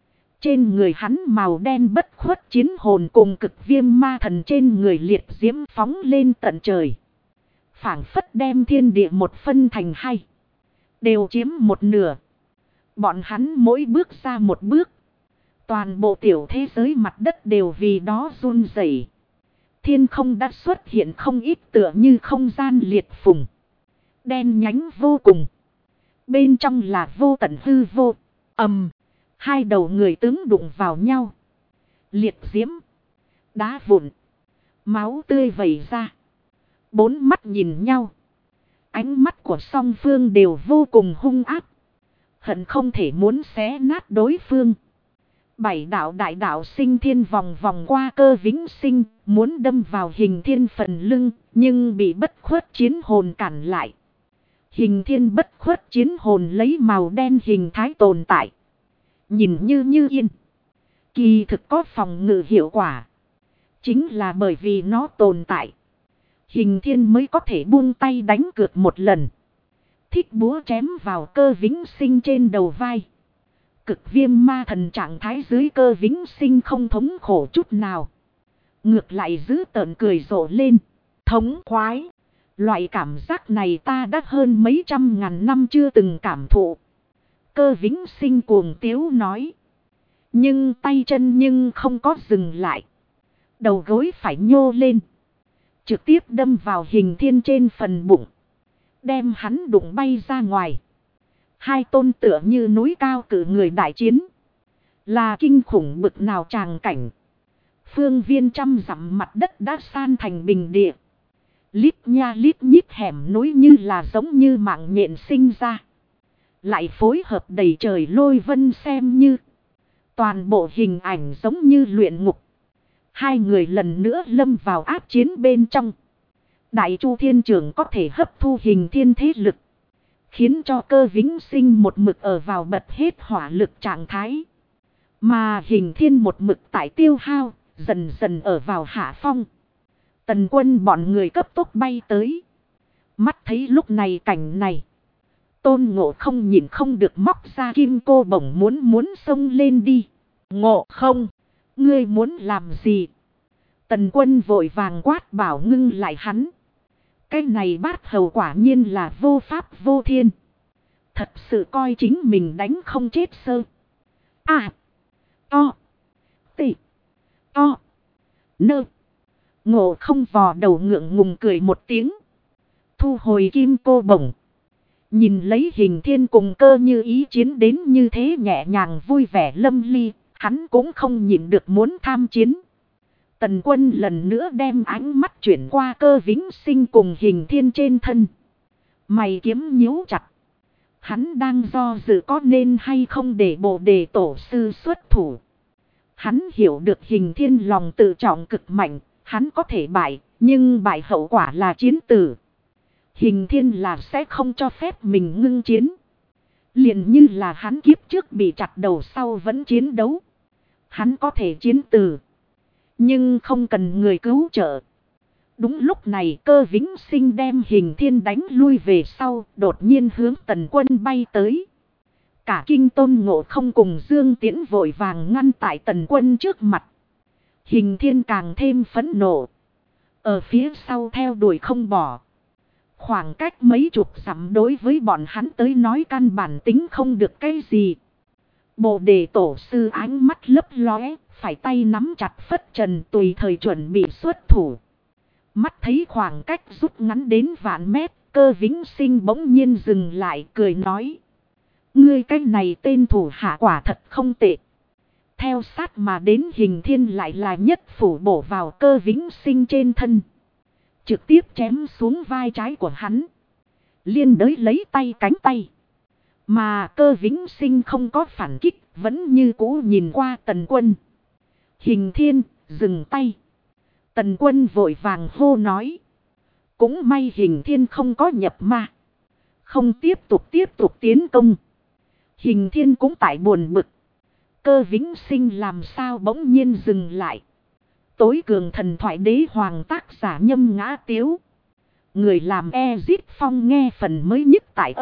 Trên người hắn màu đen bất khuất chiến hồn cùng cực viêm ma thần trên người liệt diễm phóng lên tận trời. Phảng phất đem thiên địa một phân thành hai. Đều chiếm một nửa. Bọn hắn mỗi bước ra một bước. Toàn bộ tiểu thế giới mặt đất đều vì đó run rẩy. Thiên không đã xuất hiện không ít tựa như không gian liệt phùng. Đen nhánh vô cùng. Bên trong là vô tận hư vô. Hai đầu người tướng đụng vào nhau. Liệt diễm. Đá vụn. Máu tươi vẩy ra. Bốn mắt nhìn nhau. Ánh mắt của song phương đều vô cùng hung ác. Hận không thể muốn xé nát đối phương. Bảy đạo đại đạo sinh thiên vòng vòng qua Cơ Vĩnh Sinh. Muốn đâm vào Hình Thiên phần lưng. Nhưng bị bất khuất chiến hồn cản lại. Hình Thiên bất khuất chiến hồn lấy màu đen hình thái tồn tại. Nhìn như yên. Kỳ thực có phòng ngự hiệu quả. Chính là bởi vì nó tồn tại. Hình Thiên mới có thể buông tay đánh cược một lần. Thích búa chém vào Cơ Vĩnh Sinh trên đầu vai. Cực viêm ma thần trạng thái dưới Cơ Vĩnh Sinh không thống khổ chút nào. Ngược lại giữ tợn cười rộ lên. Thống khoái. Loại cảm giác này ta đã hơn mấy trăm ngàn năm chưa từng cảm thụ. Cơ Vĩnh Sinh cuồng tiếu nói. Nhưng tay chân nhưng không có dừng lại. Đầu gối phải nhô lên. Trực tiếp đâm vào Hình Thiên trên phần bụng. Đem hắn đụng bay ra ngoài. Hai tôn tựa như núi cao cử người đại chiến. Là kinh khủng bực nào tràng cảnh. Phương viên trăm dặm mặt đất đã san thành bình địa. Lít nha lít nhít hẻm núi như là giống như mạng nhện sinh ra. Lại phối hợp đầy trời lôi vân xem như. Toàn bộ hình ảnh giống như luyện ngục. Hai người lần nữa lâm vào áp chiến bên trong. Đại Chu Thiên Trưởng có thể hấp thu Hình Thiên thế lực. Khiến cho Cơ Vĩnh Sinh một mực ở vào bật hết hỏa lực trạng thái. Mà Hình Thiên một mực tại tiêu hao, dần dần ở vào hạ phong. Tần Quân bọn người cấp tốc bay tới. Mắt thấy lúc này cảnh này. Tôn Ngộ Không nhìn không được móc ra kim cô bổng muốn xông lên đi. Ngộ Không, ngươi muốn làm gì? Tần Quân vội vàng quát bảo ngưng lại hắn. Cái này bát hầu quả nhiên là vô pháp vô thiên. Thật sự coi chính mình đánh không chết sơ. To. Tị. To. Nơ. Ngộ Không vò đầu ngượng ngùng cười một tiếng. Thu hồi kim cô bổng. Nhìn lấy Hình Thiên cùng Cơ Như Ý chiến đến như thế nhẹ nhàng vui vẻ lâm ly. Hắn cũng không nhịn được muốn tham chiến. Tần Quân lần nữa đem ánh mắt chuyển qua Cơ Vĩnh Sinh cùng Hình Thiên trên thân. Mày kiếm nhíu chặt. Hắn đang do dự có nên hay không để Bồ Đề Tổ sư xuất thủ. Hắn hiểu được Hình Thiên lòng tự trọng cực mạnh. Hắn có thể bại, nhưng bại hậu quả là chiến tử. Hình Thiên là sẽ không cho phép mình ngưng chiến. Liền như là hắn kiếp trước bị chặt đầu sau vẫn chiến đấu. Hắn có thể chiến tử. Nhưng không cần người cứu trợ. Đúng lúc này Cơ Vĩnh Sinh đem Hình Thiên đánh lui về sau. Đột nhiên hướng Tần Quân bay tới. Cả kinh Tôn Ngộ Không cùng Dương Tiễn vội vàng ngăn tại Tần Quân trước mặt. Hình Thiên càng thêm phẫn nộ. Ở phía sau theo đuổi không bỏ. Khoảng cách mấy chục dặm đối với bọn hắn tới nói căn bản tính không được cái gì. Bồ Đề Tổ sư ánh mắt lấp lóe, phải tay nắm chặt phất trần tùy thời chuẩn bị xuất thủ. Mắt thấy khoảng cách rút ngắn đến vạn mét, Cơ Vĩnh Sinh bỗng nhiên dừng lại cười nói. Ngươi cái này tên thủ hạ quả thật không tệ. Theo sát mà đến Hình Thiên lại là nhất phủ bổ vào Cơ Vĩnh Sinh trên thân. Trực tiếp chém xuống vai trái của hắn. Liên đới lấy tay cánh tay. Mà Cơ Vĩnh Sinh không có phản kích, vẫn như cũ nhìn qua Tần Quân. Hình Thiên, dừng tay. Tần Quân vội vàng hô nói. Cũng may Hình Thiên không có nhập ma. Không tiếp tục tiến công. Hình Thiên cũng tại buồn bực. Cơ Vĩnh Sinh làm sao bỗng nhiên dừng lại. Tối cường thần thoại đế hoàng tác giả Nhâm Ngã Tiếu. Người làm Ezit Phong nghe phần mới nhất tại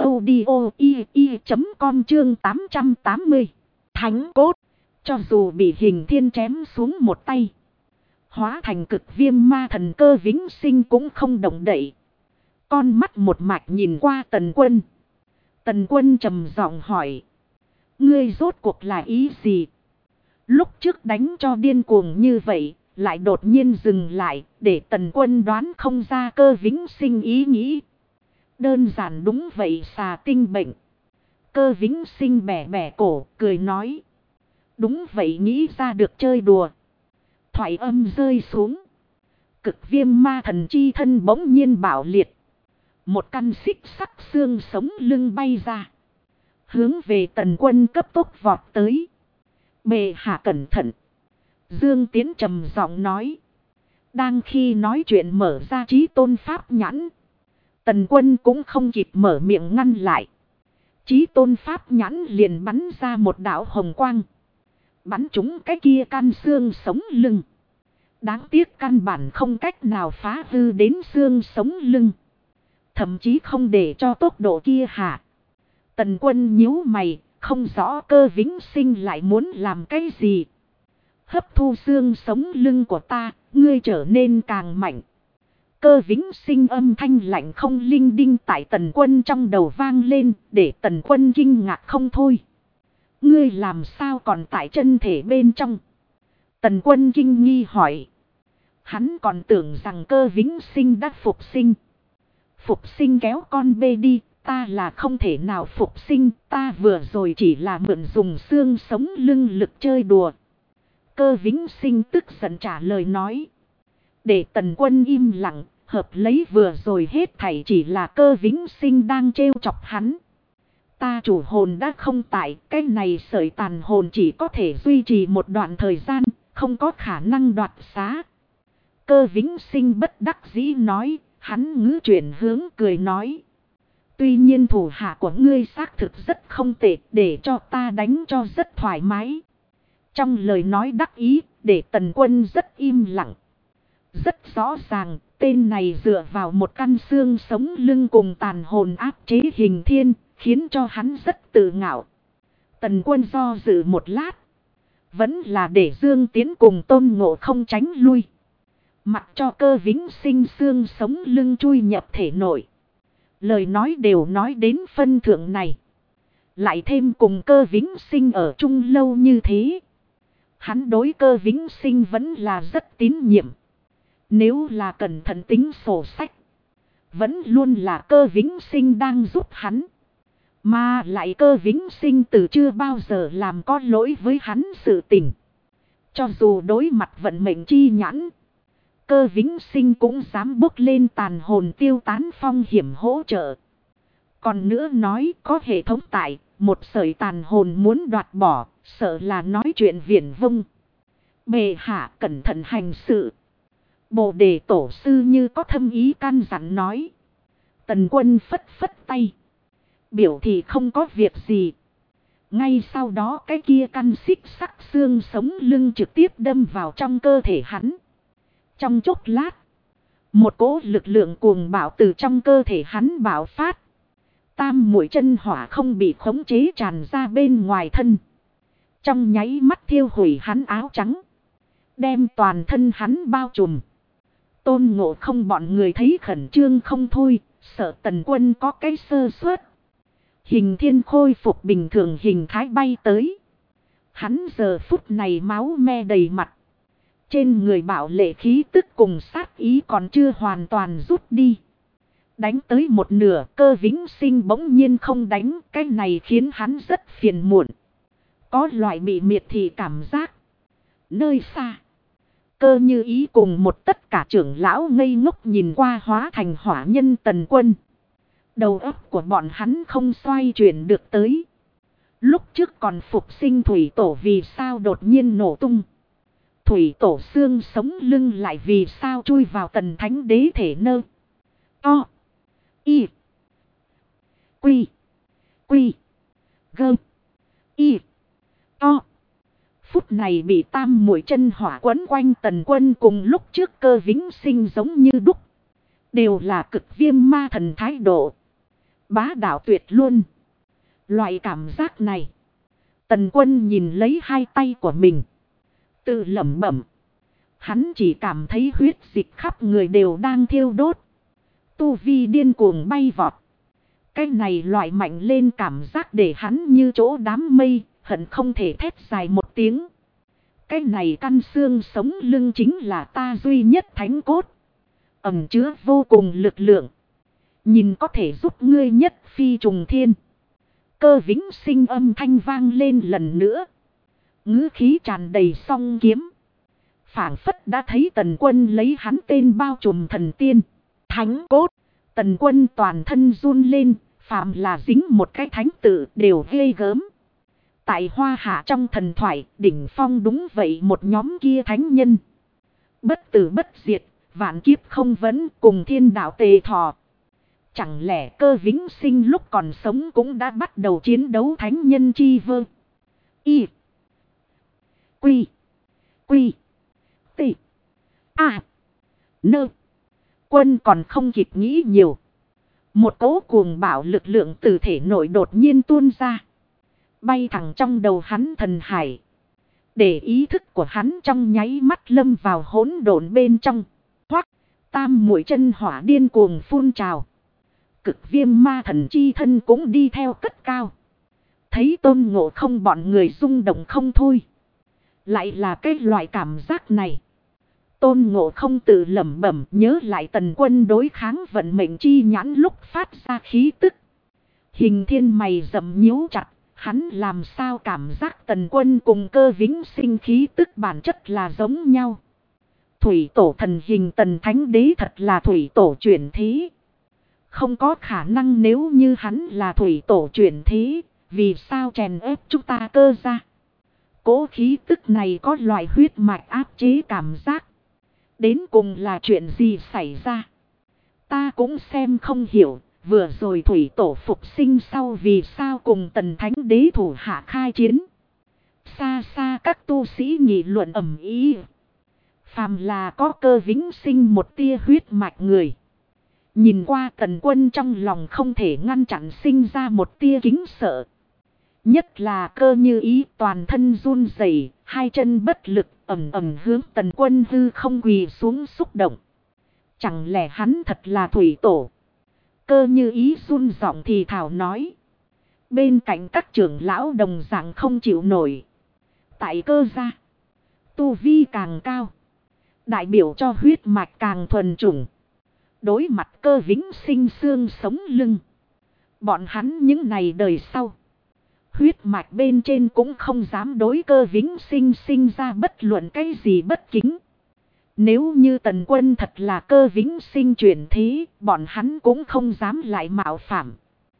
audio.com chương 880. Thánh cốt. Cho dù bị Hình Thiên chém xuống một tay. Hóa thành cực viêm ma thần Cơ Vĩnh Sinh cũng không động đậy. Con mắt một mạch nhìn qua Tần Quân. Tần Quân trầm giọng hỏi. Ngươi rốt cuộc là ý gì? Lúc trước đánh cho điên cuồng như vậy. Lại đột nhiên dừng lại để Tần Quân đoán không ra Cơ Vĩnh Sinh ý nghĩ. Đơn giản đúng vậy xà tinh bệnh. Cơ Vĩnh Sinh bẻ bẻ cổ cười nói. Đúng vậy nghĩ ra được chơi đùa. Thoại âm rơi xuống. Cực viêm ma thần chi thân bỗng nhiên bạo liệt. Một căn xích sắc xương sống lưng bay ra. Hướng về Tần Quân cấp tốc vọt tới. Bệ hạ cẩn thận. Dương Tiễn trầm giọng nói. Đang khi nói chuyện mở ra Chí Tôn Pháp nhãn. Tần Quân cũng không kịp mở miệng ngăn lại. Chí Tôn Pháp nhãn liền bắn ra một đạo hồng quang. Bắn trúng cái kia căn xương sống lưng. Đáng tiếc căn bản không cách nào phá hư đến xương sống lưng. Thậm chí không để cho tốc độ kia hạ. Tần Quân nhíu mày, không rõ Cơ Vĩnh Sinh lại muốn làm cái gì. Hấp thu xương sống lưng của ta, ngươi trở nên càng mạnh. Cơ Vĩnh Sinh âm thanh lạnh không linh đinh tại Tần Quân trong đầu vang lên, để Tần Quân kinh ngạc không thôi. Ngươi làm sao còn tại chân thể bên trong? Tần Quân kinh nghi hỏi. Hắn còn tưởng rằng Cơ Vĩnh Sinh đã phục sinh. Phục sinh kéo con bê đi, ta là không thể nào phục sinh, ta vừa rồi chỉ là mượn dùng xương sống lưng lực chơi đùa. Cơ Vĩnh Sinh tức giận trả lời nói. Để Tần Quân im lặng, hợp lấy vừa rồi hết thảy chỉ là Cơ Vĩnh Sinh đang trêu chọc hắn. Ta chủ hồn đã không tại, cái này sợi tàn hồn chỉ có thể duy trì một đoạn thời gian, không có khả năng đoạt xá. Cơ Vĩnh Sinh bất đắc dĩ nói, hắn ngữ chuyển hướng cười nói. Tuy nhiên thủ hạ của ngươi xác thực rất không tệ, để cho ta đánh cho rất thoải mái. Trong lời nói đắc ý, để Tần Quân rất im lặng. Rất rõ ràng, tên này dựa vào một căn xương sống lưng cùng tàn hồn áp chế Hình Thiên, khiến cho hắn rất tự ngạo. Tần Quân do dự một lát. Vẫn là để Dương Tiến cùng Tôn Ngộ không tránh lui. Mặc cho Cơ Vĩnh Sinh xương sống lưng chui nhập thể nội. Lời nói đều nói đến phân thượng này. Lại thêm cùng Cơ Vĩnh Sinh ở chung lâu như thế. Hắn đối Cơ Vĩnh Sinh vẫn là rất tín nhiệm. Nếu là cẩn thận tính sổ sách. Vẫn luôn là Cơ Vĩnh Sinh đang giúp hắn. Mà lại Cơ Vĩnh Sinh từ chưa bao giờ làm có lỗi với hắn sự tình. Cho dù đối mặt vận mệnh chi nhãn. Cơ Vĩnh Sinh cũng dám bốc lên tàn hồn tiêu tán phong hiểm hỗ trợ. Còn nữa nói có hệ thống tại, một sợi tàn hồn muốn đoạt bỏ, sợ là nói chuyện viển vông. Bệ hạ cẩn thận hành sự. Bồ đề tổ sư như có thâm ý can dặn nói. Tần Quân phất phất tay. Biểu thì không có việc gì. Ngay sau đó cái kia căn xích sắc xương sống lưng trực tiếp đâm vào trong cơ thể hắn. Trong chốc lát, một cỗ lực lượng cuồng bạo từ trong cơ thể hắn bạo phát. Tam muội chân hỏa không bị khống chế tràn ra bên ngoài thân. Trong nháy mắt thiêu hủy hắn áo trắng. Đem toàn thân hắn bao trùm. Tôn Ngộ không bọn người thấy khẩn trương không thôi, sợ Tần Quân có cái sơ suất. Hình Thiên khôi phục bình thường hình thái bay tới. Hắn giờ phút này máu me đầy mặt. Trên người bạo lệ khí tức cùng sát ý còn chưa hoàn toàn rút đi. Đánh tới một nửa Cơ Vĩnh Sinh bỗng nhiên không đánh. Cái này khiến hắn rất phiền muộn. Có loại bị miệt thị cảm giác. Nơi xa. Cơ Như Ý cùng một tất cả trưởng lão ngây ngốc nhìn qua hóa thành hỏa nhân Tần Quân. Đầu óc của bọn hắn không xoay chuyển được tới. Lúc trước còn phục sinh thủy tổ vì sao đột nhiên nổ tung. Thủy tổ xương sống lưng lại vì sao chui vào Tần Thánh Đế thể nơ. O. Y. Quy. Quy. Gơ. Y. O. Phút này bị tam muội chân hỏa quấn quanh Tần Quân cùng lúc trước Cơ Vĩnh Sinh giống như đúc. Đều là cực viêm ma thần thái độ. Bá đạo tuyệt luôn. Loại cảm giác này. Tần Quân nhìn lấy hai tay của mình. Tự lẩm bẩm. Hắn chỉ cảm thấy huyết dịch khắp người đều đang thiêu đốt. Tu vi điên cuồng bay vọt. Cái này loại mạnh lên cảm giác để hắn như chỗ đám mây. Hận không thể thét dài một tiếng. Cái này căn xương sống lưng chính là ta duy nhất thánh cốt. Ẩn chứa vô cùng lực lượng. Nhìn có thể giúp ngươi nhất phi trùng thiên. Cơ Vĩnh Sinh âm thanh vang lên lần nữa. Ngữ khí tràn đầy song kiếm. Phảng phất đã thấy Tần Quân lấy hắn tên bao trùm thần tiên. Thánh cốt. Tần Quân toàn thân run lên. Phạm là dính một cái thánh tự đều ghê gớm. Tại Hoa Hạ trong thần thoại, đỉnh phong đúng vậy một nhóm kia thánh nhân. Bất tử bất diệt, vạn kiếp không vấn cùng thiên đạo tề thọ. Chẳng lẽ Cơ Vĩnh Sinh lúc còn sống cũng đã bắt đầu chiến đấu thánh nhân chi vơ. Y. Quy. Quy. T. A. Nơ. Quân còn không kịp nghĩ nhiều. Một cỗ cuồng bạo lực lượng từ thể nội đột nhiên tuôn ra. Bay thẳng trong đầu hắn thần hải. Để ý thức của hắn trong nháy mắt lâm vào hỗn độn bên trong. Hoắc, Tam muội chân hỏa điên cuồng phun trào. Cực viêm ma thần chi thân cũng đi theo cất cao. Thấy Tôn Ngộ Không bọn người rung động không thôi. Lại là cái loại cảm giác này. Tôn Ngộ Không tự lẩm bẩm nhớ lại Tần Quân đối kháng vận mệnh chi nhãn lúc phát ra khí tức. Hình Thiên mày rậm nhíu chặt. Hắn làm sao cảm giác Tần Quân cùng Cơ Vĩnh Sinh khí tức bản chất là giống nhau. Thủy tổ thần hình Tần Thánh Đế thật là thủy tổ chuyển thế. Không có khả năng nếu như hắn là thủy tổ chuyển thế. Vì sao chèn ép chúng ta Cơ ra? Cố khí tức này có loại huyết mạch áp chế cảm giác. Đến cùng là chuyện gì xảy ra? Ta cũng xem không hiểu. Vừa rồi thủy tổ phục sinh sau vì sao cùng Tần Thánh Đế thủ hạ khai chiến. Xa xa các tu sĩ nghị luận ầm ĩ. Phàm là có Cơ Vĩnh Sinh một tia huyết mạch người. Nhìn qua Tần Quân trong lòng không thể ngăn chặn sinh ra một tia kính sợ. Nhất là Cơ Như Ý toàn thân run rẩy, hai chân bất lực ầm ầm hướng Tần Quân hư không quỳ xuống xúc động. Chẳng lẽ hắn thật là thủy tổ? Cơ Như Ý run giọng thì thảo nói. Bên cạnh các trưởng lão đồng dạng không chịu nổi. Tại Cơ gia, tu vi càng cao, đại biểu cho huyết mạch càng thuần chủng. Đối mặt Cơ Vĩnh Sinh xương sống lưng, bọn hắn những này đời sau, huyết mạch bên trên cũng không dám đối Cơ Vĩnh Sinh sinh ra bất luận cái gì bất kính. Nếu như Tần Quân thật là Cơ Vĩnh Sinh chuyển thế, bọn hắn cũng không dám lại mạo phạm.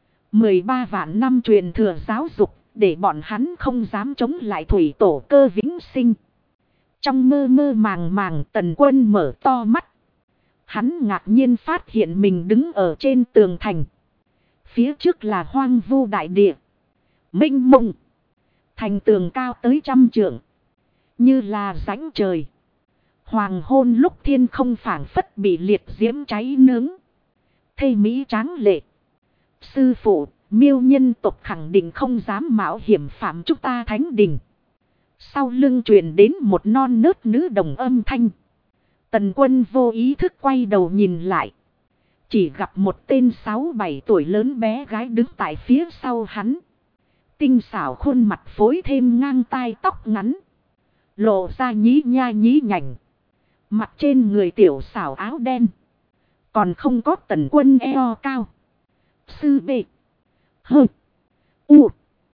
13 vạn năm truyền thừa giáo dục, để bọn hắn không dám chống lại thủy tổ Cơ Vĩnh Sinh. Trong mơ mơ màng màng Tần Quân mở to mắt. Hắn ngạc nhiên phát hiện mình đứng ở trên tường thành. Phía trước là hoang vu đại địa. Mênh mông. Thành tường cao tới 100 trượng. Như là rãnh trời. Hoàng hôn lúc thiên không phảng phất bị liệt diễm cháy nướng. Thây mỹ tráng lệ. Sư phụ, Miêu nhân tộc khẳng định không dám mạo hiểm phạm chúng ta thánh đình. Sau lưng truyền đến một non nớt nữ đồng âm thanh. Tần Quân vô ý thức quay đầu nhìn lại. Chỉ gặp một tên 6-7 tuổi lớn bé gái đứng tại phía sau hắn. Tinh xảo khuôn mặt phối thêm ngang tai tóc ngắn. Lộ ra nhí nha nhí nhảnh. Mặt trên người tiểu xảo áo đen. Còn không có Tần Quân eo cao. Sư bệ. Hơ. U.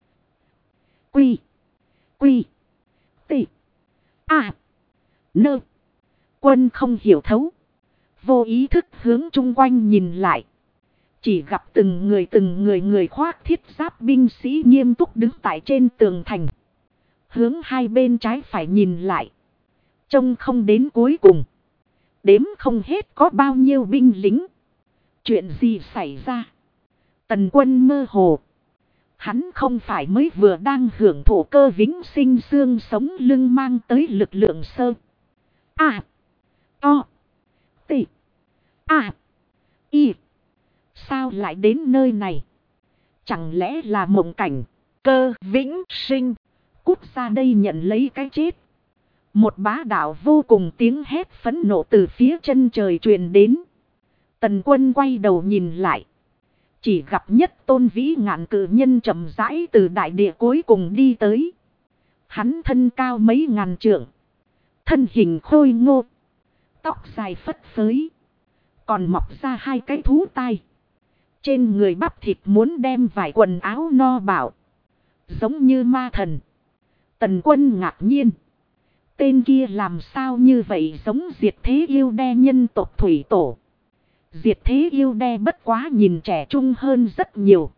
Quy. Quy. Tị. A. Nơ. Quân không hiểu thấu. Vô ý thức hướng chung quanh nhìn lại. Chỉ gặp từng người khoác thiết giáp binh sĩ nghiêm túc đứng tại trên tường thành. Hướng hai bên trái phải nhìn lại. Trông không đến cuối cùng. Đếm không hết có bao nhiêu binh lính. Chuyện gì xảy ra? Tần Quân mơ hồ. Hắn không phải mới vừa đang hưởng thụ Cơ Vĩnh Sinh xương sống lưng mang tới lực lượng sơ. A. O. T. A. Y. Sao lại đến nơi này? Chẳng lẽ là mộng cảnh? Cơ Vĩnh Sinh. Cút ra đây nhận lấy cái chết. Một bá đạo vô cùng tiếng hét phẫn nộ từ phía chân trời truyền đến. Tần Quân quay đầu nhìn lại. Chỉ gặp nhất tôn vĩ ngạn cự nhân chậm rãi từ đại địa cuối cùng đi tới. Hắn thân cao mấy ngàn trượng. Thân hình khôi ngô. Tóc dài phất phới. Còn mọc ra hai cái thú tai. Trên người bắp thịt muốn đem vải quần áo no bảo. Giống như ma thần. Tần Quân ngạc nhiên. Tên kia làm sao như vậy giống diệt thế yêu đe nhân tộc thủy tổ. Diệt thế yêu đe bất quá nhìn trẻ trung hơn rất nhiều.